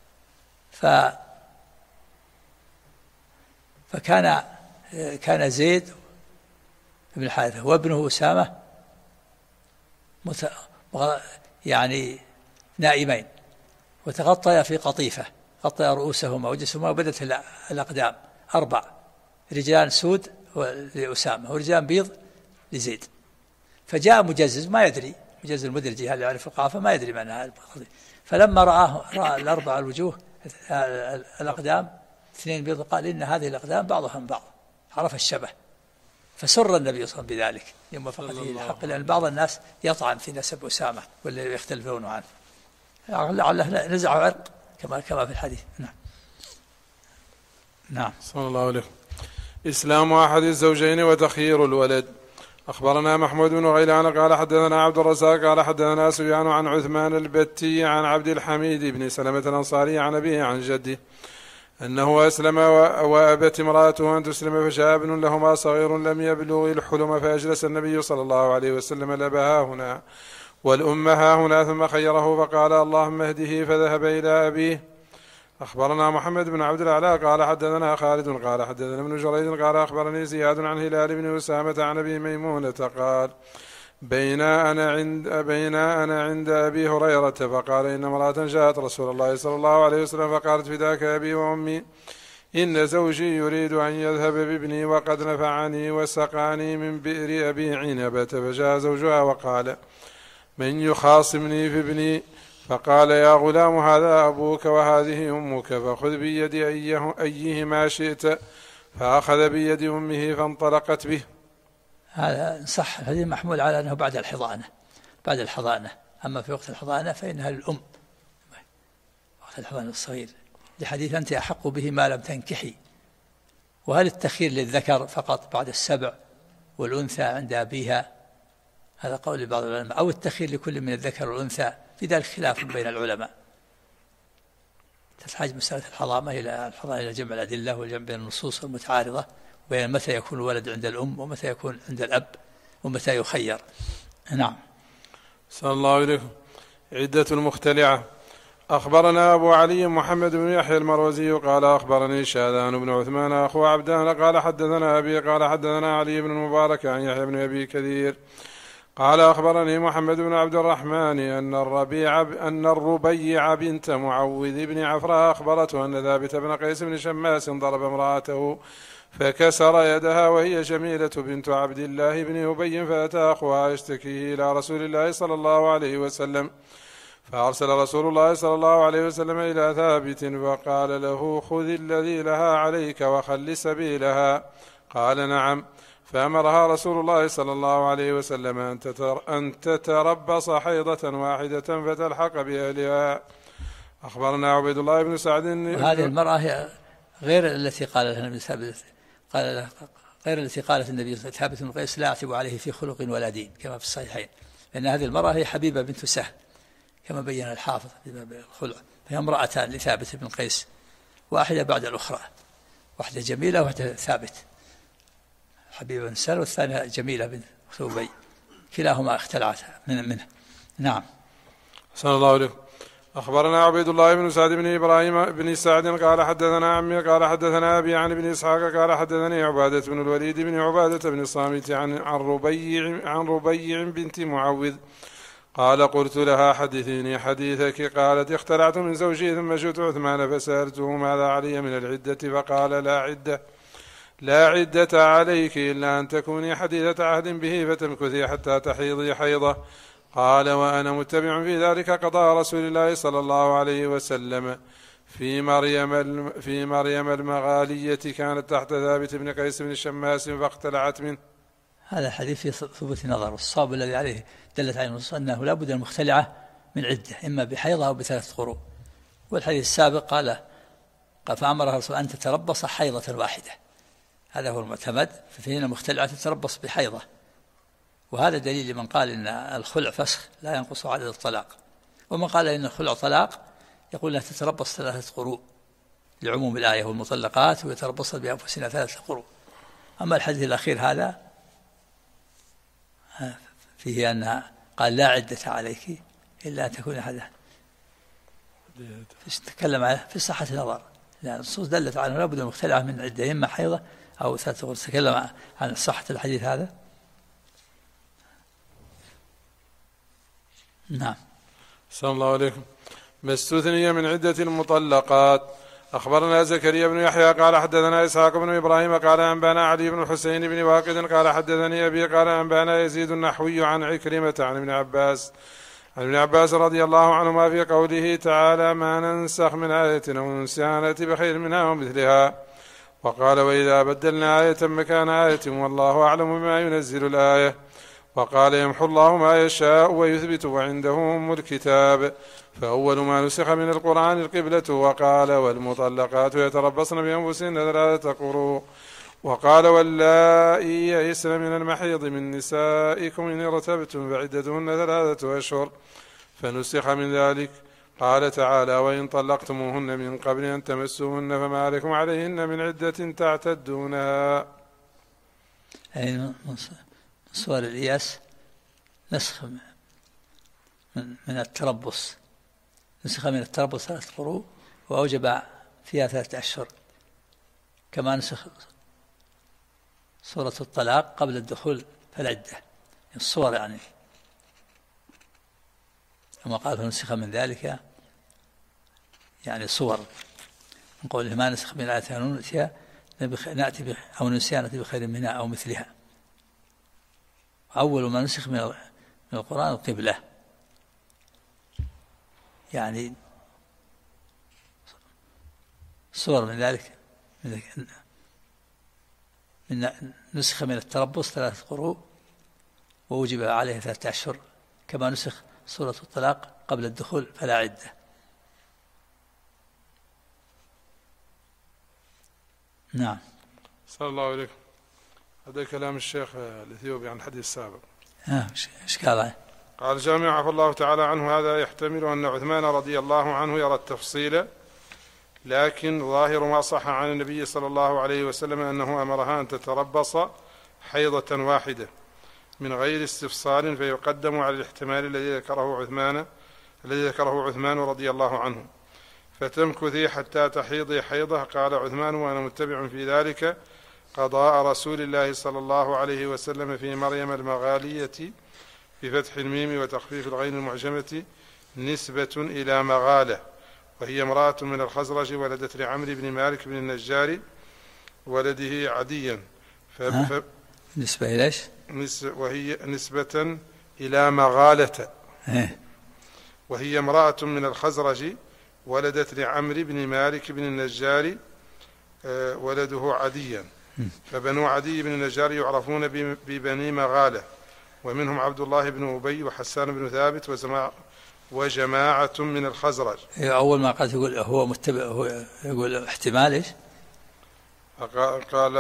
B: فكان زيد بن الحارثة وابنه أسامة يعني نائمين، وتغطيا في قطيفة، غطيا رؤوسهما وجسمهما وبدت الأقدام 4 رجال سود لأسامة ورجال بيض لزيد. فجاء مجزز ما يدري، مجزز المدرجي هل يعرف القافة ما يدري معنى القضية، فلما رأى الأربع الوجوه الأقدام 2 بيض قال إن هذه الأقدام بعضها من بعض، عرف الشبه، فسر النبي صلى الله عليه وسلم بذلك لموافقته الحق، لأن بعض الناس يطعن في نسب أسامة والذي يختلفون عنه، لعله نزع عرق كما في الحديث. نعم.
A: صلى الله عليه وسلم. إسلام أحد الزوجين وتخيير الولد. أخبرنا محمود بن غيلان قال حدثنا عبد الرزاق قال حدثنا سفيان عن عثمان البتي عن عبد الحميد بن سلمة الأنصاري عن أبيه عن جده أنه أسلم وأبت امرأته أن تسلم، فشاء ابن لهما صغير لم يبلغ الحلم، فأجلس النبي صلى الله عليه وسلم الأب هاهنا والأم هاهنا، ثم خيره فقال اللهم اهده، فذهب إلى أبيه. أخبرنا محمد بن عبد الأعلى قال حدثنا خالد قال حدثنا ابن جريج قال أخبرني زياد عن هلال بن أسامة عن أبي ميمونة قال بين أنا عند أبي هريرة فقال إن امرأة جاءت رسول الله صلى الله عليه وسلم فقالت فداك أبي وأمي إن زوجي يريد أن يذهب بابني وقد نفعني وسقاني من بئر أبي عنبة. فجاء زوجها وقال من يخاصمني في ابني؟ فقال يا غلام هذا أبوك وهذه أمك، فخذ بيد أيهما شئت، فأخذ بيد أمه فانطلقت به.
B: هذا صح، هذه محمول على أنه بعد الحضانة، أما في وقت الحضانة فإنها للأم، وقت الحضانة الصغير، لحديث أنت أحق به ما لم تنكحي. وهل التخيير للذكر فقط بعد 7 والأنثى عند أبيها؟ هذا قول بعض العلماء، أو التخيير لكل من الذكر والأنثى، في ذلك خلاف بين العلماء. تحتاج مسألة الحضانة إلى جمع الأدلة والجمع بين النصوص المتعارضة، وبين متى يكون الولد عند الأم ومتى يكون عند الأب ومتى يخير. نعم.
A: صلى الله عليه وسلم. عدة المختلعة. أخبرنا أبو علي محمد بن يحيى المروزي قال أخبرني شاذان بن عثمان أخو عبدان قال حدثنا أبي قال حدثنا علي بن المبارك عن يحيى بن أبي كثير قال أخبرني محمد بن عبد الرحمن أن الربيع بنت معوذ بن عفراء أخبرته أن ثابت بن قيس بن شماس ضرب امرأته فكسر يدها وهي جميلة بنت عبد الله بن أبي، فأتى أخوها يشتكيه إلى رسول الله صلى الله عليه وسلم، فأرسل رسول الله صلى الله عليه وسلم إلى ثابت فقال له خذ الذي لها عليك وخل سبيلها. قال نعم. فأمرها رسول الله صلى الله عليه وسلم أن تتربص حيضة واحدة فتلحق بأهلها. أخبرنا عبيد الله بن سعد.
B: هذه المرأة هي غير التي قال لها النبي غير التي قالت النبي ثابت بن قيس لا أعتب عليه في خلق ولا دين كما في الصحيحين، لأن هذه المرأة هي حبيبة بنت سهل كما بين الحافظ في باب الخلع، فهي امرأتان لثابت بن قيس، واحدة بعد الأخرى، واحدة جميلة واحدة ثابت، حبيبة بن سهل والثانية جميلة بن أبي، كلاهما اختلعت منه. نعم.
A: صلى الله عليه. أخبرنا عبيد الله بن سعد بن إبراهيم بن سعد قال حدثنا عمي قال حدثنا أبي عن ابن إسحاق قال حدثني عبادة بن الوليد بن عبادة بن الصامت عن ربيع بنت معوذ قال قلت لها حدثيني حديثك قالت اختلعت من زوجي ثم جئت عثمان فسألته ماذا علي من العدة فقال لا عدة عليك إلا أن تكوني حديثة عهد به فتمكثي حتى تحيضي حيضة. قال وأنا متبع في ذلك قضاء رسول الله صلى الله عليه وسلم في مريم المغالية كانت تحت ثابت بن قيس بن الشماس فاختلعت منه.
B: هذا الحديث في ثبوت نظر، والصواب الذي عليه دلت عليه النصوص أنه لا بد المختلعة من عدة إما بحيضة أو ب3 قروء. والحديث السابق قال فأمرها الرسول أن تتربص حيضة واحدة، هذا هو المعتمد، ففينا المختلعة تتربص بحيضة، وهذا دليل لمن قال إن الخلع فسخ لا ينقص عدد الطلاق، ومن قال إن الخلع طلاق يقول أنها تتربص 3 قروء لعموم الآية والمطلقات ويتربصن بأنفسنا 3 قروء. أما الحديث الأخير هذا فيه أنها قال لا عدة عليك إلا أن تكون حدث، تكلم عليه في صحة النظر، لأن النصوص دلت على لا بد المختلعة من عدة إما حيضة أو 3 قروء. تكلم عن صحة الحديث هذا. نعم.
A: صلى الله عليكم. ما استثني من عدة المطلقات. أخبرنا زكريا بن يحيى قال حدثنا إسحاق بن إبراهيم قال أنبانا علي بن الحسين بن واقد قال حدثني أبي قال أنبانا يزيد النحوي عن عكرمة عن ابن عباس رضي الله عنهما في قوله تعالى ما ننسخ من آية أو ننسها نأتي بخير منها ومثلها. وقال وإذا بدلنا آية مكان آية والله أعلم بما ينزل الآية. وقال يمحو الله ما يشاء ويثبت وعنده أم الكتاب. فأول ما نسخ من القرآن القبلة. وقال والمطلقات يتربصن بأنفسهن 3 قروء. وقال واللائي يئسن من المحيض من نسائكم إن ارتبتم فعدتهن 3 أشهر. فنسخ من ذلك. قال تعالى وإن طلقتموهن من قبل أن تمسوهن فما لكم عليهن من عدة تعتدونها.
B: صور الإياس نسخ من التربص، نسخ من التربص 3 قروء وأوجب فيها 3 أشهر، كما نسخ صورة الطلاق قبل الدخول فالعدة الصور يعني. كما قال فنسخ من ذلك يعني صور، من قوله ما نسخ من آية نأتي أو ننسيها نأتي بخير منها أو مثلها. أول ما نسخ من القرآن القبلة، يعني صور من ذلك من نسخ من التربص 3 قروء ووجب عليه 3 أشهر، كما نسخ سورة الطلاق قبل الدخول فلا عدة. نعم.
A: صلى الله عليه. هذا كلام الشيخ الإثيوبي عن الحديث السابق.
B: إشكال.
A: قال الجامع عفى الله تعالى عنه هذا يحتمل أن عثمان رضي الله عنه يرى التفصيل، لكن ظاهر ما صح عن النبي صلى الله عليه وسلم أنه أمرها أن تتربص حيضة واحدة من غير استفصال، فيقدم على الاحتمال الذي ذكره عثمان رضي الله عنه. فتمكثي حتى تحيضي حيضة. قال عثمان وأنا متبع في ذلك قضاء رسول الله صلى الله عليه وسلم في مريم المغالية بفتح الميم وتخفيف الغين المعجمة نسبة إلى مغالة، وهي امرأة من الخزرج ولدت لعمرو بن مالك بن النجار ولده عديا.
B: نسبة إلى إيش؟
A: وهي نسبة إلى مغالة. وهي امرأة من الخزرج ولدت لعمرو بن مالك بن النجار ولده عديا. فبنو عدي بن النجار يعرفون ببني مغالة، ومنهم عبد الله بن أبي وحسان بن ثابت وجماعة من الخزرج.
B: أول ما قال يقول هو متبع، هو يقول احتمال إيش؟
A: قال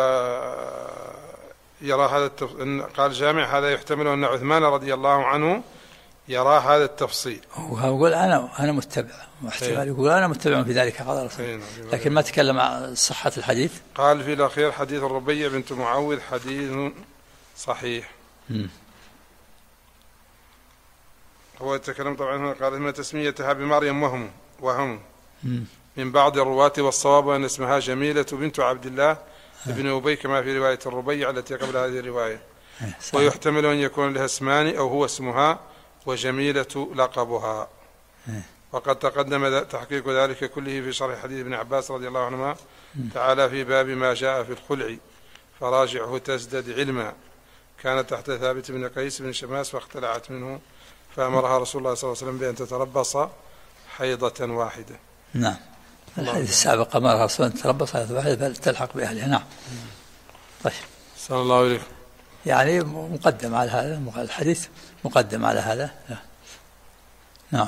A: يرى هذا قال جامع هذا يحتمل أن عثمان رضي الله عنه يرى هذا التفصيل.
B: هو يقول أنا متبع، واحتمال يقول أنا متبع في ذلك قضاء رسول، لكن ما تكلم عن صحة الحديث.
A: قال في الأخير حديث الربيع بنت معوذ حديث صحيح. هو يتكلم طبعا هنا قال إن تسميتها بمريم وهم من بعض الرواة، والصواب أن اسمها جميلة بنت عبد الله ابن أبي كما في رواية الربيع التي قبل هذه الرواية. ويحتمل أن يكون لها اسمان أو هو اسمها وجميلة لقبها. وقد تقدم تحقيق ذلك كله في شرح حديث ابن عباس رضي الله عنهما تعالى في باب ما جاء في الخلع فراجعه تزدد علما، كانت تحت ثابت بن قيس بن شماس فاختلعت منه فأمرها رسول الله صلى الله عليه وسلم بأن تتربص حيضة واحدة.
B: نعم. الحديث السابق أمرها رسول الله تتربص حيضة واحدة بل تلحق بأهلها. نعم. طيب.
A: صلى الله عليه.
B: يعني مقدم على هذا الحديث، مقدم على هذا. نعم.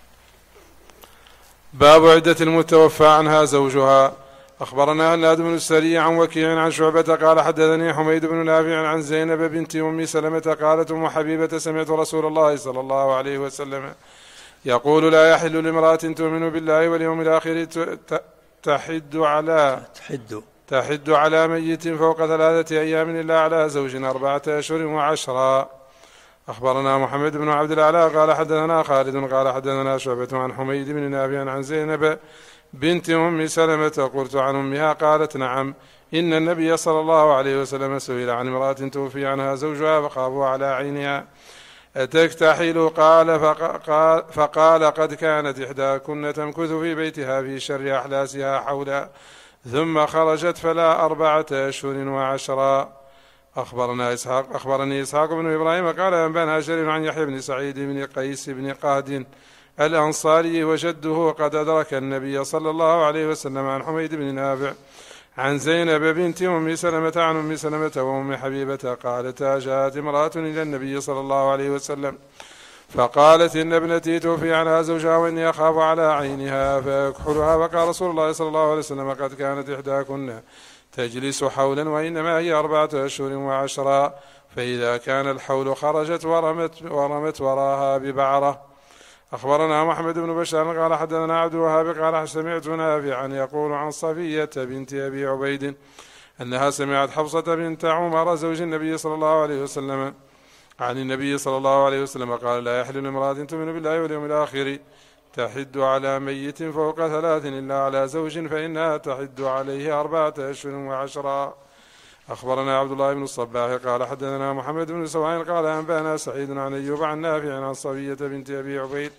A: باب عدة المتوفى عنها زوجها. أخبرنا هناد بن السري عن وكيع عن شعبة قال حدثني حميد بن نافع عن زينب بنت أم سلمة قالت أم حبيبة سمعت رسول الله صلى الله عليه وسلم يقول لا يحل لامرأة تؤمن بالله واليوم الآخر تحد على ميت فوق 3 أيام إلا على زوج 4 أشهر و10. أخبرنا محمد بن عبد الأعلى قال حدثنا خالد قال حدثنا شعبة عن حميد بن نافع عن زينب بنت أم سلمة قلت عن أمها قالت نعم إن النبي صلى الله عليه وسلم سئل عن امرأة توفي عنها زوجها فخافوا على عينها أتكتحل فقال قد كانت إحداكن تمكث في بيتها في شر أحلاسها حولا ثم خرجت فلا 4 أشهر و10. أخبرني إسحاق بن إبراهيم قال أنبانا شريف عن يحيى بن سعيد بن قيس بن قاد الأنصاري وجده قد أدرك النبي صلى الله عليه وسلم عن حميد بن نافع عن زينب بنت أم سلمة عن أم سلمة وأم حبيبة قالتا جاءت امرأة إلى النبي صلى الله عليه وسلم فقالت إن ابنتي توفي عنها زوجها وإني أخاف على عينها فأكحلها. فقال رسول الله صلى الله عليه وسلم قد كانت إحداكن تجلس حولا وإنما هي 4 أشهر و10 فإذا كان الحول خرجت ورمت وراها ببعرة. أخبرنا محمد بن بشار قال حدثنا عبد الوهاب قال سمعت نافعا يقول عن صفية بنت أبي عبيد أنها سمعت حفصة بنت عمر زوج النبي صلى الله عليه وسلم عن النبي صلى الله عليه وسلم قال لا يحل لامرأة تؤمن بالله واليوم الآخر تحد على ميت فوق 3 إلا على زوج فإنها تحد عليه 4 أشهر و10. أخبرنا عبد الله بن الصباح قال حدثنا محمد بن سواء قال أنبانا سعيد عن أيوب عن نافع عن صفية بنت أبي عبيد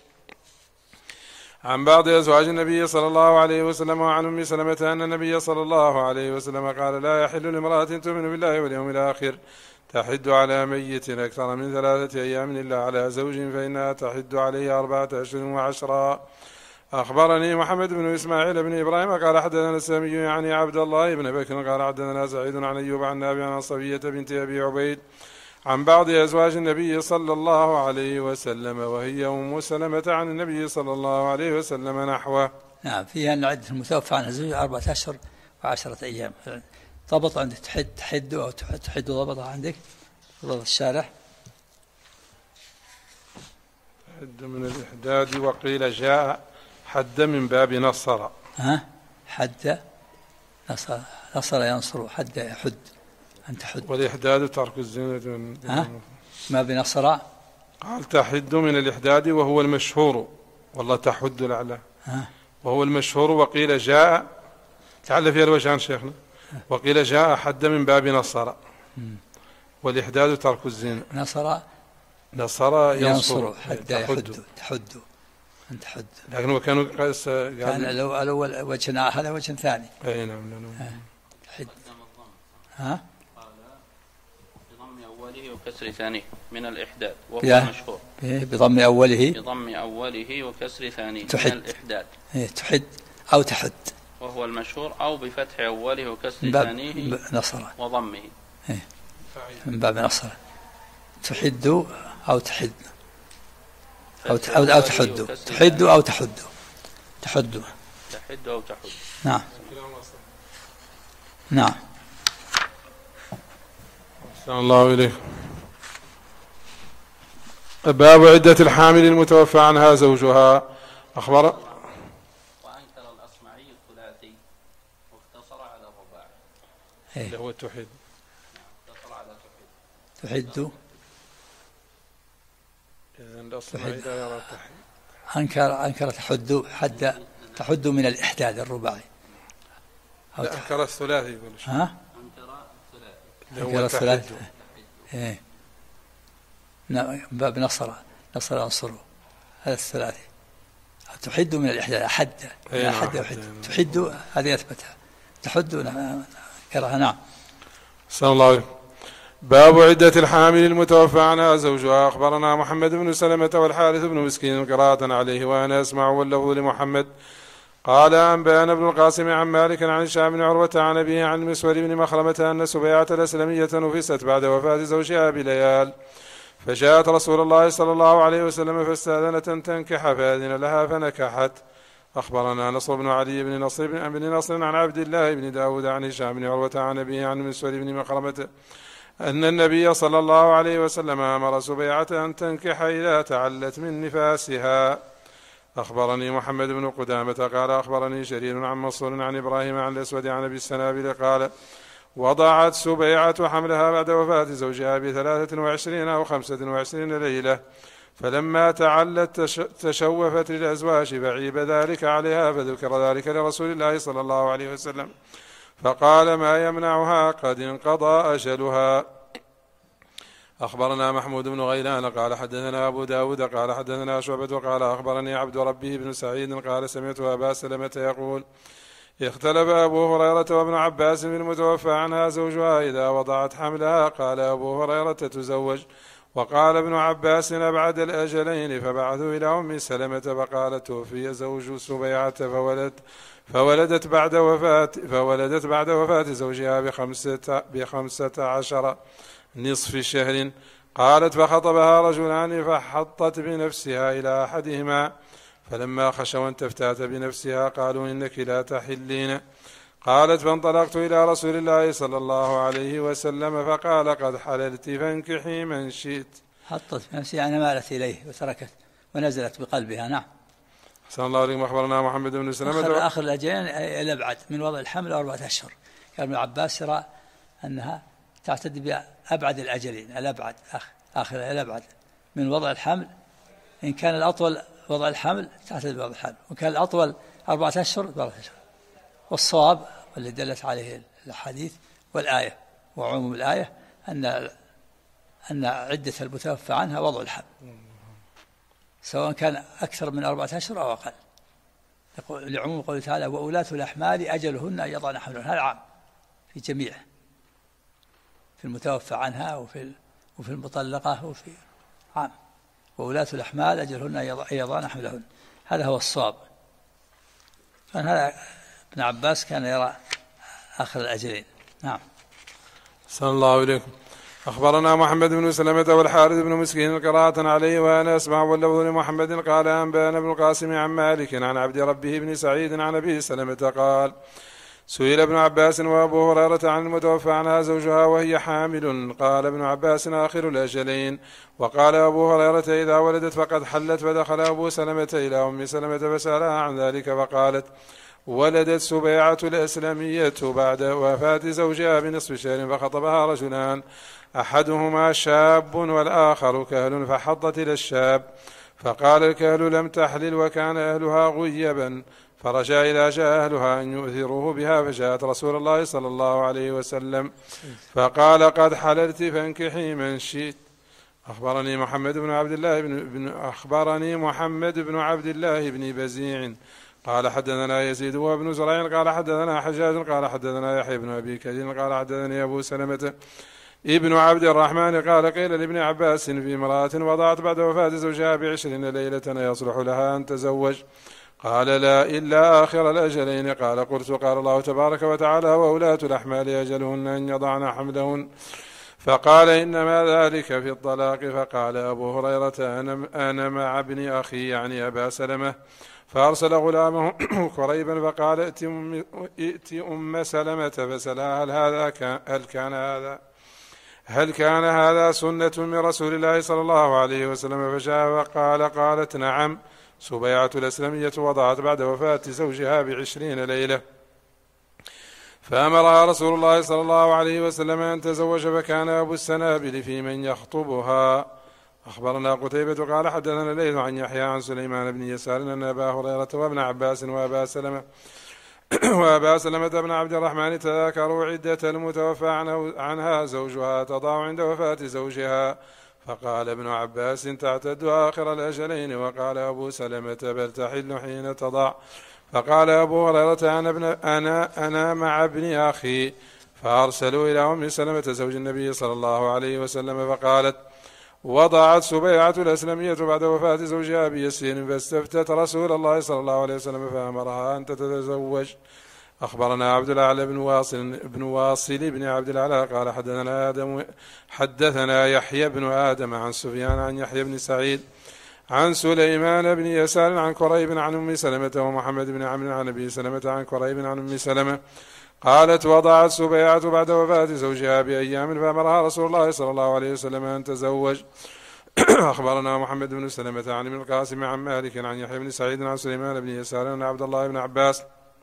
A: عن بعض أزواج النبي صلى الله عليه وسلم وعن أم سلمة أن النبي صلى الله عليه وسلم قال لا يحل لامرأة تؤمن بالله واليوم الآخر تحد على ميت أكثر من 3 أيام إلا على زوج فإنها تحد عليه 4 أشهر و10. أخبرني محمد بن إسماعيل بن إبراهيم قال حدثنا السامي يعني عبد الله بن بكر قال حدثنا سعيد عن أيوب عن نافع عن صفية بنت أبي عبيد عن بعض أزواج النبي صلى الله عليه وسلم وهي أم سلمة عن النبي صلى الله عليه وسلم نحوه.
B: نعم. فيها أن عدة المتوفى عنها زوج 4 أشهر و10 أيام. ضبط عندك تحد أو تحد ضبطها عندك ضبط الشارح
A: حد من الإحداد وقيل جاء حد من باب نصر.
B: حد نصر ينصر حد يحد أن تحد
A: والإحداد ترك الزينة
B: ما بنصر
A: قال تحد من الإحداد وهو المشهور والله تحد الأعلى وهو المشهور. وقيل جاء تعال فيها الوجهان شيخنا وقيل جاء حد من باب نصر والإحداد ترك الزينة. نصر ينصر حد
B: تحد أن تحد
A: لكن هو كان
B: الأول وجه هذا وجه ثاني.
A: أي نعم
B: تحد
C: بضم أوله وكسر ثانيه من الإحداد وهو مشهور
B: بضم
C: أوله وكسر ثانيه
B: تحد.
C: من الإحداد
B: تحد أو تحد
C: وهو المشهور أو بفتح أوله وكسر ثانيه
B: نصر
C: وضمه
B: من باب نصر تحد أو تحد أو تحد تحد أو تحد تحد
C: أو تحد.
B: نعم نعم.
A: أحسن الله إليك. باب عدة الحامل المتوفى عنها زوجها. أخبر
C: وأنكر الأصمعي الثلاثي واقتصر على الرباعي
A: اللي هو تحد
B: تحد أنكر تحد من الإحداد الرباعي.
A: أنكر الثلاثي يقول.
B: ها؟ أنكر الثلاثي. إيه. باب نصر أنصره، هذا الثلاثي. تحد من الإحداد، أحد تحد هذه أثبتها، تحد كرها. نعم.
A: صلى الله عليه. باب عدة الحامل المتوفى عنها زوجها. أخبرنا محمد بن سلمة والحارث بن مسكين قراءة عليه وأنا أسمع واللفظ لمحمد قال أنبأنا ابن القاسم عن مالك عن هشام بن عروة عن أبيه عن مسور بن مخرمة أن سبيعة الأسلمية نفست بعد وفاة زوجها بليال، فجاءت رسول الله صلى الله عليه وسلم فاستأذنت أن تنكح فأذن لها فنكحت. أخبرنا نصر بن علي بن نصر عن عبد الله بن داود عن هشام بن عروة عن أبيه عن مسور بن مخرمة أن النبي صلى الله عليه وسلم أمر سبيعة أن تنكح إذا تعلت من نفاسها. أخبرني محمد بن قدامة قال أخبرني شرير عن منصور عن إبراهيم عن الأسود عن أبي السنابل قال وضعت سبيعة حملها بعد وفاة زوجها ب23 أو 25 ليلة، فلما تعلت تشوفت للأزواج فعيب ذلك عليها، فذكر ذلك لرسول الله صلى الله عليه وسلم فقال ما يمنعها قد انقضى أجلها. أخبرنا محمود بن غيلان قال حدثنا أبو داود قال حدثنا شعبة قال أخبرني عبد ربه بن سعيد قال سمعت أبا سلمة يقول اختلف أبو هريرة وابن عباس في المتوفى عنها زوجها إذا وضعت حملها، قال أبو هريرة تزوج، وقال ابن عباس أبعد الأجلين، فبعثوا إلى أم سلمة فقالت توفي زوج سبيعة فولدت بعد وفاة زوجها ب15 نصف شهر. قالت فخطبها رجلان فحطت بنفسها إلى أحدهما، فلما خشوا أن تفتات بنفسها قالوا إنك لا تحلين. قالت فانطلقت إلى رسول الله صلى الله عليه وسلم فقال قد حللت فانكحي من شئت.
B: حطت بنفسها يعني مالت إليه وتركت ونزلت بقلبها. نعم.
A: صلى الله عليه. أخبرنا محمد بن سلمة
B: آخر الأجلين الأبعد من وضع الحمل 4 أشهر. كان ابن عباس يرى أنها تعتد بأبعد الأجلين، الأبعد آخر الأبعد من وضع الحمل. إن كان الأطول وضع الحمل تعتد بوضع الحمل، وكان الأطول 4 أشهر 4 أشهر. والصواب والذي دلت عليه الحديث والآية وعموم الآية أن عدة المتوفى عنها وضع الحمل، سواء كان أكثر من 4 أشهر أو أقل، لعموم قوله تعالى وأولاة الأحمال أجلهن أن يضعن حملهن. هذا عام في جميع، في المتوفى عنها وفي المطلقة وفي عام. وأولاة الأحمال أجلهن أن يضعن حملهن، هذا هو الصواب. كان هذا ابن عباس كان يرى آخر الأجلين. نعم.
A: صلى الله عليكم. أخبرنا محمد بن سلمة والحارث بن مسكين قراءة عليه وأنا أسمع واللفظ لمحمد قال أنبأنا ابن القاسم عن مالك عن عبد ربه بن سعيد عن أبي سلمة قال سئل ابن عباس وأبو هريرة عن المتوفى عنها زوجها وهي حامل، قال ابن عباس آخر الأجلين، وقال أبو هريرة إذا ولدت فقد حلت. فدخل أبو سلمة إلى أم سلمة فسألها عن ذلك فقالت ولدت سبيعة الأسلمية بعد وفاة زوجها بنصف شهر، فخطبها رجلان أحدهما شاب والآخر كهل، فحضت إلى الشاب، فقال الكهل لم تحلل وكان أهلها غيبا، فرجع إذا جاء أهلها أن يؤثروه بها، فجاءت رسول الله صلى الله عليه وسلم فقال قد حللت فانكحي من شئت. أخبرني محمد بن عبد الله بن بزيع قال حدثنا يزيد وابن زريع قال حدثنا حجاج قال حدثنا يحيى بن أبي كثير قال حدثني أبو سلمة ابن عبد الرحمن قال قيل لابن عباس في امرأة وضعت بعد وفاة زوجها ب20 ليلة يصلح لها أن تزوج؟ قال لا إلا آخر الأجلين. قال قلت قال الله تبارك وتعالى وأولاة الأحمال أجلهن أن يضعن حملهن، فقال إنما ذلك في الطلاق. فقال أبو هريرة أنا مع ابن أخي يعني أبا سلمة، فأرسل غلامه قريبا فقال ائت أم سلمة فسألها هل كان هذا سنة من رسول الله صلى الله عليه وسلم؟ فجاء قالت نعم، سبيعة الأسلمية وضعت بعد وفاة زوجها ب20 ليلة، فأمرها رسول الله صلى الله عليه وسلم أن تزوج، فكان أبو السنابل في من يخطبها. أخبرنا قتيبة قال حدثنا الليث عن يحيى عن سليمان بن يسار أن أبا هريرة وابن عباس وأبا سلمة بن عبد الرحمن تذاكروا عدة المتوفى عنها زوجها تضع عند وفاة زوجها، فقال ابن عباس تعتد آخر الأجلين، وقال أبو سلمة بل تحل حين تضع. فقال أبو هريرة أنا مع ابن أخي، فأرسلوا إلى أم سلمة زوج النبي صلى الله عليه وسلم فقالت وضعت سبيعة الأسلمية بعد وفاة زوجها بيسير، فاستفتت رسول الله صلى الله عليه وسلم فأمرها أن تتزوج. أخبرنا عبد الأعلى بن واصل بن عبد الأعلى قال حدثنا يحيى بن آدم عن سفيان عن يحيى بن سعيد عن سليمان بن يسار عن كريب عن أم سلمة ومحمد بن عمرو عن أبي سلمة عن كريب عن أم سلمة قالت وضعت سبيعة بعد وفاة زوجها بأيام فأمرها رسول الله صلى الله عليه وسلم أن تزوج. أخبرنا محمد بن سلمة عن ابن القاسم عن مالك عن يحيى بن سعيد عن سليمان بن يسار عن عبد الله بن عباس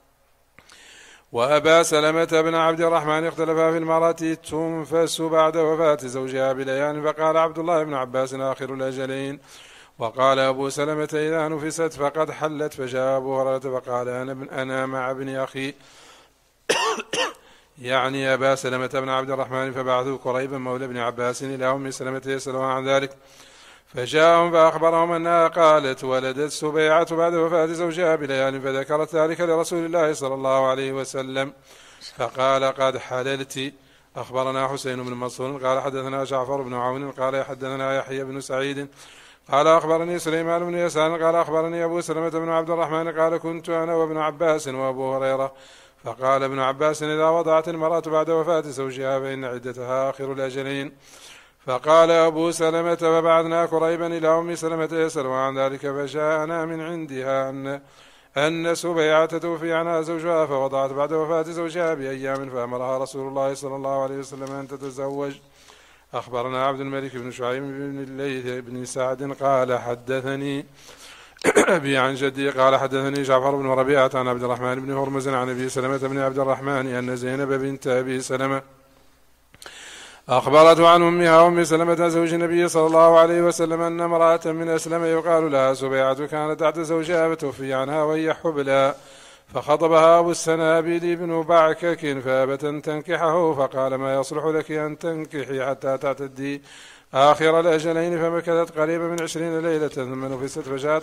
A: وأبا سلمة بن عبد الرحمن اختلفا في المرأة تنفس بعد وفاة زوجها بليال، فقال عبد الله بن عباس آخر الأجلين، وقال أبو سلمة إذا نفست فقد حلت. فجاء أبو هريرة فقال أنا مع ابن أخي يعني أبا سلمة بن عبد الرحمن، فبعثوا قريبا مولى ابن عباس إلى أم سلمة يسألها عن ذلك، فجاءهم فأخبرهم أنها قالت ولدت سبيعة بعد وفاة زوجها بليال، فذكرت ذلك لرسول الله صلى الله عليه وسلم فقال قد حللت. أخبرنا حسين بن منصور قال حدثنا جعفر بن عون قال حدثنا يحيى بن سعيد قال أخبرني سليمان بن يسار قال أخبرني أبو سلمة بن عبد الرحمن قال كنت أنا وابن عباس وأبو هريرة، فقال ابن عباس إذا وضعت المرأة بعد وفاة زوجها فإن عدتها آخر الأجلين. فقال أبو سلمة فبعثنا قريبا إلى أم سلمة يسأل عن ذلك، فجاءنا من عندها أن سبيعة توفي عنها زوجها فوضعت بعد وفاة زوجها بأيام، فأمرها رسول الله صلى الله عليه وسلم أن تتزوج. أخبرنا عبد الملك بن شعيب بن الليث بن سعد قال حدثني أبي عن جدي قال حدثني جعفر بن ربيعة عن عبد الرحمن بن هرمز عن أبي سلمة بن عبد الرحمن أن زينب بنت أبي سلمة أخبرته عن أمها أم سلمة زوج النبي صلى الله عليه وسلم أن امرأة من أسلم يقال لها سبيعة كانت تحت زوجها فتوفي عنها وهي حبلى، فخطبها أبو السنابل بن بعكك فأبت أن تنكحه، فقال ما يصلح لك أن تنكحي حتى تعتدي آخر الأجلين، فمكثت قريبا من 20 ليلة ثم نفست،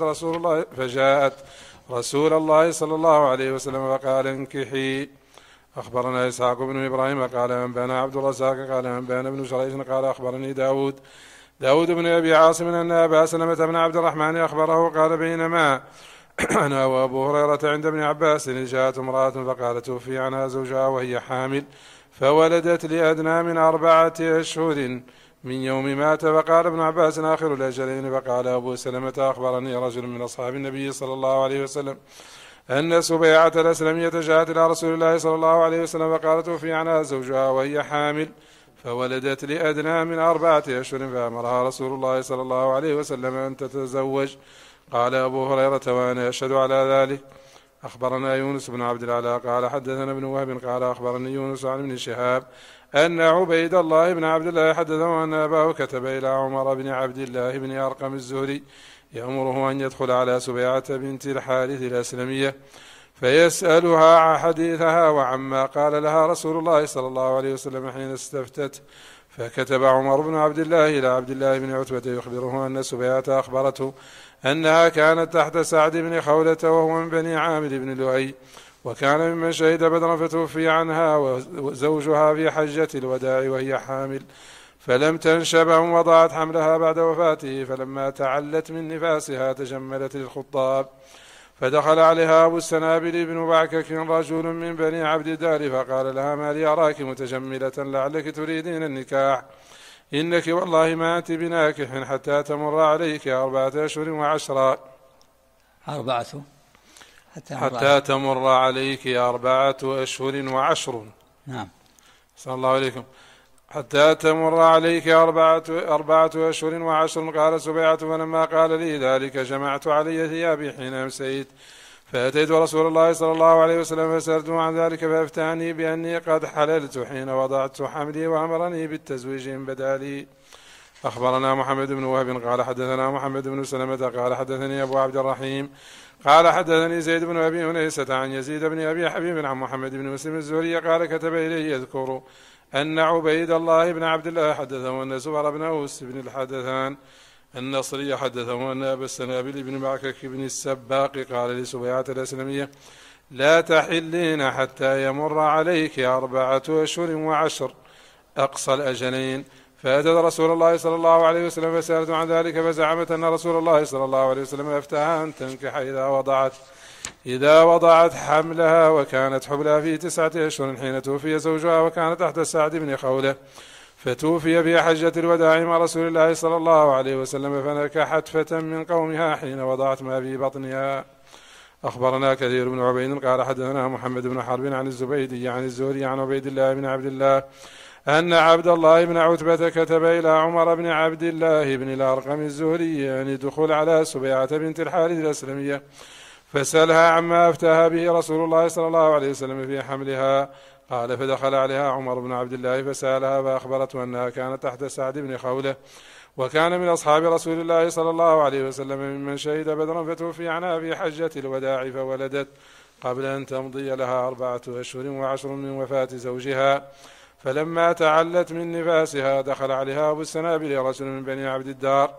A: فجاءت رسول الله صلى الله عليه وسلم فقال انكحي. أخبرنا إسحاق بن إبراهيم قال أنبانا عبد الرزاق قال أنبانا بن جريج قال أخبرني داود بن أبي عاصم أن أبا سلمة بن عبد الرحمن أخبره قال بينما أنا وأبو هريرة عند ابن عباس جاءت امرأة فقالت توفي عنها زوجها وهي حامل، فولدت لأدنى من 4 أشهر من يوم مات، فقال ابن عباس آخر الأجلين. فقال أبو سلمة أخبرني رجل من أصحاب النبي صلى الله عليه وسلم أن سبيعة الأسلمية جاءت إلى رسول الله صلى الله عليه وسلم فقالت توفي عنها زوجها وهي حامل، فولدت لأدنى من 4 أشهر، فأمرها رسول الله صلى الله عليه وسلم أن تتزوج. قال أبو هريرة وأنا أشهد على ذلك. أخبرنا يونس بن عبد العلا قال حدثنا ابن وهب قال أخبرني يونس عن ابن شهاب أن عبيد الله بن عبد الله حدثه أن أباه كتب إلى عمر بن عبد الله بن أرقم الزهري يأمره أن يدخل على سبيعة بنت الحارث الأسلمية فيسألها حديثها وعما قال لها رسول الله صلى الله عليه وسلم حين استفتت، فكتب عمر بن عبد الله إلى عبد الله بن عتبة يخبره أن سبيعة أخبرته أنها كانت تحت سعد بن خولة وهو من بني عامر بن لؤي، وكان ممن شهد بدرا فتوفي عنها وزوجها في حجة الوداع وهي حامل، فلم تنشبهم وضعت حملها بعد وفاته، فلما تعلت من نفاسها تجملت للخطاب، فدخل عليها أبو السنابل بن بعكك رجل من بني عبد الدار فقال لها ما لي أراك متجملة لعلك تريدين النكاح، إنك والله ما أنت بناكح حتى تمر عليك 4 أشهر و10 حتى تمر عليك 4 أشهر و10.
B: نعم
A: صلى الله عليكم. حتى تمر عليك 4 أشهر و10. قال سبيعة فلما قال لي ذلك جمعت علي ثيابي حين أمسيت، فأتيت رسول الله صلى الله عليه وسلم فسألته عن ذلك فأفتاني بأني قد حللت حين وضعت حملي، وأمرني بالتزويج إن بدا لي. أخبرنا محمد بن وهب قال حدثنا محمد بن سلمة قال حدثني أبو عبد الرحيم قال حدثني زيد بن أبي أنيسة عن يزيد بن أبي حبيب عن محمد بن مسلم الزهري قال كتب إليه يذكر أن عبيد الله بن عبد الله حدثه أن زبر بن أوس بن الحدثان النصري حدثه أن أبا السنابل بن معكك بن السباق قال لسبيعة الأسلمية لا تحلين حتى يمر عليك 4 أشهر و10 أقصى الأجلين. فأتت رسول الله صلى الله عليه وسلم فسألت عن ذلك فزعمت أن رسول الله صلى الله عليه وسلم أفتاها أن تنكح إذا وضعت حملها، وكانت حبلها في 9 أشهر حين توفي زوجها وكانت تحت سعد بن خولة، فتوفي في حجة الوداع مع رسول الله صلى الله عليه وسلم فنكحت فتى من قومها حين وضعت ما في بطنها. أخبرنا كثير بن عبيد قال حدثنا محمد بن حرب عن الزبيدي عن الزهري عن عبيد الله بن عبد الله أن عبد الله بن عتبة كتب إلى عمر بن عبد الله بن الأرقم الزهري أن يدخل على سبيعة بنت الحارث الأسلمية فسألها عما أفتاها به رسول الله صلى الله عليه وسلم في حملها. قال فدخل عليها عمر بن عبد الله فسألها فأخبرته أنها كانت تحت سعد بن خولة، وكان من أصحاب رسول الله صلى الله عليه وسلم ممن شهد بدرا فتوفي عنها في حجة الوداع فولدت قبل أن تمضي لها 4 أشهر و10 من وفاة زوجها. فلما تعلت من نفاسها دخل عليها أبو السنابل رجل من بني عبد الدار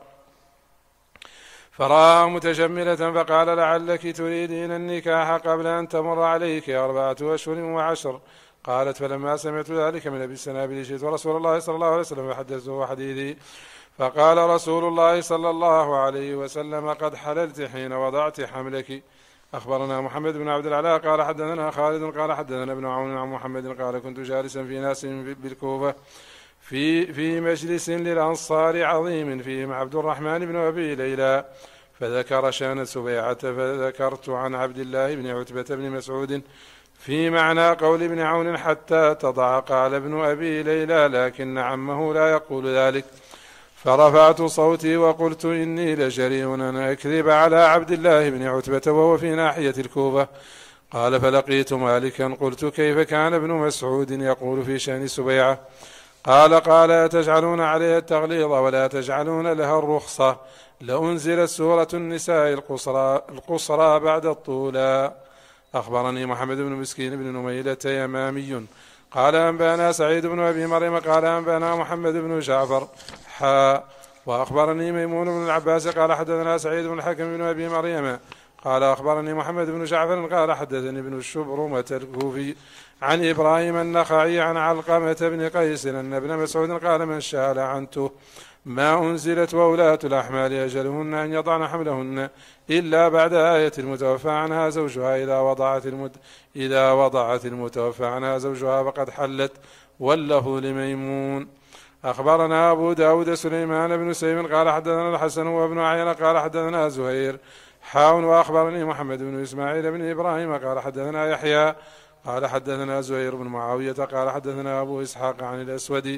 A: فرآها متجملة فقال لعلك تريدين النكاح قبل أن تمر عليك 4 أشهر و10. قالت فلما سمعت ذلك من أبي السنابل جئت رسول الله صلى الله عليه وسلم فحدثته حديثي، فقال رسول الله صلى الله عليه وسلم قد حللت حين وضعت حملك. أخبرنا محمد بن عبد العلاء قال حدثنا خالد قال حدثنا ابن عون عن محمد قال كنت جالسا في ناس بالكوفة في مجلس للأنصار عظيم فيهم عبد الرحمن بن أبي ليلى، فذكر شأن سبيعة فذكرت عن عبد الله بن عتبة بن مسعود في معنى قول ابن عون حتى تضع. قال ابن أبي ليلى لكن عمه لا يقول ذلك، فرفعت صوتي وقلت إني لجريء أن أكذب على عبد الله بن عتبة وهو في ناحية الكوفة. قال فلقيت مالكا قلت كيف كان ابن مسعود يقول في شأن سبيعة؟ قال تجعلون عليها التغليظ ولا تجعلون لها الرخصة، لأنزلت سورة النساء القصرى بعد الطولى. أخبرني محمد بن مسكين بن نميلة يمامي قال أنبانا سعيد بن أبي مريم قال أنبانا محمد بن جعفر وأخبرني ميمون بن العباس قال حدثنا سعيد بن الحكم بن أبي مريم قال أخبرني محمد بن جعفر قال حدثني ابن الشبرمة الكوفي عن إبراهيم النخعي عن علقمة بن قيس أن ابن مسعود قال من شاء لعنته ما أنزلت وولاة الأحمال أجلهن أن يضعن حملهن إلا بعد آية المتوفى عنها زوجها إذا وضعت المتوفى عنها زوجها فقد حلت، واللفظ لميمون. أخبرنا أبو داود سليمان بن سيف قال حدثنا الحسن وابن عيينة قال حدثنا زهير وأخبرني محمد بن إسماعيل بن إبراهيم قال حدثنا يحيى قال حدثنا زهير بن معاوية قال حدثنا أبو إسحاق عن الأسود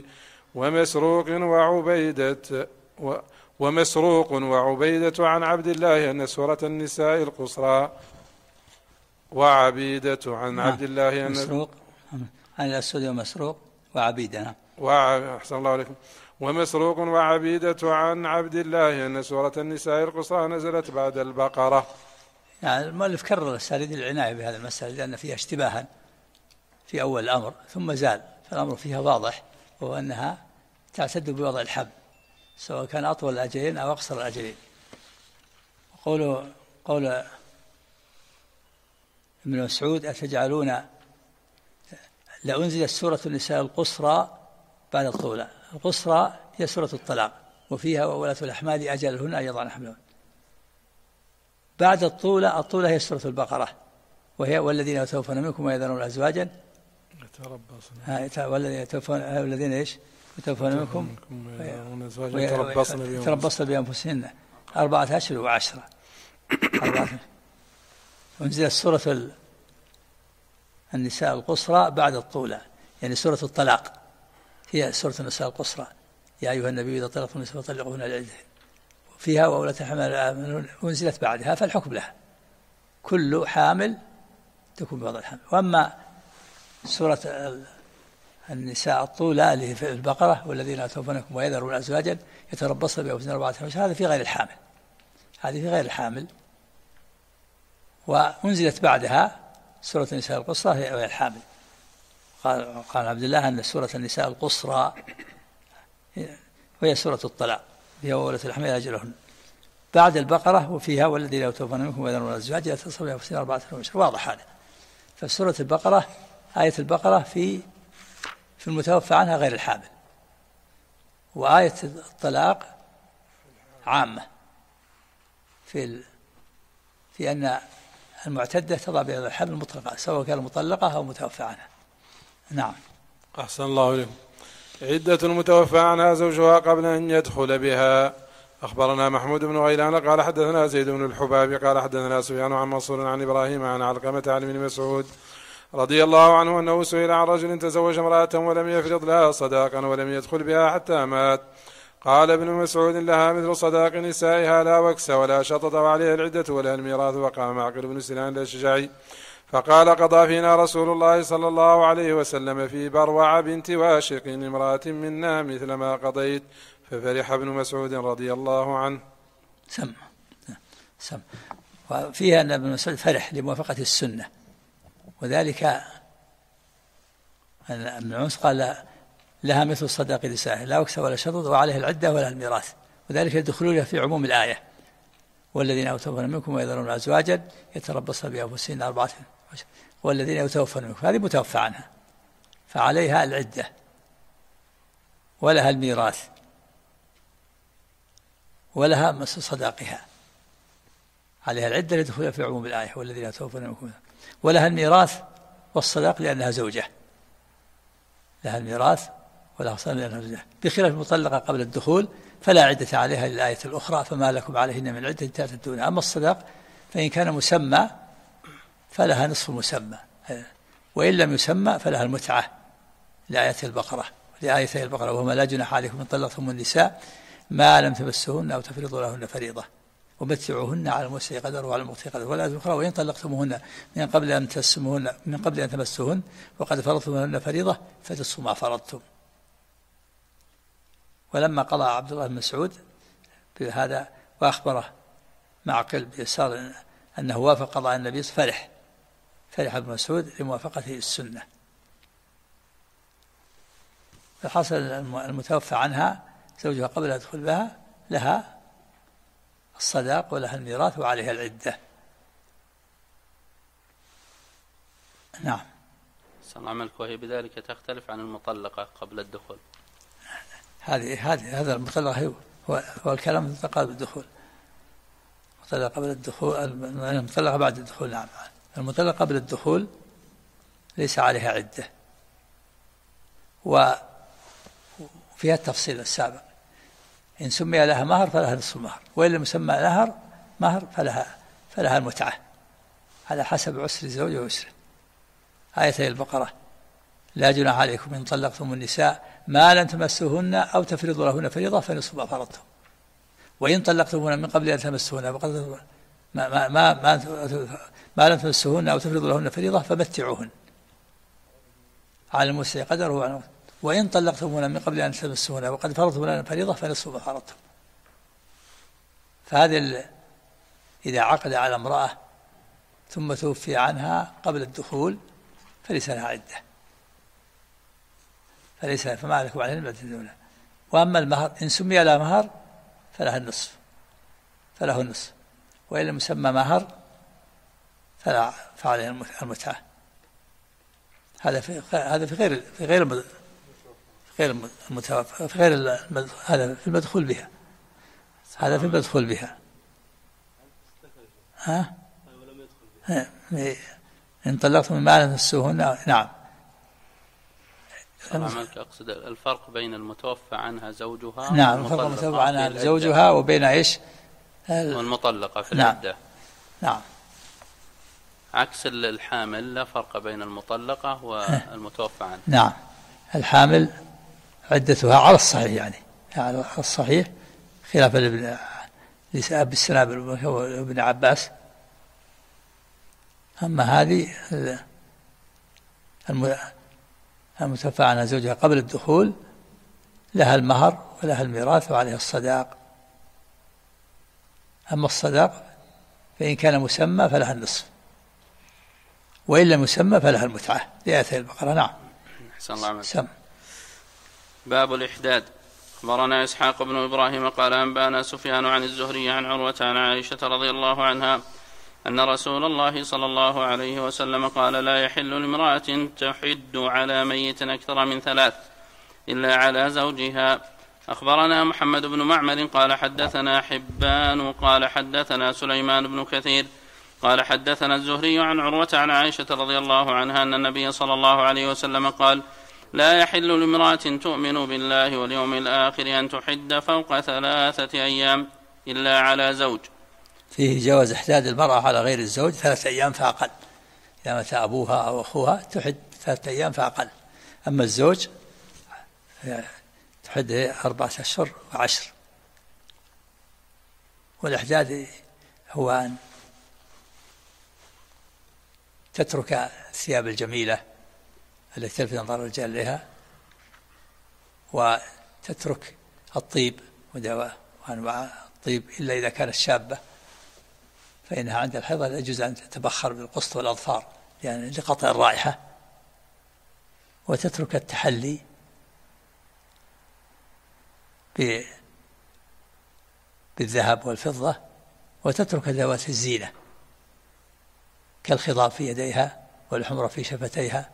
A: ومسروق وعبيدة عن عبد الله أن سورة النساء القصرى وعبيدة عن عبد الله أن
B: مسروق عن الأسود ومسروق وعبيدة
A: أحسن الله عليكم. ومسروق وعبيدة عن عبد الله أن سورة النساء القصرى نزلت بعد البقرة.
B: يعني المؤلف كرر السالد العناية بهذا المسألة لأن فيها اشتباها في أول الأمر ثم زال، فالأمر فيها واضح وهو أنها تعتد بوضع الحبل سواء كان أطول الأجلين أو أقصر الأجلين. قول ابن مسعود أتجعلون لأنزلت سورة النساء القصرى بعد الطولى. القصرى هي سورة الطلاق وفيها وولاة الأحمال أجلهن أن يضعن حملهن. بعد الطولى هي سورة البقرة وهي والذين يتوفون منكم ويذرون أزواجا والذين ايش يتوفون منكم يتربصن بأنفسهن 4 أشهر و10. ونزلت سورة النساء القصرى بعد الطولى يعني سورة الطلاق هي سورة النساء القصرى يا أيها النبي إذا طلقتم النساء فطلقوهن لعدتهن فيها وولاة الأحمال ونزلت بعدها فالحكم لها كل حامل تكون بوضع الحمل. وأما سورة النساء الطولى اللي في البقرة والذين يتوفونكم ويذرون أزواجا يتربصن بأنفسهن 4 أشهر، هذا في غير الحامل، هذه في غير الحامل. وأنزلت بعدها سورة النساء القصرى في غير الحامل. قال عبد الله أن سورة النساء القصرى وهي سورة الطلاق فيها وولة الأحمال أجلهن بعد البقرة، وفيها والذين يتوفون منكم ويذرون أزواجا يتربصن بأنفسهن 4 أشهر، واضح هذا. فسورة البقرة آية البقرة في المتوفى عنها غير الحامل، وآية الطلاق عامة في أن المعتدة تضع بهذا الحمل مطلقة سواء كان مطلقة أو متوفى عنها. نعم.
A: أحسن الله إليكم. عدة المتوفى عنها زوجها قبل أن يدخل بها. أخبرنا محمود بن غيلان قال حدثنا زيد بن الحباب قال حدثنا سفيان عن منصور عن إبراهيم عن علقمة عن ابن مسعود رضي الله عنه أنه سئل عن رجل تزوج امرأة ولم يفرض لها صداقا ولم يدخل بها حتى مات، قال ابن مسعود لها مثل صداق نسائها لا وكس ولا شطط وعليها العدة ولا الميراث. وقام معقل بن سنان الأشجعي فقال قضى فينا رسول الله صلى الله عليه وسلم في بروع بنت واشق امرأة منا مثل ما قضيت، ففرح ابن مسعود رضي الله عنه.
B: سم. وفيها أن ابن مسعود فرح لموافقة السنة، وذلك أن ابن عمس قال لها مثل صداق نسائها لا وكس ولا شطط وعليها العدة ولا الميراث، وذلك يدخلون في عموم الآية والذين يتوفون منكم ويذرون أزواجا يتربصن بأنفسهن 4 أشهر والذين يتوفون منكم، هذه متوفى عنها فعليها العدة ولها الميراث ولها مثل صداقها، عليها العدة يدخلون في عموم الآية والذين يتوفون منكم، ولها الميراث والصداق لأنها زوجة، لها الميراث ولها صداق لأنها زوجة، بخلاف المطلقة قبل الدخول فلا عدة عليها للآية الأخرى فما لكم عليهن من عدة تعتدونها. أما الصداق فإن كان مسمى فلها نصف المسمى، وإن لم يسمى فلها المتعة لآية البقرة لآية البقرة، وهما لا جناح عليكم إن طلقتم النساء ما لم تمسهن أو تفرضوا لهن فريضة ومتعوهن على الموسع قدر وعلى المقتر قدر. والآية الأخرى وإن طلقتموهن من قبل أن تمسوهن وقد فرضتم لهن فريضة فنصف ما فرضتم. ولما قضى عبد الله بن مسعود بهذا وأخبره معقل بيسار أنه وافق قضاء النبي فرح ابن مسعود لموافقته السنة. فحصل المتوفى عنها زوجها قبل أن يدخل بها لها الصداق ولها الميراث وعليها العدة. نعم.
C: صلى عملك وهي بذلك تختلف عن المطلقة قبل الدخول.
B: هذا المطلقة هو الكلام المطلقة قبل الدخول، المطلقة قبل الدخول، المطلقة بعد الدخول. نعم. المطلقة قبل الدخول ليس عليها عدة، وفيها التفصيل السابق، إن سمي لها مهر فلها نصف المهر، وإن لم يسمى لها مهر فلها المتعة على حسب عسر الزوج وعسره. آيتي البقرة لا جناح عليكم إن طلقتم النساء ما لم تمسوهن أو تفرضوا لهن فريضة فنصف ما فرضتم، وإن طلقتموهن من قبل أن تمسوهن ما لم تمسوهن أو تفرضوا لهن فريضة فمتعوهن على الموسع قدره، وإن طلقتموهن من قبل أن تمسوهن وقد فرضتم لهن فريضة فنصف ما فرضتم. فهذا إذا عقد على امرأة ثم توفي عنها قبل الدخول فليس لها عدة، فما لكم عليهن من عدة. وأما المهر إن سمي لها مهر فله النصف، وإن لم يسمى مهر فعليه المتعة. هذا في غير المتوفى، هذا في المدخول بها، هذا في المدخول بها. إن طلقتم ما لم تمسوهن. نعم.
C: أقصد الفرق بين المتوفى عنها زوجها.
B: نعم، الفرق بين المتوفى عنها زوجها وبين إيش؟
C: والمطلقة في العدة.
B: نعم.
C: عكس الحامل لا فرق بين المطلقة والمتوفى عنها.
B: نعم. الحامل عدتها على الصحيح، يعني على الصحيح، خلاف لأبي السنابل وابن عباس. أما هذه المتوفى عنها زوجها قبل الدخول لها المهر ولها الميراث وعليها الصداق. أما الصداق فإن كان مسمى فلها النصف، وإن لم يسمى فلها المتعة لآية البقرة. نعم.
C: أحسن الله عليك. باب الإحداد. أخبرنا إسحاق بن إبراهيم قال أنبأنا سفيان عن الزهري عن عروة عن عائشة رضي الله عنها أن رسول الله صلى الله عليه وسلم قال لا يحل لامرأة تحد على ميت أكثر من 3 إلا على زوجها. أخبرنا محمد بن معمر قال حدثنا حبان قال حدثنا سليمان بن كثير قال حدثنا الزهري عن عروة عن عائشة رضي الله عنها أن النبي صلى الله عليه وسلم قال لا يحل لامرأة تؤمن بالله واليوم الآخر أن تحد فوق 3 أيام إلا على زوج.
B: فيه جواز إحداد المرأة على غير الزوج 3 أيام فأقل، إذا مات أبوها أو أخوها تحد 3 أيام فأقل. أما الزوج تحد 4 أشهر و10. والإحداد هو أن تترك الثياب الجميلة التي تلفت نظر الرجال إليها، وتترك الطيب ودواء وأنواع الطيب إلا إذا كانت شابة، فإنها عند الحيض لا يجوز أن تتبخر بالقسط والأظفار يعني لقطع الرائحة. وتترك التحلي بالذهب والفضة، وتترك ذوات الزينة كالخضاب في يديها والحمرة في شفتيها،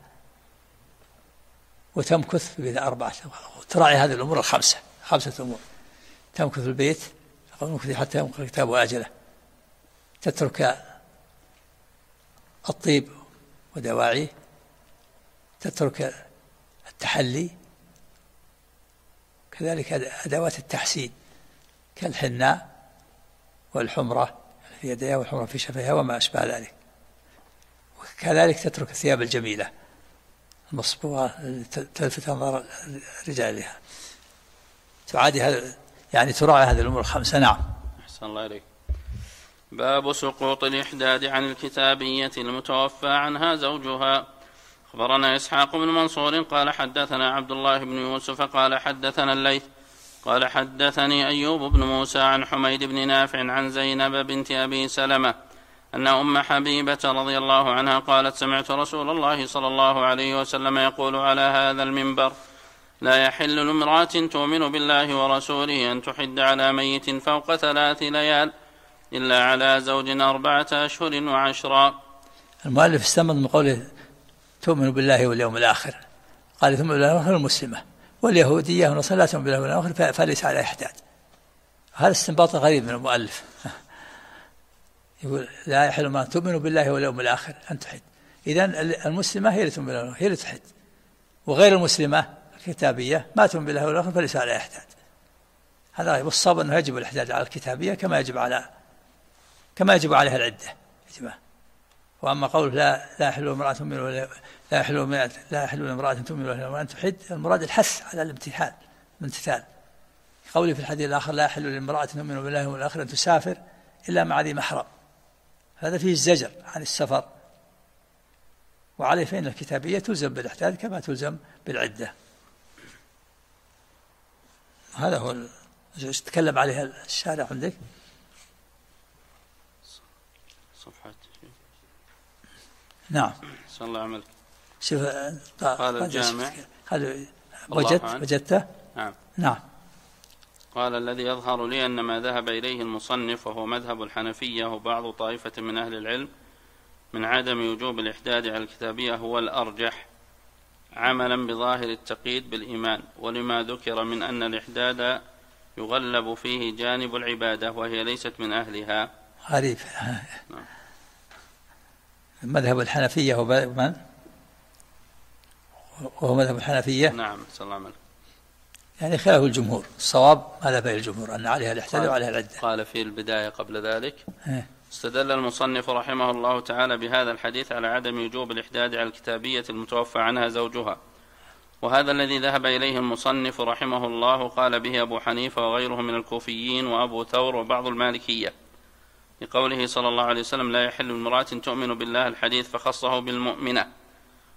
B: وتمكث ب4 تراعي هذه الأمور 5 أمور. تمكث في البيت حتى يمكث الكتاب وأجله، تترك الطيب ودواعيه، تترك التحلي، كذلك أدوات التحسين كالحناء والحمرة في يديها والحمرة في شفتيها وما أشبه ذلك. وكذلك تترك الثياب الجميلة المصبوغة تلفت أنظار الرجال لها. تعادي هذا يعني تراعي هذه الأمور 5. نعم.
C: أحسن الله إليك. باب سقوط الإحداد عن الكتابية المتوفى عنها زوجها. أخبرنا إسحاق بن منصور قال حدثنا عبد الله بن يوسف قال حدثنا الليث قال حدثني أيوب بن موسى عن حميد بن نافع عن زينب بنت أبي سلمة أن أم حبيبة رضي الله عنها قالت سمعت رسول الله صلى الله عليه وسلم يقول على هذا المنبر لا يحل لامرأة تؤمن بالله ورسوله أن تحد على ميت فوق 3 ليال إلا على زوج 4 أشهر و10.
B: المؤلف استمر من قوله تؤمن بالله واليوم الآخر، قال ثم بالله المسلمة، واليهودية والنصارى لا تؤمن بالله واليوم الآخر فليس على إحداد. هذا استنباط غريب من المؤلف. يقول لا يحل ما تؤمن بالله واليوم الآخر أن تحد، إذن المسلمة هي اللي تؤمن بالله هي اللي تحد، وغير المسلمة الكتابية ما تؤمن بالله واليوم الآخر فليس على إحداد. هذا غريب. والصواب أنه يجب الإحداد على الكتابية كما يجب عليها العدة. وأما قول لا يحل امرأة تؤمن لا يحل امرأة تؤمن بالله وأن تحد، المراد الحث على الامتثال. قولي في الحديث الآخر لا يحل لامرأة تؤمن بالله والآخر أن تسافر إلا مع ذي محرم، هذا فيه الزجر عن السفر، وعليه فإن الكتابية تلزم بالإحداد كما تلزم بالعدة. هذا هو تكلم عليها الشارع عندك
C: صفحة.
B: نعم.
C: صلى الله عملك.
B: شوف
C: قال الجامع
B: هل وجدته؟ نعم.
C: قال الذي يظهر لي أن ما ذهب إليه المصنف وهو مذهب الحنفية وبعض طائفة من أهل العلم من عدم وجوب الإحداد على الكتابية هو الأرجح عملا بظاهر التقييد بالإيمان، ولما ذكر من أن الإحداد يغلب فيه جانب العبادة وهي ليست من أهلها.
B: غريب. مذهب الحنفية هو من؟ وهو مذهب الحنفية.
C: نعم. صلى الله عليه وسلم.
B: يعني خلاف الجمهور. الصواب ماذا به الجمهور أن عليها الإحداد وعليها العدة.
C: قال في البداية قبل ذلك استدل المصنف رحمه الله تعالى بهذا الحديث على عدم وجوب الإحداد على الكتابية المتوفى عنها زوجها، وهذا الذي ذهب إليه المصنف رحمه الله قال به أبو حنيفة وغيره من الكوفيين وأبو ثور وبعض المالكية، لقوله صلى الله عليه وسلم لا يحل امرأة تؤمن بالله الحديث فخصه بالمؤمنة،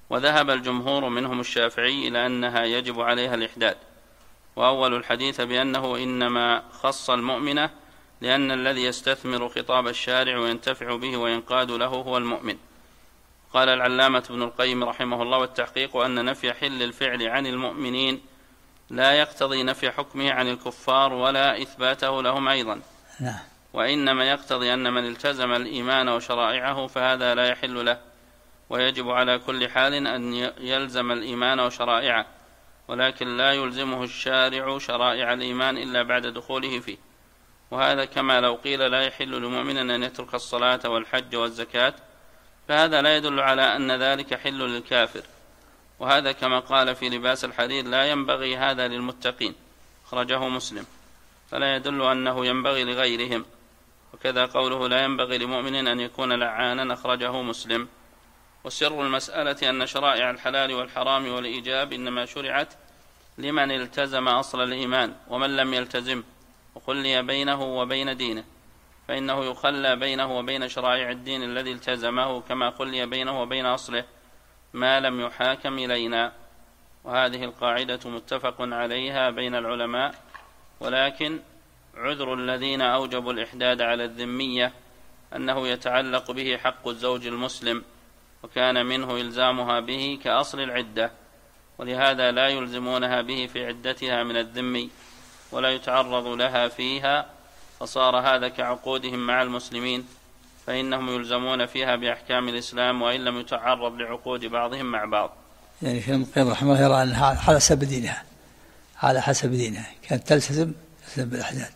C: وذهب الجمهور منهم الشافعي إلى أنها يجب عليها الإحداد، وأول الحديث بأنه إنما خص المؤمنة لأن الذي يستثمر خطاب الشارع وينتفع به وينقاد له هو المؤمن. قال العلامة ابن القيم رحمه الله: والتحقيق أن نفي حل الفعل عن المؤمنين لا يقتضي نفي حكمه عن الكفار ولا إثباته لهم أيضا، وإنما يقتضي أن من التزم الإيمان وشرائعه فهذا لا يحل له، ويجب على كل حال أن يلزم الإيمان وشرائعه، ولكن لا يلزمه الشارع شرائع الإيمان إلا بعد دخوله فيه. وهذا كما لو قيل لا يحل لمؤمن أن يترك الصلاة والحج والزكاة، فهذا لا يدل على أن ذلك حل للكافر. وهذا كما قال في لباس الحرير: لا ينبغي هذا للمتقين، أخرجه مسلم، فلا يدل أنه ينبغي لغيرهم. وكذا قوله: لا ينبغي لمؤمن أن يكون لعانا، أخرجه مسلم. وسر المسألة أن شرائع الحلال والحرام والإيجاب إنما شرعت لمن التزم أصل الإيمان، ومن لم يلتزم وخلي بينه وبين دينه فإنه يخلى بينه وبين شرائع الدين الذي التزمه، كما خلي بينه وبين أصله ما لم يحاكم إلينا. وهذه القاعدة متفق عليها بين العلماء، ولكن عذر الذين أوجبوا الإحداد على الذمية أنه يتعلق به حق الزوج المسلم، وكان منه إلزامها به كأصل العدة، ولهذا لا يلزمونها به في عدتها من الذمي ولا يتعرض لها فيها، فصار هذا كعقودهم مع المسلمين، فإنهم يلزمون فيها بأحكام الإسلام وإن لم يتعرض لعقود بعضهم مع بعض.
B: يعني في ابن القيم رحمه الله يرى أنها على حسب دينها، على حسب دينها كانت تلتزم بالإحداد،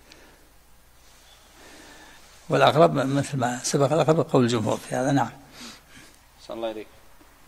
B: والأقرب مثل ما سبق الأقرب قول الجمهور في هذا. نعم.
C: صلى الله عليك.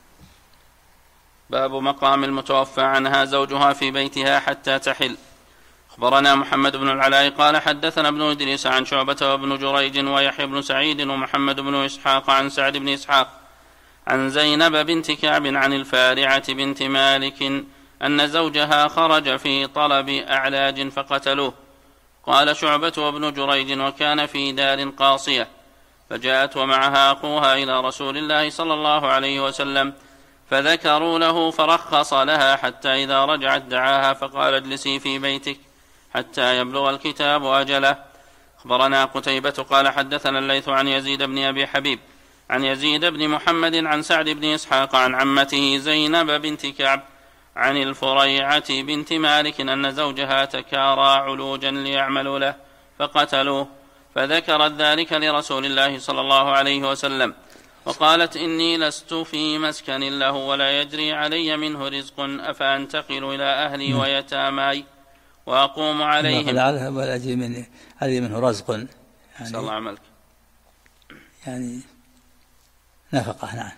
C: باب مقام المتوفى عنها زوجها في بيتها حتى تحل. أخبرنا محمد بن العلاء قال حدثنا ابن إدريس عن شعبة وابن جريج ويحيى بن سعيد ومحمد بن إسحاق عن سعد بن إسحاق عن زينب بنت كعب عن الفارعة بنت مالك أن زوجها خرج في طلب أعلاج فقتلوه. قال شعبة وابن جريج: وكان في دار قاصية، فجاءت ومعها أخوها إلى رسول الله صلى الله عليه وسلم، فذكروا له فرخص لها، حتى إذا رجعت دعاها فقال: اجلسي في بيتك حتى يبلغ الكتاب أجله. أخبرنا قتيبة قال حدثنا الليث عن يزيد بن أبي حبيب عن يزيد بن محمد عن سعد بن إسحاق عن عمته زينب بنت كعب عن الفريعة بنت مالك أن زوجها تكارى علوجا ليعملوا له فقتلوه، فذكرت ذلك لرسول الله صلى الله عليه وسلم، وقالت: إني لست في مسكن له ولا يجري علي منه رزق، أفأنتقل إلى أهلي ويتاماي وأقوم عليهم.
B: هذه منه رزق، يعني
C: صلى الله عملك،
B: يعني نفقة. نعم.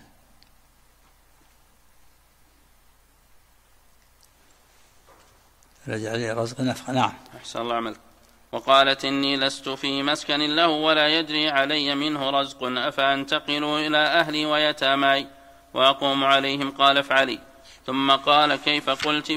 B: رجع لي رزق نفقة. نعم.
C: أحسن الله عملك. وقالت: إني لست في مسكن له ولا يجري علي منه رزق، أفأنتقل إلى أهلي ويتاماي وأقوم عليهم. قال: افعلي. ثم قال: كيف قلت؟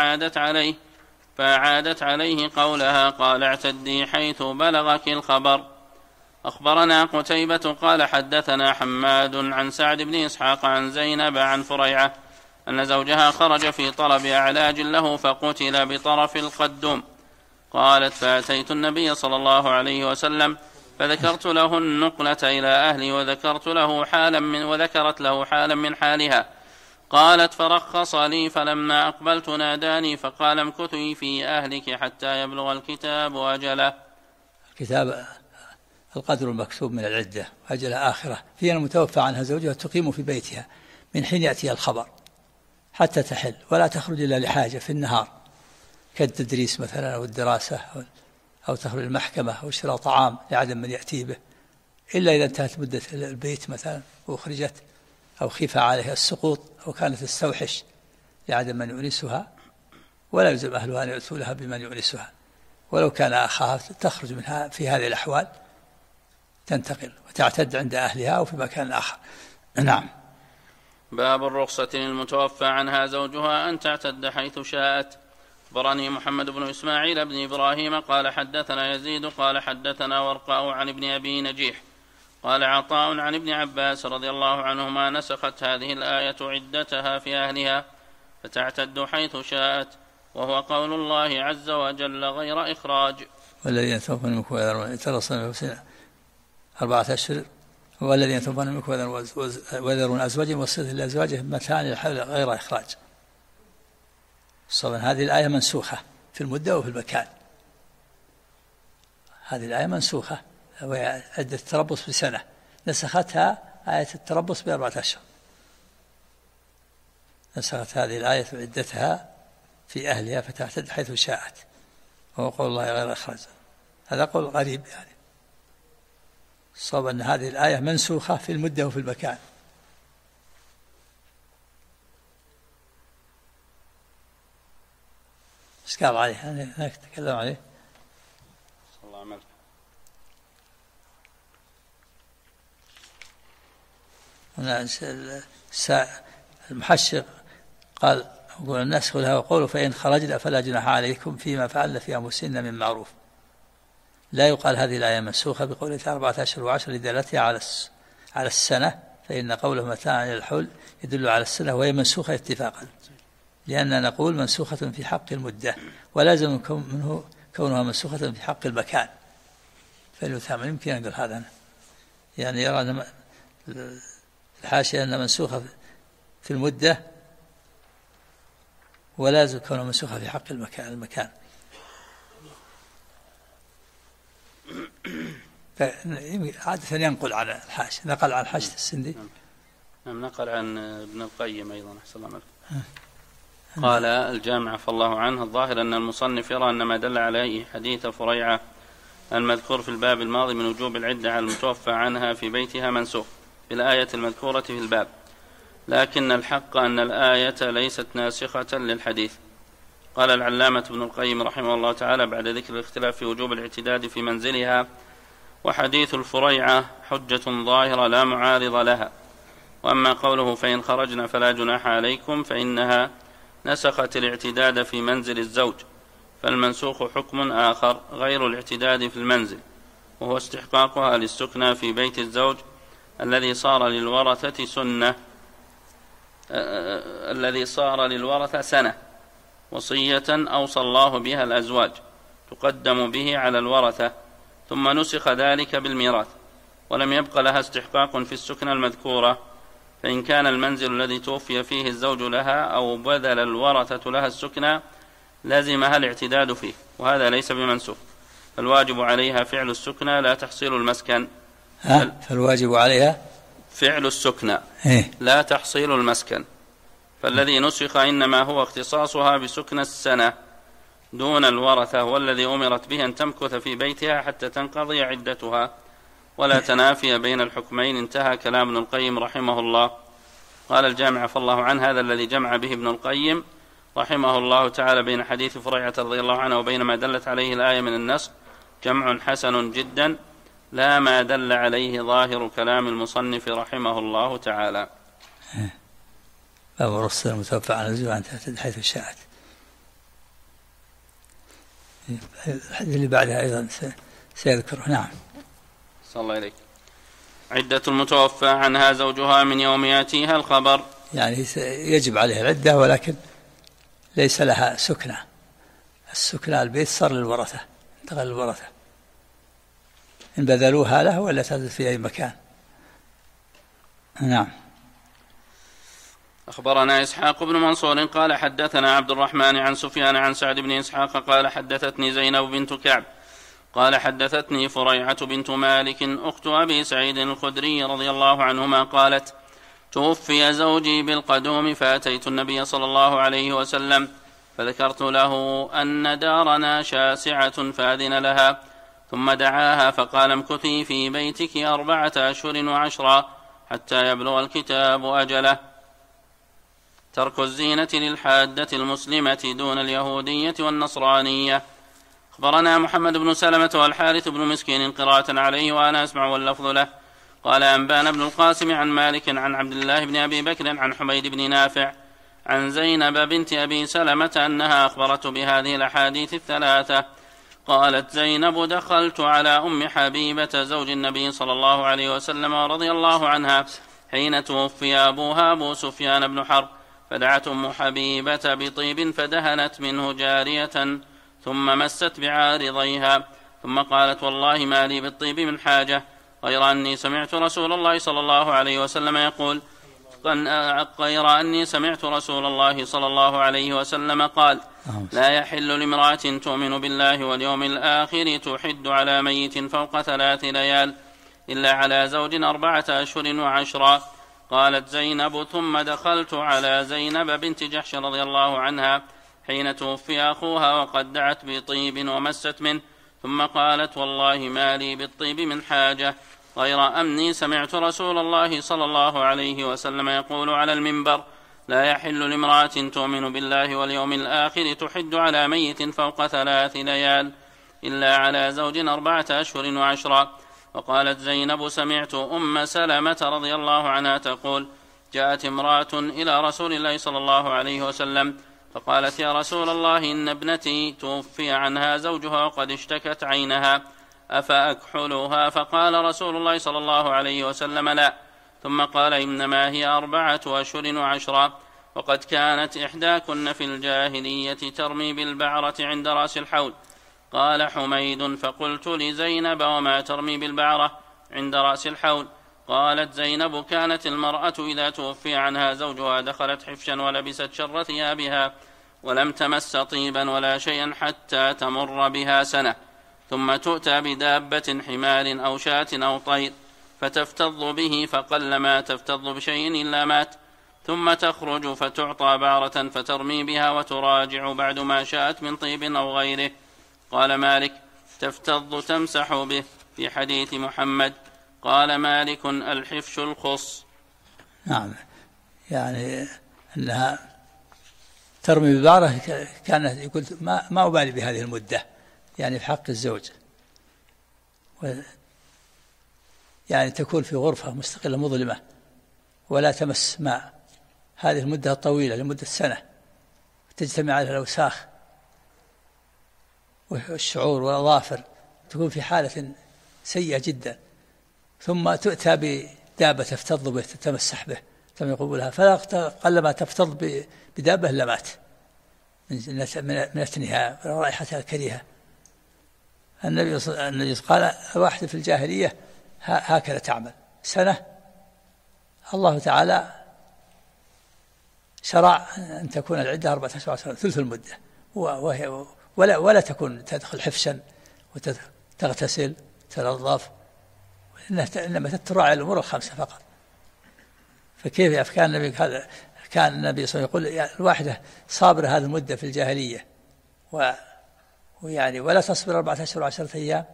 C: فأعادت عليه قولها. قال: اعتدي حيث بلغك الخبر. أخبرنا قتيبة قال حدثنا حماد عن سعد بن إسحاق عن زينب عن فريعة أن زوجها خرج في طلب أعلاج له فقتل بطرف القدوم. قالت: فأتيت النبي صلى الله عليه وسلم فذكرت له النقلة إلى أهلي وذكرت له حالا من حالها. قالت: فرخص لي، فلما أقبلت ناداني فقال: امكثي في أهلك حتى يبلغ الكتاب أجله.
B: الكتاب القدر المكتوب من العدة وأجل آخرة، فيها المتوفى عنها زوجها تقيم في بيتها من حين يأتي الخبر حتى تحل، ولا تخرج إلا لحاجة في النهار كالتدريس مثلا أو الدراسة، أو تخرج المحكمة أو شراء طعام لعدم من يأتي به، إلا إذا انتهت مدة البيت مثلا وأخرجت، أو خيف عليها السقوط، أو كانت تستوحش لعدم من يؤنسها، ولا يلزم أهلها أن يأتوا لها بمن يؤنسها، ولو كان أخاها تخرج منها في هذه الأحوال، تنتقل وتعتد عند أهلها أو في مكان آخر. نعم.
C: باب الرخصة للمتوفى عنها زوجها أن تعتد حيث شاءت. أخبرني محمد بن إسماعيل بن إبراهيم قال حدثنا يزيد قال حدثنا ورقاء عن ابن أبي نجيح قال عطاء عن ابن عباس رضي الله عنهما: نسخت هذه الآية عدتها في أهلها فتعتد حيث شاءت، وهو قول الله عز وجل غير إخراج.
B: والذين توفون منكم يتربصن 4 أشهر، والذين توفون منكم ويذرون أزواجهم وصية لأزواجهم متاعا إلى الحول غير إخراج. صبا هذه الآية منسوخة في المدة وفي المكان. هذه الآية منسوخة وهي عدة التربص بسنة، نسختها آية التربص ب4 أشهر. نسخت هذه الآية عدتها في أهلها فتعتد حيث شاءت، وهو قول الله غير إخراج. هذا قول غريب يعني. صواب أن هذه الآية منسوخة في المدة وفي المكان. ايش قال عليه؟ هناك تكلم عليه.
C: صلى الله عليه
B: وسلم. المحشق قال: يقول الناس لها وقولوا فإن خرجنا فلا جناح عليكم فيما فعلنا في أنفسنا من معروف. لا يقال هذه الآية منسوخة بقوله 4 أشهر و10 لدلالتها على السنة، فإن قوله متاعا إلى الحول يدل على السنة، وهي منسوخة اتفاقا، لأننا نقول منسوخة في حق المدة، ولازم منه كونها منسوخة في حق المكان. فالمتامل يمكن أن يقول هذا، يعني يرى أن الحاشية أن منسوخة في المدة ولازم كونها منسوخة في حق المكان. عادة ينقل عن الحاشية، نقل عن حاشية السندي.
C: نعم، نقل عن ابن القيم أيضا أحسن الله عليك. قال الجامع عفى الله عنه: الظاهر أن المصنف يرى أن ما دل عليه حديث فريعة المذكور في الباب الماضي من وجوب العدة على المتوفى عنها في بيتها منسوخ بالآية المذكورة في الباب، لكن الحق أن الآية ليست ناسخة للحديث. قال العلامة ابن القيم رحمه الله تعالى بعد ذكر الاختلاف في وجوب الاعتداد في منزلها: وحديث الفريعة حجة ظاهرة لا معارض لها، وأما قوله فإن خرجنا فلا جناح عليكم فإنها نسخت الاعتداد في منزل الزوج، فالمنسوخ حكم آخر غير الاعتداد في المنزل، وهو استحقاقها للسكنى في بيت الزوج الذي صار للورثة سنة وصية أوصى الله بها الأزواج تقدم به على الورثة، ثم نسخ ذلك بالميراث، ولم يبق لها استحقاق في السكنى المذكورة، فإن كان المنزل الذي توفي فيه الزوج لها أو بذل الورثة لها السكنى لازمها الاعتداد فيه، وهذا ليس بمنسوخ، فالواجب عليها فعل السكنى لا تحصيل المسكن.
B: فالواجب عليها
C: فعل السكنى لا تحصيل المسكن، فالذي نسخ إنما هو اختصاصها بسكن السنة دون الورثة، والذي أمرت به أن تمكث في بيتها حتى تنقضي عدتها، ولا تنافي بين الحكمين. انتهى كلام ابن القيم رحمه الله. قال الجامع عفى الله عنه: هذا الذي جمع به ابن القيم رحمه الله تعالى بين حديث فريعة رضي الله عنه وبين ما دلت عليه الآية من النسخ جمع حسن جدا، لا ما دل عليه ظاهر كلام المصنف رحمه الله تعالى.
B: باب رصد المتوفى عن الزوج تعتد حيث شاءت. الحديث اللي بعدها أيضا سيذكره. نعم.
C: صلى الله عليك. عدة المتوفى عنها زوجها من يوم يأتيها الخبر،
B: يعني يجب عليها العدة ولكن ليس لها سكنى. السكنى البيت صار للورثة، انتقل للورثة إن بذلوها له ولا تزل في أي مكان. نعم.
C: أخبرنا إسحاق بن منصور قال حدثنا عبد الرحمن عن سفيان عن سعد بن إسحاق قال حدثتني زينب بنت كعب قال حدثتني فريعة بنت مالك أخت أبي سعيد الخدري رضي الله عنهما قالت: توفي زوجي بالقدوم فأتيت النبي صلى الله عليه وسلم فذكرت له أن دارنا شاسعة فأذن لها، ثم دعاها فقال: امكثي في بيتك 4 أشهر و10 حتى يبلغ الكتاب أجله. ترك الزينة للحادة المسلمة دون اليهودية والنصرانية. أخبرنا محمد بن سلمة والحارث بن مسكين قراءة عليه وأنا أسمع واللفظ له. قال أنبانا بن القاسم عن مالك عن عبد الله بن أبي بكر عن حميد بن نافع عن زينب بنت أبي سلمة أنها أخبرته بهذه الأحاديث الثلاثة. قالت زينب: دخلت على أم حبيبة زوج النبي صلى الله عليه وسلم رضي الله عنها حين توفي أبوها أبو سفيان بن حرب، فدعت أم حبيبة بطيب فدهنت منه جارية ثم مست بعارضيها، ثم قالت: والله ما لي بالطيب من حاجة، غير أني سمعت رسول الله صلى الله عليه وسلم يقول قال: لا يحل لامرأة تؤمن بالله واليوم الآخر تحد على ميت فوق 3 ليال إلا على زوج 4 أشهر و10. قالت زينب: ثم دخلت على زينب بنت جحش رضي الله عنها حين توفي أخوها وقد دعت بطيب ومست منه، ثم قالت: والله ما لي بالطيب من حاجة، غير أني سمعت رسول الله صلى الله عليه وسلم يقول على المنبر: لا يحل لامرأة تؤمن بالله واليوم الآخر تحد على ميت فوق 3 ليال إلا على زوج 4 أشهر و10. وقالت زينب: سمعت أم سلمة رضي الله عنها تقول: جاءت امرأة إلى رسول الله صلى الله عليه وسلم فقالت: يا رسول الله، إن ابنتي توفي عنها زوجها وقد اشتكت عينها، أفأكحلها؟ فقال رسول الله صلى الله عليه وسلم: لا. ثم قال: إنما هي 4 أشهر و10. وقد كانت إحداكن في الجاهلية ترمي بالبعرة عند رأس الحول. قال حميد: فقلت لزينب: وما ترمي بالبعرة عند رأس الحول؟ قالت زينب: كانت المرأة إذا توفي عنها زوجها دخلت حفشا ولبست شر ثيابها ولم تمس طيبا ولا شيئا حتى تمر بها سنة، ثم تؤتى بدابة حمار أو شاة أو طير فتفتض به، فقل ما تفتض بشيء إلا مات، ثم تخرج فتعطى بعرة فترمي بها وتراجع بعد ما شاءت من طيب أو غيره. قال مالك: تفتض تمسح به، في حديث محمد. قال مالك: الحفش الخص.
B: نعم، يعني أنها ترمي بالبعرة، كانت يقول ما أبالي بهذه المدة، يعني في حق الزوج، يعني تكون في غرفة مستقلة مظلمة ولا تمس ماء هذه المدة الطويلة لمدة سنة، تجتمع عليها الأوساخ والشعور والأظافر، تكون في حالة سيئة جدا، ثم تؤتى بدابة تفتض به تتمسح به ثم يقول لها، فقلما تفتض بدابة إلا مات من أثنها رائحتها الكريهة. النبي قال: الواحدة في الجاهلية هكذا تعمل سنة، الله تعالى شرع أن تكون العدة 4 أشهر ثلث المدة، ولا تكون تدخل حفشا وتغتسل تنظف، إنما تراعي الأمور 5 فقط. فكيف كان النبي صلى الله عليه وسلم يقول: الواحدة صابرة هذه المدة في الجاهلية ويعني ولا تصبر 4 أشهر و10 أيام.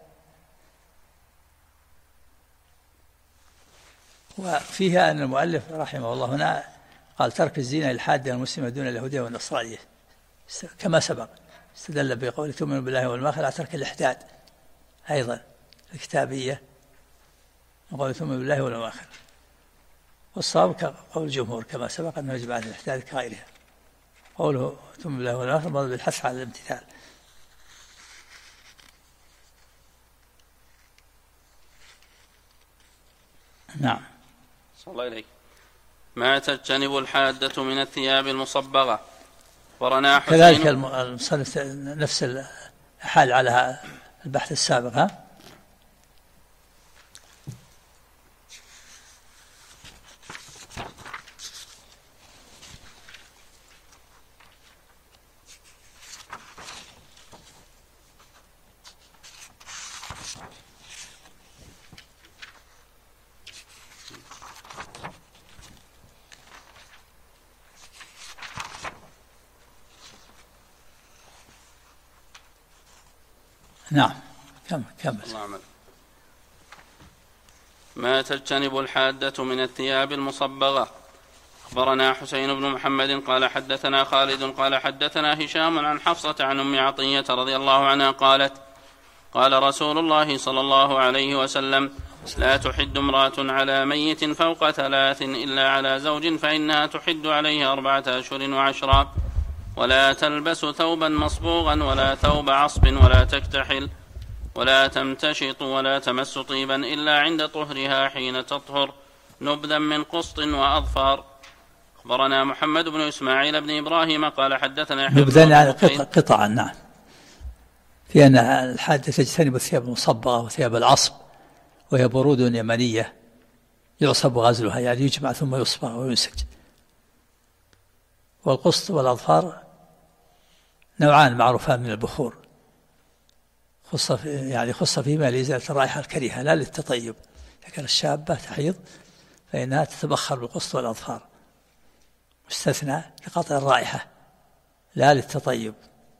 B: وفيها أن المؤلف رحمه الله هنا قال: ترك الزينة الحادة المسلمة دون اليهودية والنصرانية، كما سبق استدل بقوله: تؤمن بالله واليوم على ترك الإحداد أيضا الكتابية، قوله تؤمن بالله واليوم والصواب كقول الجمهور كما سبق أنه يجب على الإحداد كغيرها، قوله تؤمن بالله واليوم بالحث على الامتثال. نعم.
C: صلى الله عليه. ما تجتنب الحادة من الثياب المصبغة. ورنا حسين
B: كذلك المصنف نفس الحال على البحث السابق. ها؟ نعم. كمل.
C: ما تجتنب الحادة من الثياب المصبغة. أخبرنا حسين بن محمد قال حدثنا خالد قال حدثنا هشام عن حفصة عن أم عطية رضي الله عنها قالت: قال رسول الله صلى الله عليه وسلم: لا تحد امرأة على ميت فوق 3 إلا على زوج، فإنها تحد عليه 4 أشهر و10. ولا تلبس ثوبا مصبوغا ولا ثوب عصب ولا تكتحل ولا تمتشط ولا تمس طيبا إلا عند طهرها حين تطهر نبذا من قسط وأظفار. أخبرنا محمد بن إسماعيل بن إبراهيم قال حدثنا يحيى
B: نبذا يعني قطعا. نعم. في أن الحادة تجتنب الثياب المصبغة وثياب العصب وهي برود يمنية يعصب غزلها يعني يجمع ثم يصبغ وينسج. والقسط والأظفار نوعان معروفان من البخور خص فيما لإزالة الرائحة الكريهة لا للتطيب. إذا كانت الشابة تحيض فإنها تتبخر بالقسط والأظفار مستثنى لقطع الرائحة لا للتطيب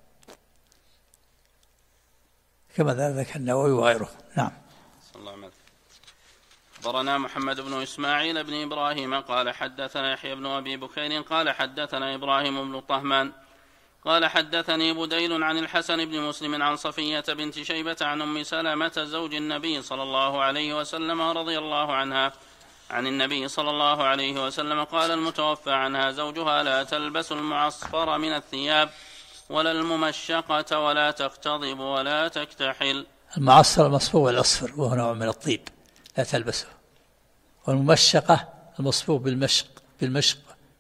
B: كما ذلك النووي وغيره. نعم.
C: أخبرنا محمد بن إسماعيل بن إبراهيم قال حدثنا يحيى بن أبي بكير قال حدثنا إبراهيم بن طهمان قال حدثني بديل عن الحسن بن مسلم عن صفية بنت شيبة عن أم سلمة زوج النبي صلى الله عليه وسلم رضي الله عنها عن النبي صلى الله عليه وسلم قال المتوفى عنها زوجها لا تلبس المعصفر من الثياب ولا الممشقة ولا تختضب ولا تكتحل.
B: المعصفر المصفوغ الأصفر وهو نوع من الطيب لا تلبسه. والممشقة المصفوغ بالمشق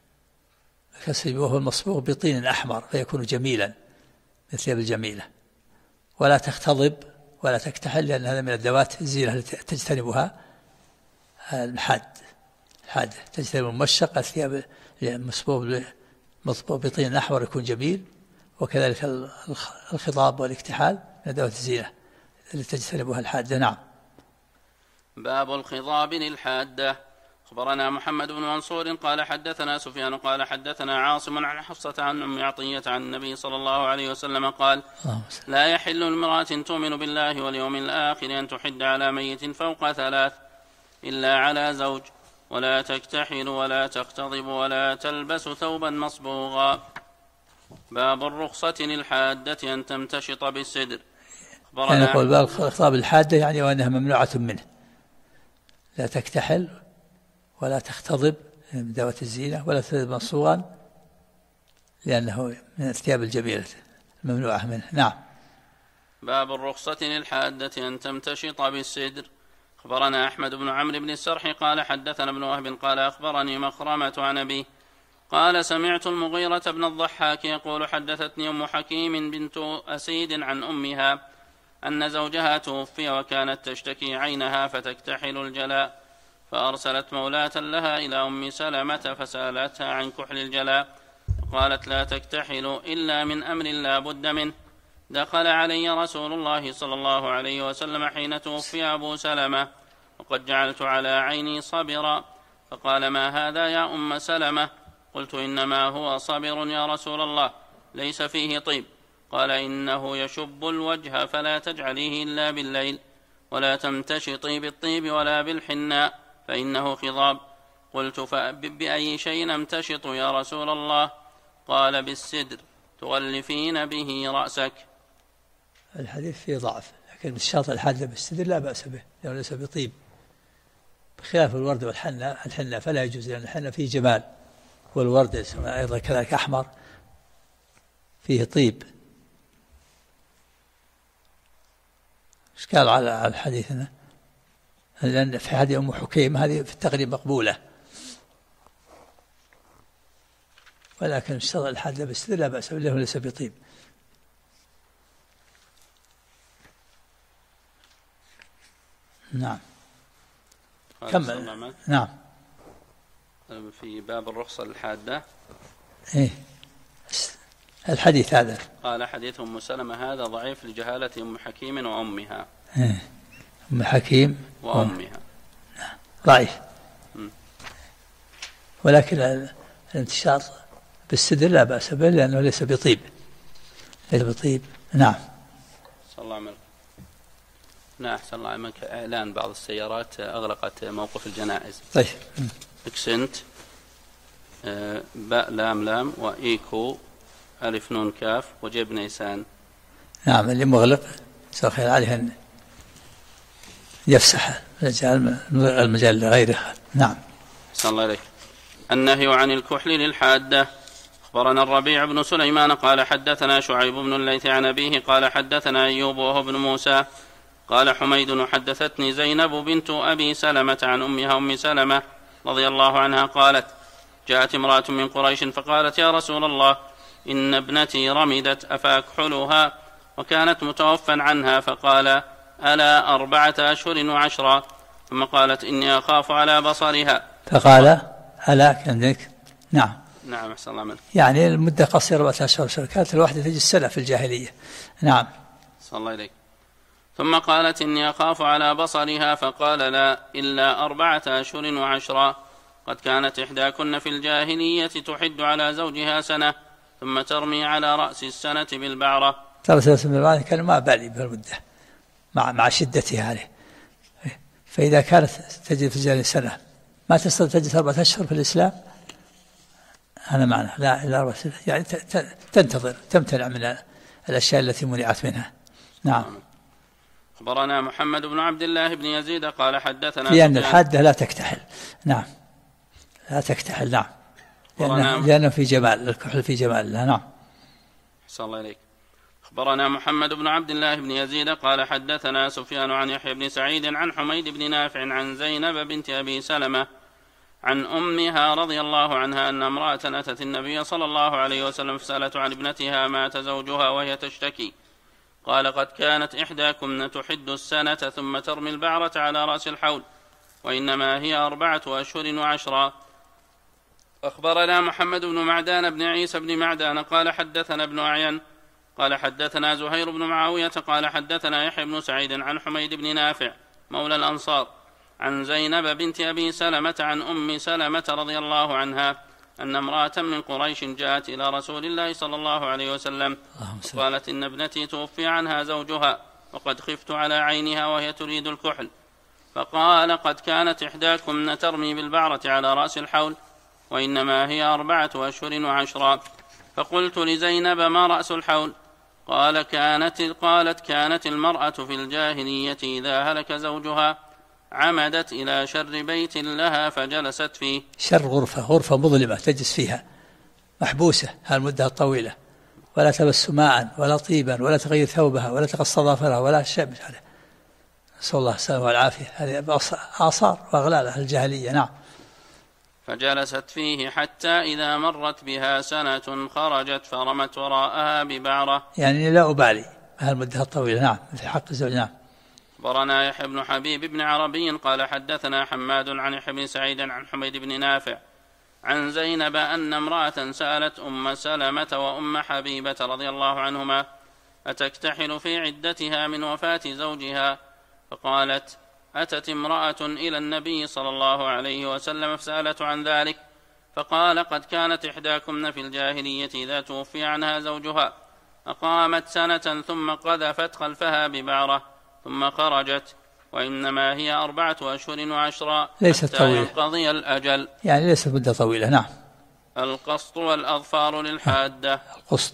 B: وهو المصبوغ بطين أحمر فيكون جميلا من الثياب الجميلة. ولا تختضب ولا تكتحل لأن هذا من الذوات الزينة التي تجتنبها الحادة تجتنب الممشق الثياب المصبوغ بطين أحمر يكون جميل. وكذلك الخضاب والاكتحال من ذوات الزينة التي تجتنبها الحادة. نعم.
C: باب الخضاب للحادة. أخبرنا محمد بن منصور قال حدثنا سفيان قال حدثنا عاصم عن حفصة عن أم عطية عن النبي صلى الله عليه وسلم قال لا يحل امرأة تؤمن بالله واليوم الآخر أن تحد على ميت فوق 3 إلا على زوج ولا تكتحل ولا تختضب ولا تلبس ثوبا مصبوغا. باب الرخصة للحادة أن تمتشط بالسدر.
B: يعني يقول باب الخطاب الحادة يعني وأنها ممنوعة منه لا تكتحل ولا تختضب من ذوات الزينة ولا تلبس مصبوغا لأنه من الثياب الجميلة الممنوعة منه. نعم.
C: باب الرخصة للحادة أن تمتشط بالسدر. أخبرنا أحمد بن عمرو بن السرح قال حدثنا ابن وهب قال أخبرني مخرمة عن أبيه قال سمعت المغيرة بن الضحاك يقول حدثتني أم حكيم بنت أسيد عن أمها أن زوجها توفي وكانت تشتكي عينها فتكتحل الجلاء فأرسلت مولاة لها إلى أم سلمة فسألتها عن كحل الجلاء قالت لا تكتحل إلا من أمر لا بد منه. دخل علي رسول الله صلى الله عليه وسلم حين توفي أبو سلمة وقد جعلت على عيني صبرا فقال ما هذا يا أم سلمة؟ قلت إنما هو صبر يا رسول الله ليس فيه طيب. قال إنه يشب الوجه فلا تجعليه إلا بالليل ولا تمتشطي بالطيب ولا بالحناء فإنه خضاب. قلت فبأي شيء امتشط يا رسول الله؟ قال بالسدر تغلفين به رأسك.
B: الحديث فيه ضعف لكن الشاط الحادة بالسدر لا بأس به لأنه ليس بطيب بخلاف الورد والحنة فلا يجوز لأن الحنة فيه جمال والورد أيضا كذلك أحمر فيه طيب. إشكال على الحديث هنا لأن في حديث أم حكيم هذه في التقريب مقبولة ولكن الشرط الحادة بالسدر لا بأس به ليس بطيب. نعم. كمل. نعم.
C: في باب الرخصة للحادة
B: إيه الحديث هذا
C: قال حديث أم سلمة هذا ضعيف لجهالة أم حكيم وأمها.
B: إيه أم حكيم
C: وأمها
B: ضعيف ولكن الانتشار بالسدر لا بأس به لأنه ليس بطيب نعم.
C: صلى الله عليه وسلم. نعم. أحسن الله عليك. إعلان بعض السيارات أغلقت موقف الجنائز.
B: طيب.
C: اكسنت باء لام لام وإيكو ألف نون كاف وجيب نيسان.
B: نعم اللي مغلق سأخير عليه أن يفسح المجال لغيره. نعم.
C: أحسن الله عليك. النهي عن الكحل للحادة. أخبرنا الربيع بن سليمان قال حدثنا شعيب بن الليث عن أبيه قال حدثنا أيوب وهو بن موسى قال حميد حدثتني زينب بنت أبي سلمة عن أمها أم سلمة رضي الله عنها قالت جاءت امرأة من قريش فقالت يا رسول الله إن ابنتي رمدت أفأكحلها وكانت متوفى عنها فقال ألا 4 أشهر و10 ثم قالت إني أخاف على بصرها
B: فقال ألا كذلك نعم
C: أحسن الله منك
B: يعني المدة قصيرة 4 أشهر كانت الواحدة تجي السنة في الجاهلية نعم
C: صلى الله عليك ثم قالت إني أخاف على بصرها فقال لا إلا 4 أشهر و10 قد كانت إحداكن في الجاهلية تحد على زوجها سنة ثم ترمي على رأس السنة بالبعرة.
B: ترى سنة بالبعرة كان ما بالي بالمدة مع شدتها عليه. فإذا كانت تجد في الجاهلية سنة ما تستطيع تجد 4 أشهر في الإسلام هذا معنى لا إلا 4 أشهر يعني تنتظر تمتنع من الأشياء التي منعت منها. نعم.
C: أخبرنا محمد بن عبد الله بن يزيد قال حدثنا
B: لأن الحادة لا تكتحل. نعم لا تكتحل. نعم لأنه في جمال الكحل في جمال. نعم
C: أحسن الله إليك. أخبرنا محمد بن عبد الله بن يزيد قال حدثنا سفيان عن يحيى بن سعيد عن حميد بن نافع عن زينب بنت أبي سلمة عن أمها رضي الله عنها أن امرأة أتت النبي صلى الله عليه وسلم فسألت عن ابنتها مات زوجها وهي تشتكي قال قد كانت إحداكم تحد السنة ثم ترمي البعرة على رأس الحول وإنما هي 4 أشهر و10. أخبرنا محمد بن معدان بن عيسى بن معدان قال حدثنا ابن أعين قال حدثنا زهير بن معاوية قال حدثنا يحيى بن سعيد عن حميد بن نافع مولى الأنصار عن زينب بنت أبي سلمة عن أم سلمة رضي الله عنها أن امرأة من قريش جاءت إلى رسول الله صلى الله عليه وسلم قالت إن ابنتي توفي عنها زوجها وقد خفت على عينها وهي تريد الكحل فقال قد كانت إحداكم ترمي بالبعرة على رأس الحول وإنما هي 4 أشهر و10. فقلت لزينب ما رأس الحول؟ قالت كانت المرأة في الجاهلية إذا هلك زوجها عمدت إلى شر بيت لها فجلست فيه.
B: شر غرفة مظلمة تجلس فيها محبوسة هالمدة الطويلة ولا تمس ماء ولا طيبا ولا تغير ثوبها ولا تقص ظافرها ولا شيء من هذا. نسأل الله السلامة والعافية. هذه آثار وأغلال الجاهلية. نعم.
C: فجلست فيه حتى إذا مرت بها سنة خرجت فرمت وراءها ببعرة.
B: يعني لا أبالي هالمدة الطويلة. نعم في حق الزوج. نعم.
C: أخبرنا يحيى بن حبيب بن عربي قال حدثنا حماد عن يحيى بن سعيد عن حميد بن نافع عن زينب أن امرأة سألت أم سلمة وأم حبيبة رضي الله عنهما أتكتحل في عدتها من وفاة زوجها؟ فقالت أتت امرأة إلى النبي صلى الله عليه وسلم فسألت عن ذلك فقال قد كانت إحداكم في الجاهلية إذا توفي عنها زوجها أقامت سنة ثم قذفت خلفها ببعرة ثم خرجت وإنما هي 4 أشهر و10
B: ليست طويلة
C: ينقضي الأجل.
B: يعني ليست مدة طويلة. نعم.
C: القسط والأظفار للحادة.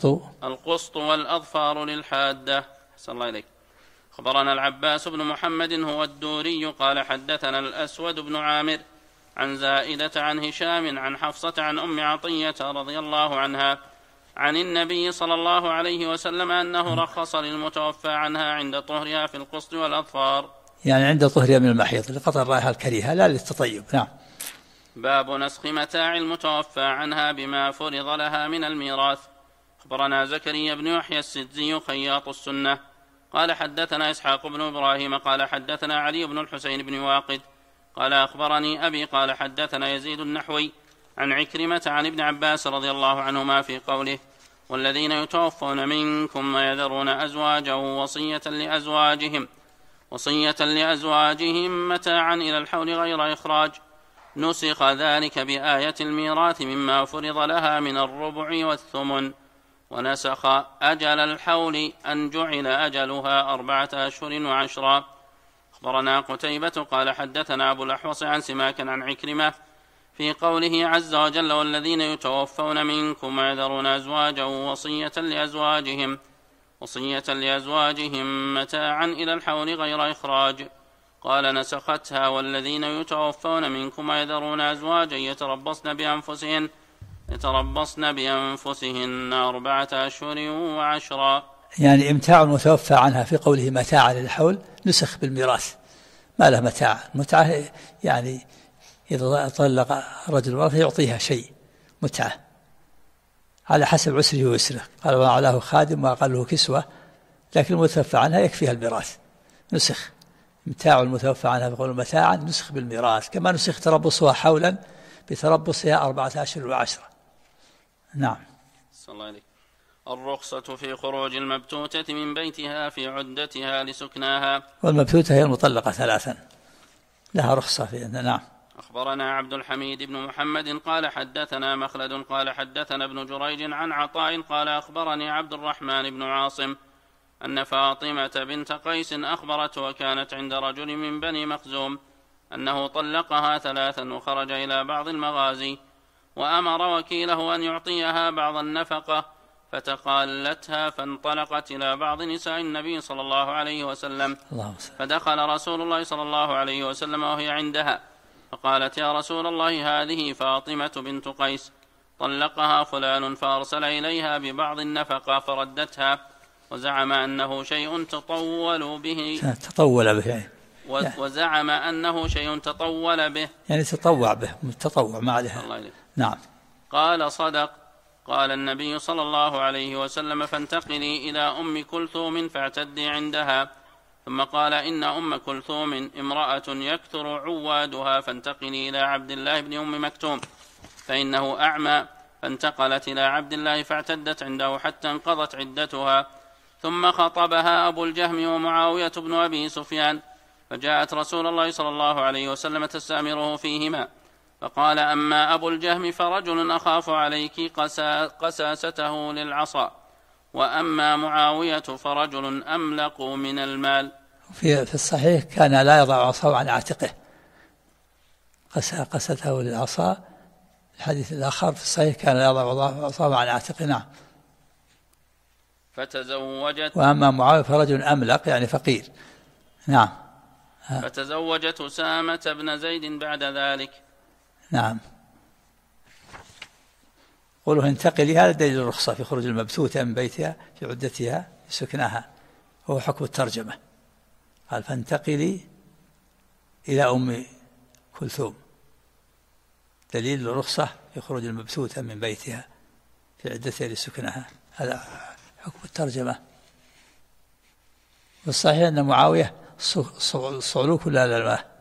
C: القسط والأظفار للحادة. أحسن الله إليك. أخبرنا العباس بن محمد هو الدوري قال حدثنا الأسود بن عامر عن زائدة عن هشام عن حفصة عن أم عطية رضي الله عنها عن النبي صلى الله عليه وسلم أنه رخص للمتوفى عنها عند طهرها في القسط والأظفار.
B: يعني عند طهرها من المحيض لقطع الرائحة الكريهة لا للتطيب. نعم.
C: باب نسخ متاع المتوفى عنها بما فرض لها من الميراث. أخبرنا زكريا بن يحيى السدزي خياط السنة قال حدثنا إسحاق بن إبراهيم قال حدثنا علي بن الحسين بن واقد قال أخبرني أبي قال حدثنا يزيد النحوي عن عكرمة عن ابن عباس رضي الله عنهما في قوله والذين يتوفون منكم ويذرون أزواجا وصية لأزواجهم متاعا إلى الحول غير إخراج نسخ ذلك بآية الميراث مما فرض لها من الربع والثمن ونسخ أجل الحول أن جعل أجلها 4 أشهر و10. أخبرنا قتيبة قال حدثنا أبو الأحوص عن سماك عن عكرمة في قوله عز وجل والذين يتوفون منكم ويذرون أزواجا وصية لأزواجهم متاعا إلى الحول غير إخراج قال نسختها والذين يتوفون منكم ويذرون أزواجا يتربصن بأنفسهن يتربصن بأنفسهن 4 أشهر و10.
B: يعني إمتاع المتوفى عنها في قوله متاعا للحول نسخ بالميراث، ما له متاع. متعة يعني إذا طلق رجل المرأة يعطيها شيء متعة على حسب عسره ويسره، قال وأعلاه خادم وأقله كسوة، لكن المتوفى عنها يكفيها الميراث. نسخ إمتاع المتوفى عنها بقول متاعا نسخ بالميراث، كما نسخ تربصها حولا بتربصها 4 أشهر و10. نعم.
C: صلى الله عليه. الرخصة في خروج المبتوتة من بيتها في عدتها لسكناها.
B: والمبتوتة هي المطلقة 3 لها رخصة في. نعم.
C: أخبرنا عبد الحميد بن محمد قال حدثنا مخلد قال حدثنا ابن جريج عن عطاء قال أخبرني عبد الرحمن بن عاصم أن فاطمة بنت قيس أخبرته وكانت عند رجل من بني مخزوم أنه طلقها 3 وخرج إلى بعض المغازي وأمر وكيله أن يعطيها بعض النفقة، فتقالتها فانطلقت إلى بعض نساء النبي صلى الله عليه وسلم، فدخل رسول الله صلى الله عليه وسلم وهي عندها، فقالت يا رسول الله هذه فاطمة بنت قيس طلقها فلان، فأرسل إليها ببعض النفقة فردتها، وزعم أنه شيء تطول به وزعم أنه شيء تطول به،
B: يعني تطوع به، متطوع ما عليها. نعم.
C: قال صدق. قال النبي صلى الله عليه وسلم فانتقلي إلى أم كلثوم فاعتدي عندها، ثم قال إن أم كلثوم امرأة يكثر عوادها، فانتقلي إلى عبد الله بن أم مكتوم فإنه أعمى، فانتقلت إلى عبد الله فاعتدت عنده حتى انقضت عدتها، ثم خطبها أبو الجهم ومعاوية بن أبي سفيان، فجاءت رسول الله صلى الله عليه وسلم تستأمره فيهما، فقال أما أبو الجهم فرجل أخاف عليك قساسته للعصا، وأما معاوية فرجل أملق من المال.
B: في الصحيح كان لا يضع عصاه عن عاتقه، قسته للعصا. الحديث الآخر في الصحيح كان لا يضع عصاه عن عاتقه. نعم.
C: فتزوجت.
B: وأما معاوية فرجل أملق يعني فقير. نعم.
C: فتزوجت أسامة بن زيد بعد ذلك.
B: نعم. قوله انتقلي هذا دليل الرخصة في خروج المبتوتة من بيتها في عدتها لسكناها، هو حكم الترجمة. قال فانتقلي إلى أم كلثوم، دليل الرخصة في خروج المبتوتة من بيتها في عدتها لسكناها، هذا حكم الترجمة. والصحيح أن معاوية صعلوك لا الماء.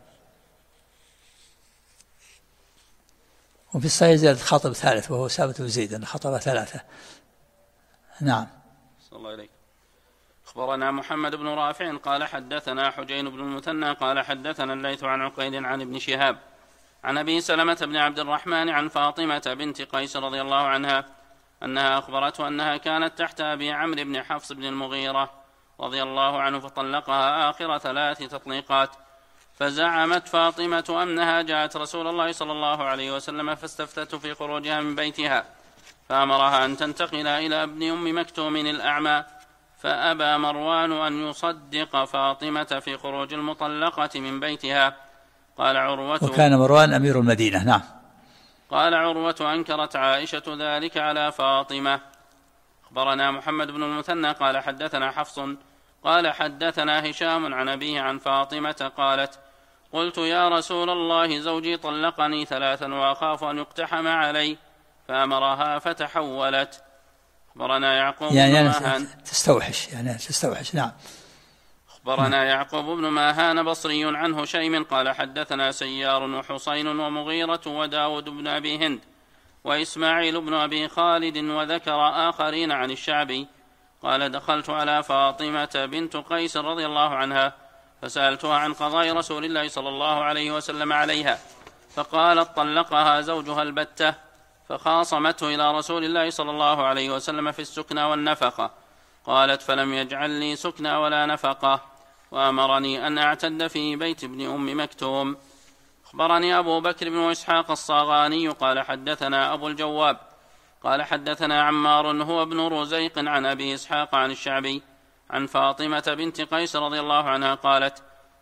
B: وفي الصحيح زيادة خطب 3 وهو أسامة بن زيد أن خطب 3. نعم.
C: صلى الله عليك. أخبرنا محمد بن رافع قال حدثنا حجين بن المثنى قال حدثنا الليث عن عقيل عن ابن شهاب عن أبي سلمة بن عبد الرحمن عن فاطمة بنت قيس رضي الله عنها أنها أخبرته أنها كانت تحت أبي عمرو بن حفص بن المغيرة رضي الله عنه فطلقها آخر 3 تطليقات، فزعمت فاطمة أنها جاءت رسول الله صلى الله عليه وسلم فاستفتته في خروجها من بيتها، فأمرها أن تنتقل إلى ابن أم مكتوم الأعمى، فأبى مروان أن يصدق فاطمة في خروج المطلقة من بيتها. قال عروة
B: وكان مروان أمير المدينة. نعم.
C: قال عروة أنكرت عائشة ذلك على فاطمة. أخبرنا محمد بن المثنى قال حدثنا حفص قال حدثنا هشام عن أبيه عن فاطمة قالت قلت يا رسول الله زوجي طلقني 3 وأخاف أن يقتحم علي، فأمرها فتحولت. أخبرنا يعقوب بن ماهان
B: تستوحش. نعم.
C: أخبرنا يعقوب بن ماهان بصري عن هشيم قال حدثنا سيار وحسين ومغيرة وداود بن أبي هند وإسماعيل بن أبي خالد وذكر آخرين عن الشعبي قال دخلت على فاطمة بنت قيس رضي الله عنها فسألتها عن قضاء رسول الله صلى الله عليه وسلم عليها، فقالت طلقها زوجها البتة، فخاصمته إلى رسول الله صلى الله عليه وسلم في السكنى والنفقة، قالت فلم يجعل لي سكنى ولا نفقة، وأمرني أن أعتد في بيت ابن أم مكتوم. أخبرني أبو بكر بن إسحاق الصاغاني قال حدثنا أبو الجواب قال حدثنا عمار هو ابن رزيق عن أبي إسحاق عن الشعبي عن فاطمة بنت قيس رضي الله عنها قالت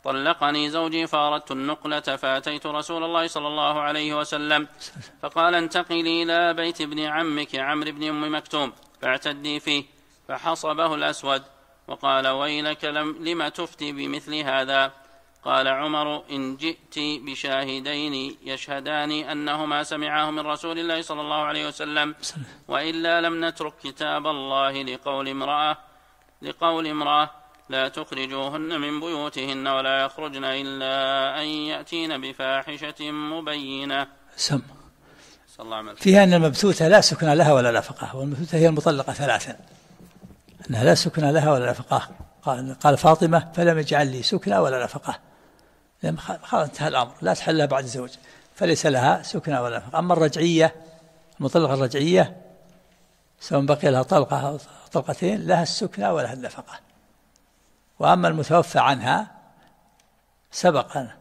C: طلقني زوجي فأردت النقلة فأتيت رسول الله صلى الله عليه وسلم فقال انتقلي إلى بيت ابن عمك عمرو بن أم مكتوم فاعتدي فيه، فحصبه الأسود وقال ويلك لم تفتي بمثل هذا؟ قال عمر إن جئت بشاهدين يشهدان أنهما سمعاه من رسول الله صلى الله عليه وسلم، وإلا لم نترك كتاب الله لقول امرأة لا تخرجوهن من بيوتهن ولا يخرجن إلا أن يأتين بفاحشة مبينة.
B: فيها أن المبتوتة لا سكن لها ولا نفقة، والمبتوتة هي المطلقة ثلاثا، أنها لا سكن لها ولا نفقة. قال فاطمة فلم يجعل لي سكنى ولا نفقة، لأن خلاص انتهى الأمر، لا تحل لها بعد الزوج، فليس لها سكنى ولا نفقة. أما الرجعية، المطلقة الرجعية سواء بقي لها طلقة أو طلقتين لها السكنى ولها النفقة. وأما المتوفى عنها سبقا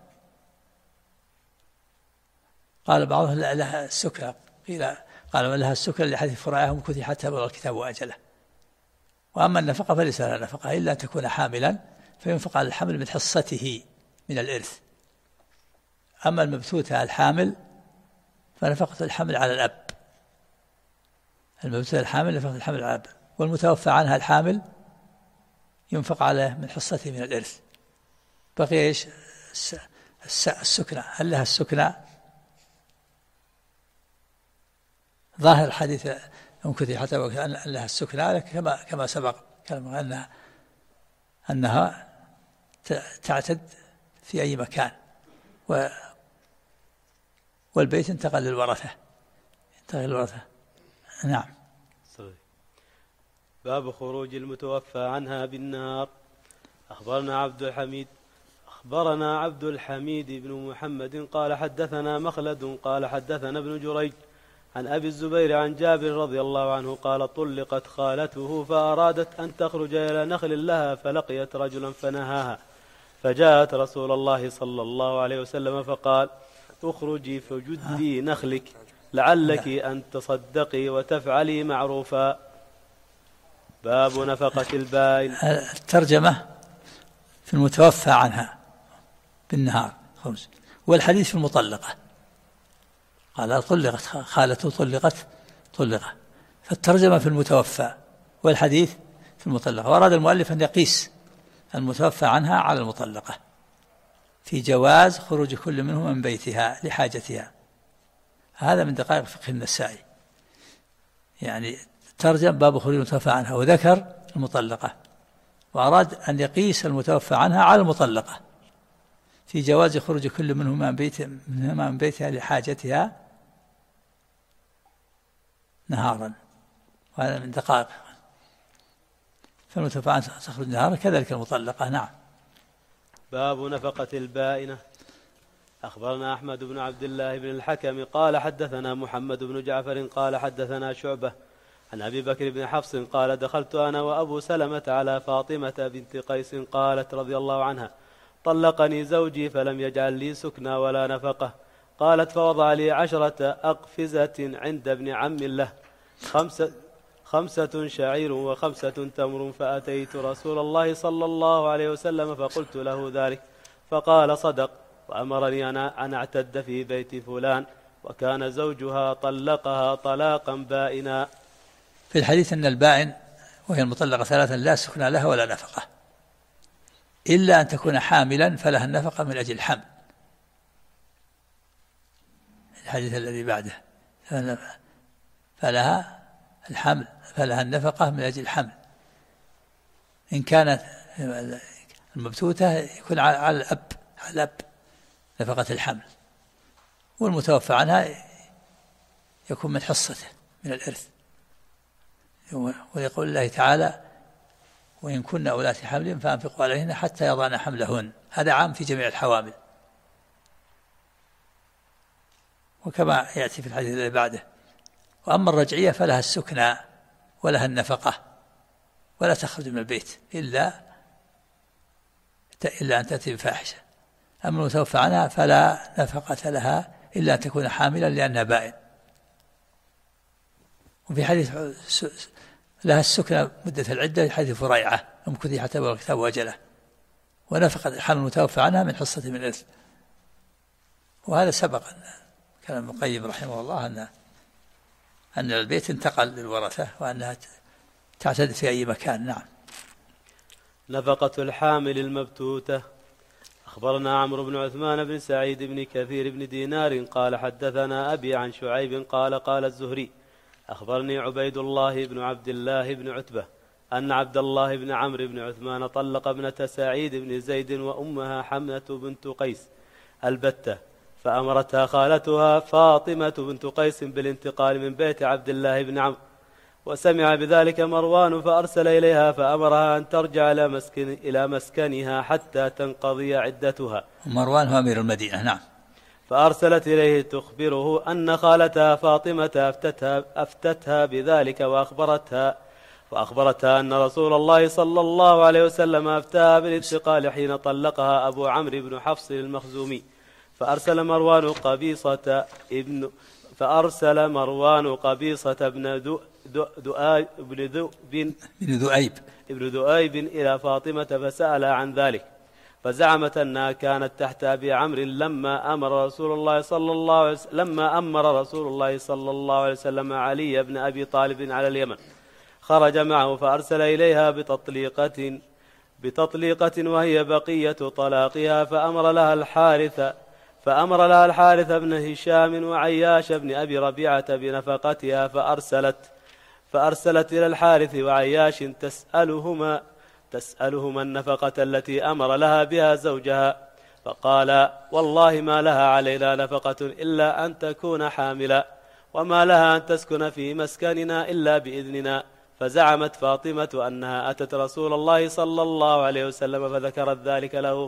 B: قال بعضهم لها السكنى، قال لها السكنى لحديث فرعهم كثي حتى بلغ الكتاب وأجله. وأما النفقة فليس لها نفقة إلا أن تكون حاملا فينفق على الحمل من حصته من الإرث. أما المبتوتة الحامل فنفقة الحمل على الأب، المبتوتة الحامل نفقة الحمل على الأب، والمتوفى عنها الحامل ينفق عليه من حصته من الإرث. بقي إيش؟ السكنى. هل لها السكنى؟ ظاهر الحديث يمكن حتى أن لها السكنى كما سبق أنها تعتد في أي مكان، والبيت انتقل للورثة. نعم.
D: باب خروج المتوفى عنها بالنار. أخبرنا عبد الحميد بن محمد قال حدثنا مخلد قال حدثنا ابن جريج عن أبي الزبير عن جابر رضي الله عنه قال طلقت خالته فأرادت أن تخرج إلى نخل لها فلقيت رجلا فنهاها، فجاءت رسول الله صلى الله عليه وسلم فقال اخرجي فجدي نخلك لعلك أن تصدقي وتفعلي معروفا. باب نفقة البائن.
B: الترجمة في المتوفى عنها بالنهار خمس، والحديث في المطلقة قال طلقت خالته طلقة، فالترجمة في المتوفى والحديث في المطلقة. وأراد المؤلف أن يقيس المتوفى عنها على المطلقة في جواز خروج كل منهما من بيتها لحاجتها. هذا من دقائق فقه النسائي، يعني ترجم باب خروج المتوفى عنها وذكر المطلقة، وأراد أن يقيس المتوفى عنها على المطلقة في جواز خروج كل منهما من بيتها لحاجتها نهارا. وهذا من دقائق، فالمتوفى عنها تخرج نهارا كذلك المطلقة. نعم.
D: باب نفقة البائنة. أخبرنا أحمد بن عبد الله بن الحكم قال حدثنا محمد بن جعفر قال حدثنا شعبة عن أبي بكر بن حفص قال دخلت أنا وأبو سلمة على فاطمة بنت قيس قالت رضي الله عنها طلقني زوجي فلم يجعل لي سكنى ولا نفقة. قالت فوضع لي 10 أقفزة عند ابن عم له 5 شعير و5 تمر، فأتيت رسول الله صلى الله عليه وسلم فقلت له ذلك فقال صدق، وأمرني أن أعتد في بيت فلان، وكان زوجها طلقها طلاقا بائنا.
B: في الحديث أن البائن وهي المطلقة 3 لا سكن لها ولا نفقة إلا أن تكون حاملا فلها النفقة من أجل الحمل. الحديث الذي بعده فلها الحمل فلها النفقة من أجل الحمل. إن كانت المبتوتة يكون على الأب نفقة الحمل، والمتوفى عنها يكون من حصته من الإرث. ويقول الله تعالى وإن كن أولات حمل فأنفقوا عليهن حتى يضعن حملهن. هذا عام في جميع الحوامل، وكما يأتي في الحديث الذي بعده. وأما الرجعية فلها السكنى ولها النفقة ولا تخرج من البيت إلا أن تأتي بفاحشة. أما المتوفى عنها فلا نفقة لها إلا أن تكون حاملا لأنها بائن. وفي حديث لها السكنى مدة العدة، حديث فريعة أمكثي حتى بلغ الكتاب وأجله. ونفقة الحمل المتوفى عنها من حصة من الإرث. وهذا سبق كان ابن القيم رحمه الله أن البيت انتقل للورثة وأنها تعتد في أي مكان. نعم.
D: نفقة الحامل المبتوتة. أخبرنا عمرو بن عثمان بن سعيد بن كثير بن دينار قال حدثنا أبي عن شعيب قال الزهري أخبرني عبيد الله بن عبد الله بن عتبة أن عبد الله بن عمرو بن عثمان طلق ابنة سعيد بن زيد وأمها حمنة بنت قيس البتة، فأمرتها خالتها فاطمة بنت قيس بالانتقال من بيت عبد الله بن عمرو، وسمع بذلك مروان فأرسل إليها فأمرها أن ترجع إلى مسكنها حتى تنقضي عدتها.
B: مروان هو أمير المدينة. نعم.
D: فأرسلت إليه تخبره أن خالتها فاطمة أفتتها بذلك وأخبرتها أن رسول الله صلى الله عليه وسلم أفتاها بالانتقال حين طلقها أبو عمرو بن حفص المخزومي. فأرسل مروان قبيصة بن ذؤيب إلى فاطمة فسأل عن ذلك، فزعمت أنها كانت تحت أبي عمرو لما أمر رسول الله صلى الله عليه وسلم علي بن أبي طالب على اليمن، خرج معه فأرسل إليها بتطليقة وهي بقية طلاقها، فأمر لها الحارث بن هشام وعياش بن أبي ربيعة بنفقتها، فأرسلت إلى الحارث وعياش تسألهما النفقة التي أمر لها بها زوجها، فقال والله ما لها علينا نفقة إلا أن تكون حاملا، وما لها أن تسكن في مسكننا إلا بإذننا. فزعمت فاطمة أنها أتت رسول الله صلى الله عليه وسلم فذكرت ذلك له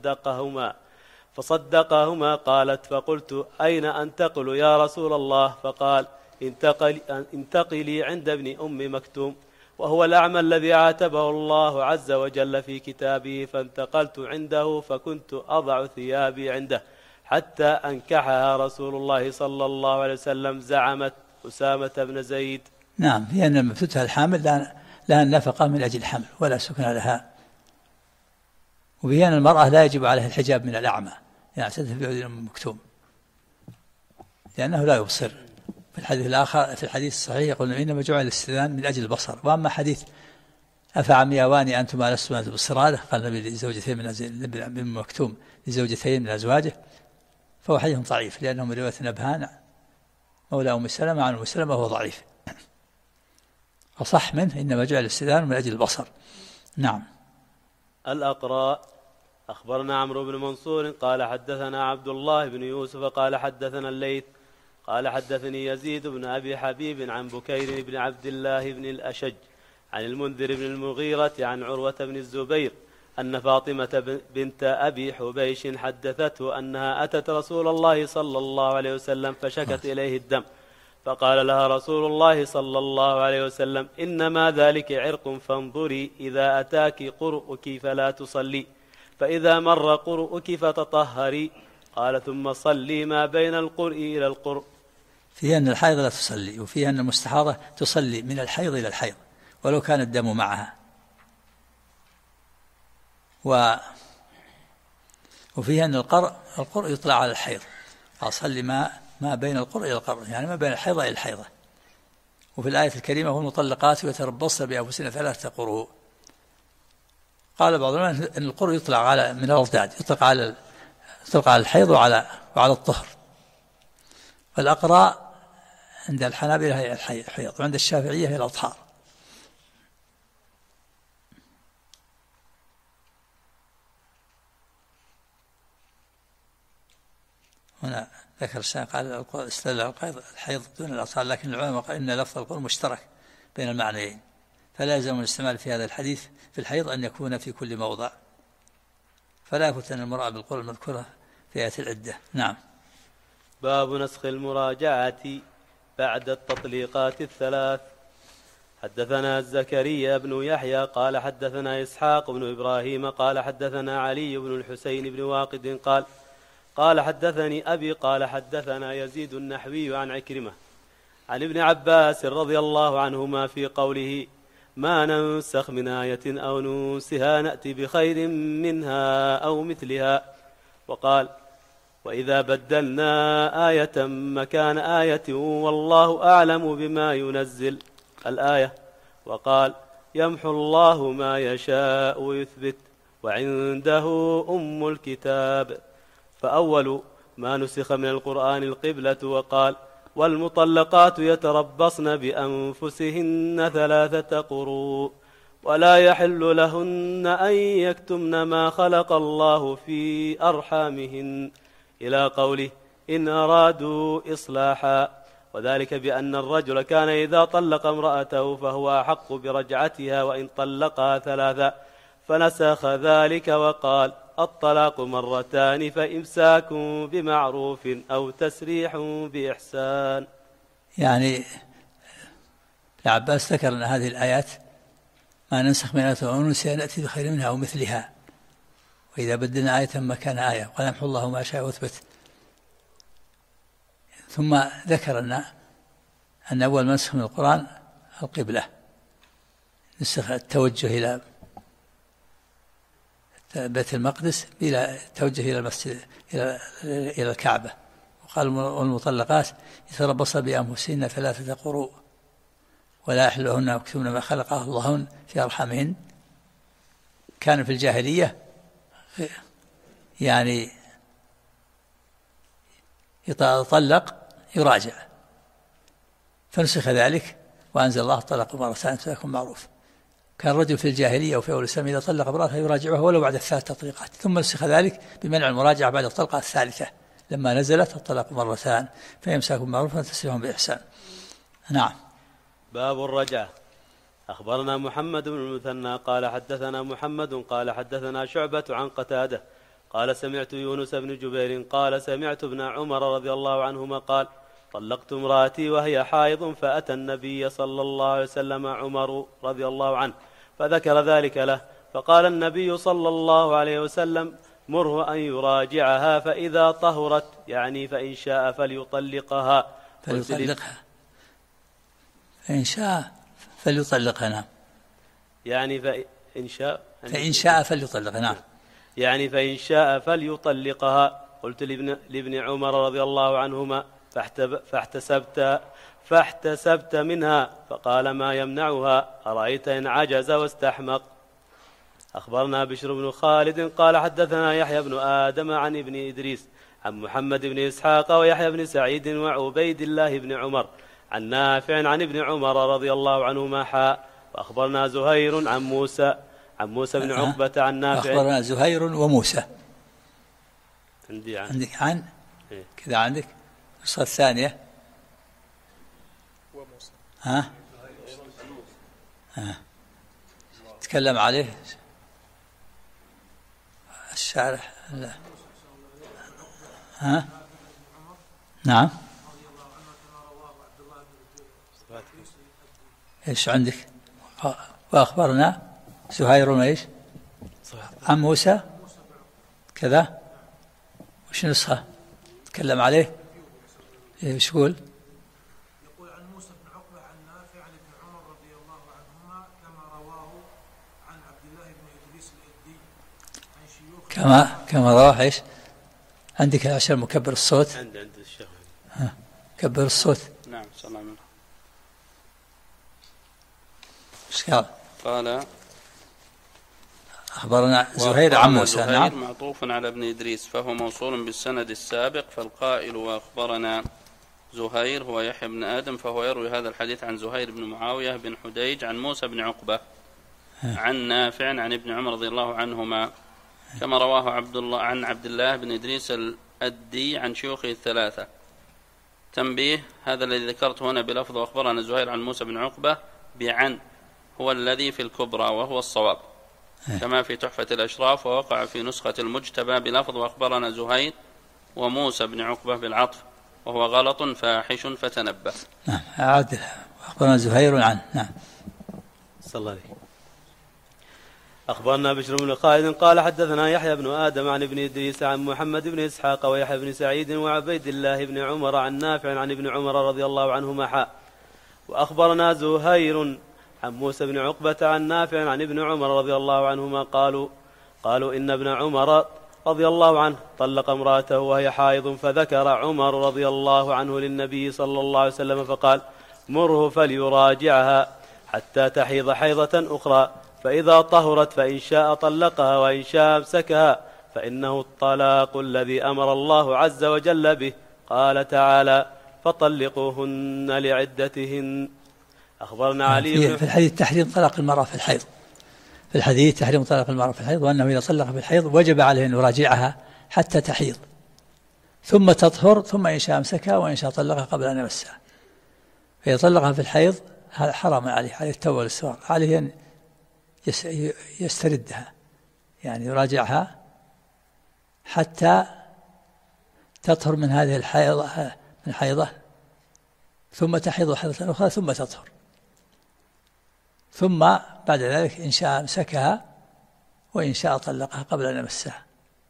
D: فصدقهما. قالت فقلت أين أنتقل يا رسول الله؟ فقال انتقلي عند ابن أم مكتوم، وهو الأعمى الذي عاتبه الله عز وجل في كتابه، فانتقلت عنده فكنت أضع ثيابي عنده حتى أنكحها رسول الله صلى الله عليه وسلم. زعمت أسامة بن زيد.
B: نعم. هي أن مبتوتها الحامل لها النفقة من أجل الحمل ولا سكن لها. وبهي أن المرأة لا يجب عليها الحجاب من الأعمى يعني تذهب بعد أم مكتوم لأنه لا يبصر. في الحديث الآخر في الحديث الصحيح يقول إنما جعل الاستئذان من أجل البصر. وأما حديث أفعمياواني أنتما لستما تبصران قال النبي لزوجتين من أم مكتوم لزوجتين من أزواجه، فهو حديث ضعيف لأنه من رواية نبهان مولى أم سلمة عن أم سلمة وهو ضعيف. أصح منه إنما جعل الاستئذان من أجل البصر. نعم.
D: الأقراء. أخبرنا عمرو بن منصور قال حدثنا عبد الله بن يوسف قال حدثنا الليث قال حدثني يزيد بن أبي حبيب عن بكير بن عبد الله بن الأشج عن المنذر بن المغيرة عن عروة بن الزبير أن فاطمة بنت أبي حبيش حدثته أنها أتت رسول الله صلى الله عليه وسلم فشكت إليه الدم، فقال لها رسول الله صلى الله عليه وسلم إنما ذلك عرق، فانظري إذا أتاك قرؤك فلا تصلي، فإذا مر قرؤك فتطهري. قال ثم صلي ما بين القرء إلى القرء.
B: فيها أن الحيض لا تصلي، وفيها أن المستحاضة تصلي من الحيض إلى الحيض ولو كان الدم معها، وفيها أن القرء يطلع على الحيض، فأصلي ما بين القرء إلى القرء يعني ما بين الحيضة إلى الحيضة. وفي الآية الكريمة هم المطلقات يتربصن بأنفسهن 3 قروء. قال بعض العلماء أن القرء يطلق من الأضداد، يطلق على الحيض وعلى الطهر. والأقراء عند الحنابلة هي الحيض، وعند الشافعية هي الأطهار. هنا ذكر الشيخ قال استدل الحيض دون الأطهار، لكن العلماء قال إن لفظ القرء مشترك بين المعنيين، فلا يلزم الاستعمال في هذا الحديث في الحيض أن يكون في كل موضع، فلا يفتن المرأة بالقرء المذكورة في آية العدة. نعم.
D: باب نسخ المراجعة بعد التطليقات 3. حدثنا زكريا بن يحيى قال حدثنا إسحاق بن إبراهيم قال حدثنا علي بن الحسين بن واقد قال حدثني أبي قال حدثنا يزيد النحوي عن عكرمة عن ابن عباس رضي الله عنهما في قوله ما ننسخ من آية أو ننسها نأتي بخير منها أو مثلها. وقال وإذا بدلنا آية مكان آية والله أعلم بما ينزل الآية. وقال يمحو الله ما يشاء ويثبت وعنده أم الكتاب. فأول ما نسخ من القرآن القبلة. وقال والمطلقات يتربصن بأنفسهن 3 قروء ولا يحل لهن أن يكتمن ما خلق الله في أرحامهن إلى قوله إن أرادوا إصلاحا. وذلك بأن الرجل كان إذا طلق امرأته فهو أحق برجعتها وإن طلقها 3، فنسخ ذلك وقال الطلاق 2 فإمساك بمعروف أو تسريح بإحسان.
B: يعني ابن عباس ذكر أن هذه الآيات ما ننسخ من آية أو ننسها نأتي بخير منها أو مثلها، وإذا بدلنا آية مكان آية وقال يمحو الله ما شاء ويثبت. ثم ذكر أن أول ما نسخ من القرآن القبلة، نسخ التوجه إلى بيت المقدس إلى التوجه إلى المسجد إلى الكعبة. وقال والمطلقات يتربصن بأنفسهن 3 قروء ولا يحل لهن أن يكتمن ما خلق الله في أرحامهن. كان في الجاهلية يعني يطلق يراجع، فنسخ ذلك وأنزل الله الطلاق 2 فيكون معروف. كان الرجل في الجاهلية وفي أول الإسلام إذا طلق امرأته يراجعها ولو بعد 3 تطليقات، ثم نسخ ذلك بمنع المراجعة بعد الطلقة 3 لما نزلت الطلاق 2 فيمساك بالمعروف وتسريح بإحسان. نعم.
D: باب الرجعة. أخبرنا محمد بن المثنى قال حدثنا محمد قال حدثنا شعبة عن قتادة قال سمعت يونس بن جبير قال سمعت ابن عمر رضي الله عنهما قال طلقت امرأتي وهي حائض فأتى النبي صلى الله عليه وسلم عمر رضي الله عنه فذكر ذلك له، فقال النبي صلى الله عليه وسلم مره أن يراجعها فإذا طهرت، يعني فإن شاء فليطلقها.
B: فإن شاء فليطلقها. نعم.
D: يعني
B: فإن شاء فليطلقها. نعم.
D: يعني فإن شاء فليطلقها. قلت لابن عمر رضي الله عنهما فاحتسبت منها، فقال ما يمنعها، أرأيت إن عجز واستحمق. أخبرنا بشر بن خالد قال حدثنا يحيى بن آدم عن ابن إدريس عن محمد بن إسحاق ويحيى بن سعيد وعبيد الله بن عمر عن نافع عن ابن عمر رضي الله عنهما حاء. وأخبرنا زهير عن موسى بن عقبة عن نافع.
B: أخبرنا زهير وموسى.
D: عندك
B: عن كذا عندك النسخة الثانية وموسى. تكلم عليه الشارح. لا. نعم. ايش عندك؟ واخبرنا زهير ايش؟ عن موسى كذا. وش نسخة تكلم عليه؟ ايش يقول؟
E: يقول عن موسى بن عقبة عن نافع عن ابن عمر رضي الله عنهما كما رواه عن عبد الله بن إدريس الإدي عن شيوخ
B: كما رواه ايش؟ عندك عشان مكبر الصوت.
D: عند الشيخ.
B: كبر الصوت.
C: نعم. صلى الله عليه وسلم.
B: ايش قال؟
C: قال
B: أخبرنا زهير عن موسى.
C: نعم. معطوف على ابن إدريس فهو موصول بالسند السابق، فالقائل وأخبرنا زهير هو يحيى بن آدم فهو يروي هذا الحديث عن زهير بن معاوية بن حديج عن موسى بن عقبة عن نافع عن ابن عمر رضي الله عنهما كما رواه عن عبد الله بن إدريس الأدي عن شيوخه 3. تنبيه: هذا الذي ذكرته هنا بلفظ أخبرنا زهير عن موسى بن عقبة بعن هو الذي في الكبرى وهو الصواب كما في تحفة الأشراف، ووقع في نسخة المجتبى بلفظ أخبرنا زهير وموسى بن عقبة بالعطف وهو غلط فاحش فتنبه.
B: نعم. عادل. أخبرنا زهير عن. نعم.
D: صلى الله عليه. أخبرنا بشر بن خالد قال حدثنا يحيى بن آدم عن ابن إدريس عن محمد بن إسحاق ويحيى بن سعيد وعبيد الله بن عمر عن نافع عن ابن عمر رضي الله عنهما حاء. وأخبرنا زهير عن موسى بن عقبة عن نافع عن ابن عمر رضي الله عنهما قالوا إن ابن عمر رضي الله عنه طلق امرأته وهي حائض، فذكر عمر رضي الله عنه للنبي صلى الله عليه وسلم فقال: مره فليراجعها حتى تحيض حيضة أخرى، فإذا طهرت فإن شاء طلقها وإن شاء أمسكها، فإنه الطلاق الذي أمر الله عز وجل به. قال تعالى: فطلقوهن لعدتهن. أخبرنا علي
B: في الحديث تحريم طلاق المرأة في الحيض، في الحديث تحريم طلاق المرأة في الحيض، وأنه إذا طلق في الحيض وجب عليه أن يراجعها حتى تحيض ثم تطهر، ثم إن شاء أمسكها وإن شاء طلقها قبل أن يمسها. فإذا طلقها في الحيض هذا حرام عليه التوبة والاستغفار، عليه أن يستردها، يعني يراجعها حتى تطهر من هذه الحيضة ثم تحيض حيضة أخرى ثم تطهر، ثم بعد ذلك إن شاء أمسكها وإن شاء طلقها قبل أن يمسها.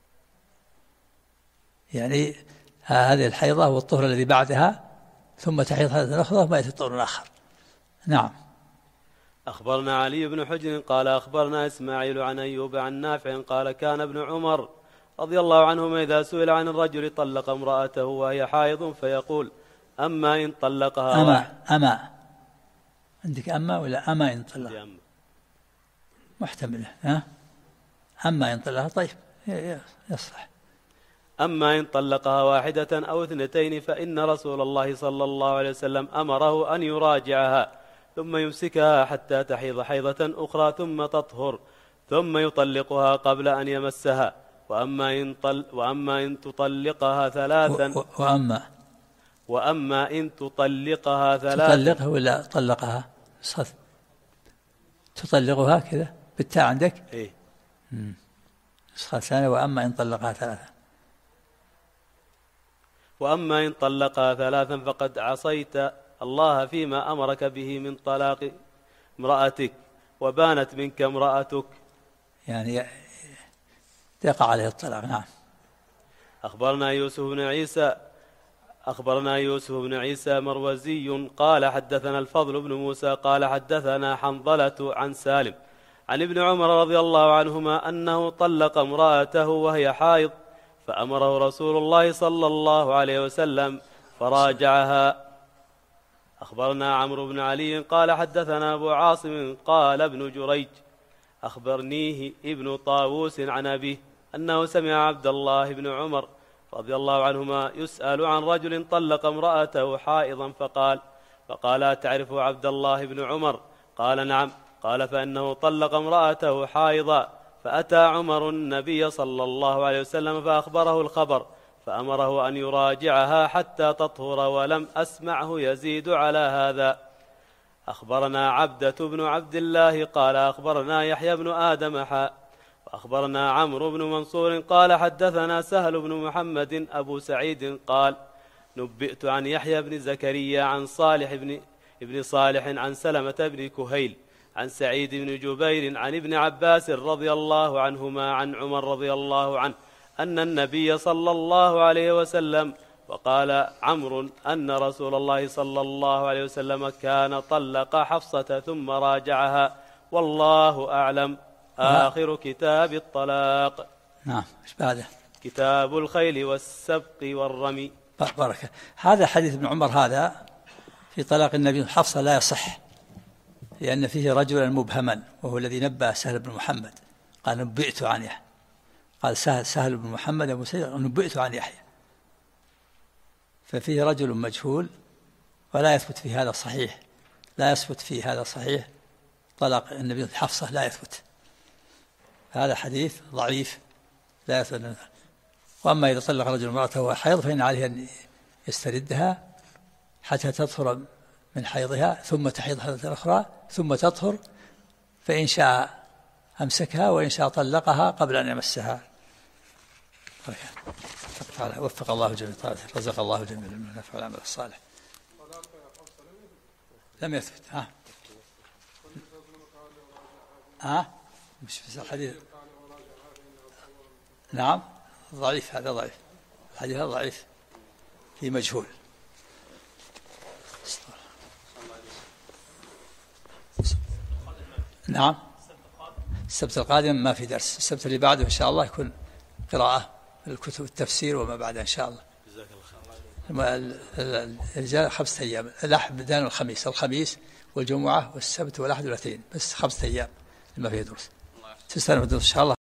B: يعني هذه الحيضة والطهر الذي بعدها ثم تحيض حيضة أخرى ثم يأتي طهر آخر. نعم.
D: أخبرنا علي بن حجر قال أخبرنا إسماعيل عن أيوب عن نافع قال: كان ابن عمر رضي الله عنهما إذا سئل عن الرجل طلق امرأته وهي حائض فيقول: أما إن طلقها
B: أما عندك أما ولا أما إن طلقها؟ محتملة. أما إن طلقها طيب يصلح.
D: أما إن طلقها واحدة أو اثنتين فإن رسول الله صلى الله عليه وسلم أمره أن يراجعها ثم يمسكها حتى تحيض حيضة أخرى ثم تطهر ثم يطلقها قبل أن يمسها. وأما إن تطلقها ثلاثا وأما إن تطلقها ثلاثا
B: تطلقها ولا طلقها؟ تطلقها كذا بالتاء عندك؟
D: إيه.
B: نسخة ثانية: وأما إن طلقها ثلاثا.
D: وأما إن طلقها ثلاثا فقد عصيت الله فيما أمرك به من طلاق امرأتك وبانت منك امرأتك،
B: يعني يقع عليه الطلاق. نعم.
D: أخبرنا يوسف بن عيسى مروزي قال حدثنا الفضل بن موسى قال حدثنا حنظلة عن سالم عن ابن عمر رضي الله عنهما أنه طلق امرأته وهي حائض فأمره رسول الله صلى الله عليه وسلم فراجعها. أخبرنا عمرو بن علي قال حدثنا أبو عاصم قال ابن جريج أخبرنيه ابن طاووس عن أبيه أنه سمع عبد الله بن عمر رضي الله عنهما يسأل عن رجل طلق امرأته حائضا فقال: أتعرف عبد الله بن عمر؟ قال: نعم. قال: فإنه طلق امرأته حائضا، فأتى عمر النبي صلى الله عليه وسلم فأخبره الخبر فأمره أن يراجعها حتى تطهر، ولم أسمعه يزيد على هذا. أخبرنا عبدة بن عبد الله قال أخبرنا يحيى بن آدم وأخبرنا عمرو بن منصور قال حدثنا سهل بن محمد أبو سعيد قال: نبئت عن يحيى بن زكريا عن صالح بن صالح عن سلمة بن كهيل عن سعيد بن جبير عن ابن عباس رضي الله عنهما عن عمر رضي الله عنه أن النبي صلى الله عليه وسلم وقال عمرو أن رسول الله صلى الله عليه وسلم كان طلق حفصة ثم راجعها، والله أعلم. آخر كتاب الطلاق.
B: نعم. ايش بعده؟
D: كتاب الخيل والسبق والرمي.
B: بركة. هذا حديث ابن عمر هذا في طلاق النبي حفصة لا يصح، لأن فيه رجلا مبهما وهو الذي نبأ سهل بن محمد قال: نبئت عن يحيى. قال سهل بن محمد أبو سعيد: نبئت عن يحيى. ففيه رجل مجهول ولا يثبت في هذا صحيح، لا يثبت في هذا صحيح. طلاق النبي حفصة لا يثبت، هذا حديث ضعيف لا يثبت. وأما إذا طلق رجل امرأته وهو حيض فإن عليه أن يستردها حتى تطهر من حيضها ثم تحيض حيضة أخرى ثم تطهر، فإن شاء أمسكها وإن شاء طلقها قبل أن يمسها. وفق الله جميع طاعته، رزق الله جميع من النفع والعمل الصالح. لم يثبت. مش في الحديث. نعم ضعيف، هذا ضعيف، الحديث هذا ضعيف في مجهول. نعم. السبت القادم ما في درس، السبت اللي بعده إن شاء الله يكون قراءة الكتب التفسير وما بعد إن شاء الله.
D: جزاك الله خير.
B: الرجال 5 أيام، الأحد بدان الخميس والجمعة والسبت والأحد والاثنين، بس 5 أيام ما فيه دروس. تستلم الدروس إن شاء الله.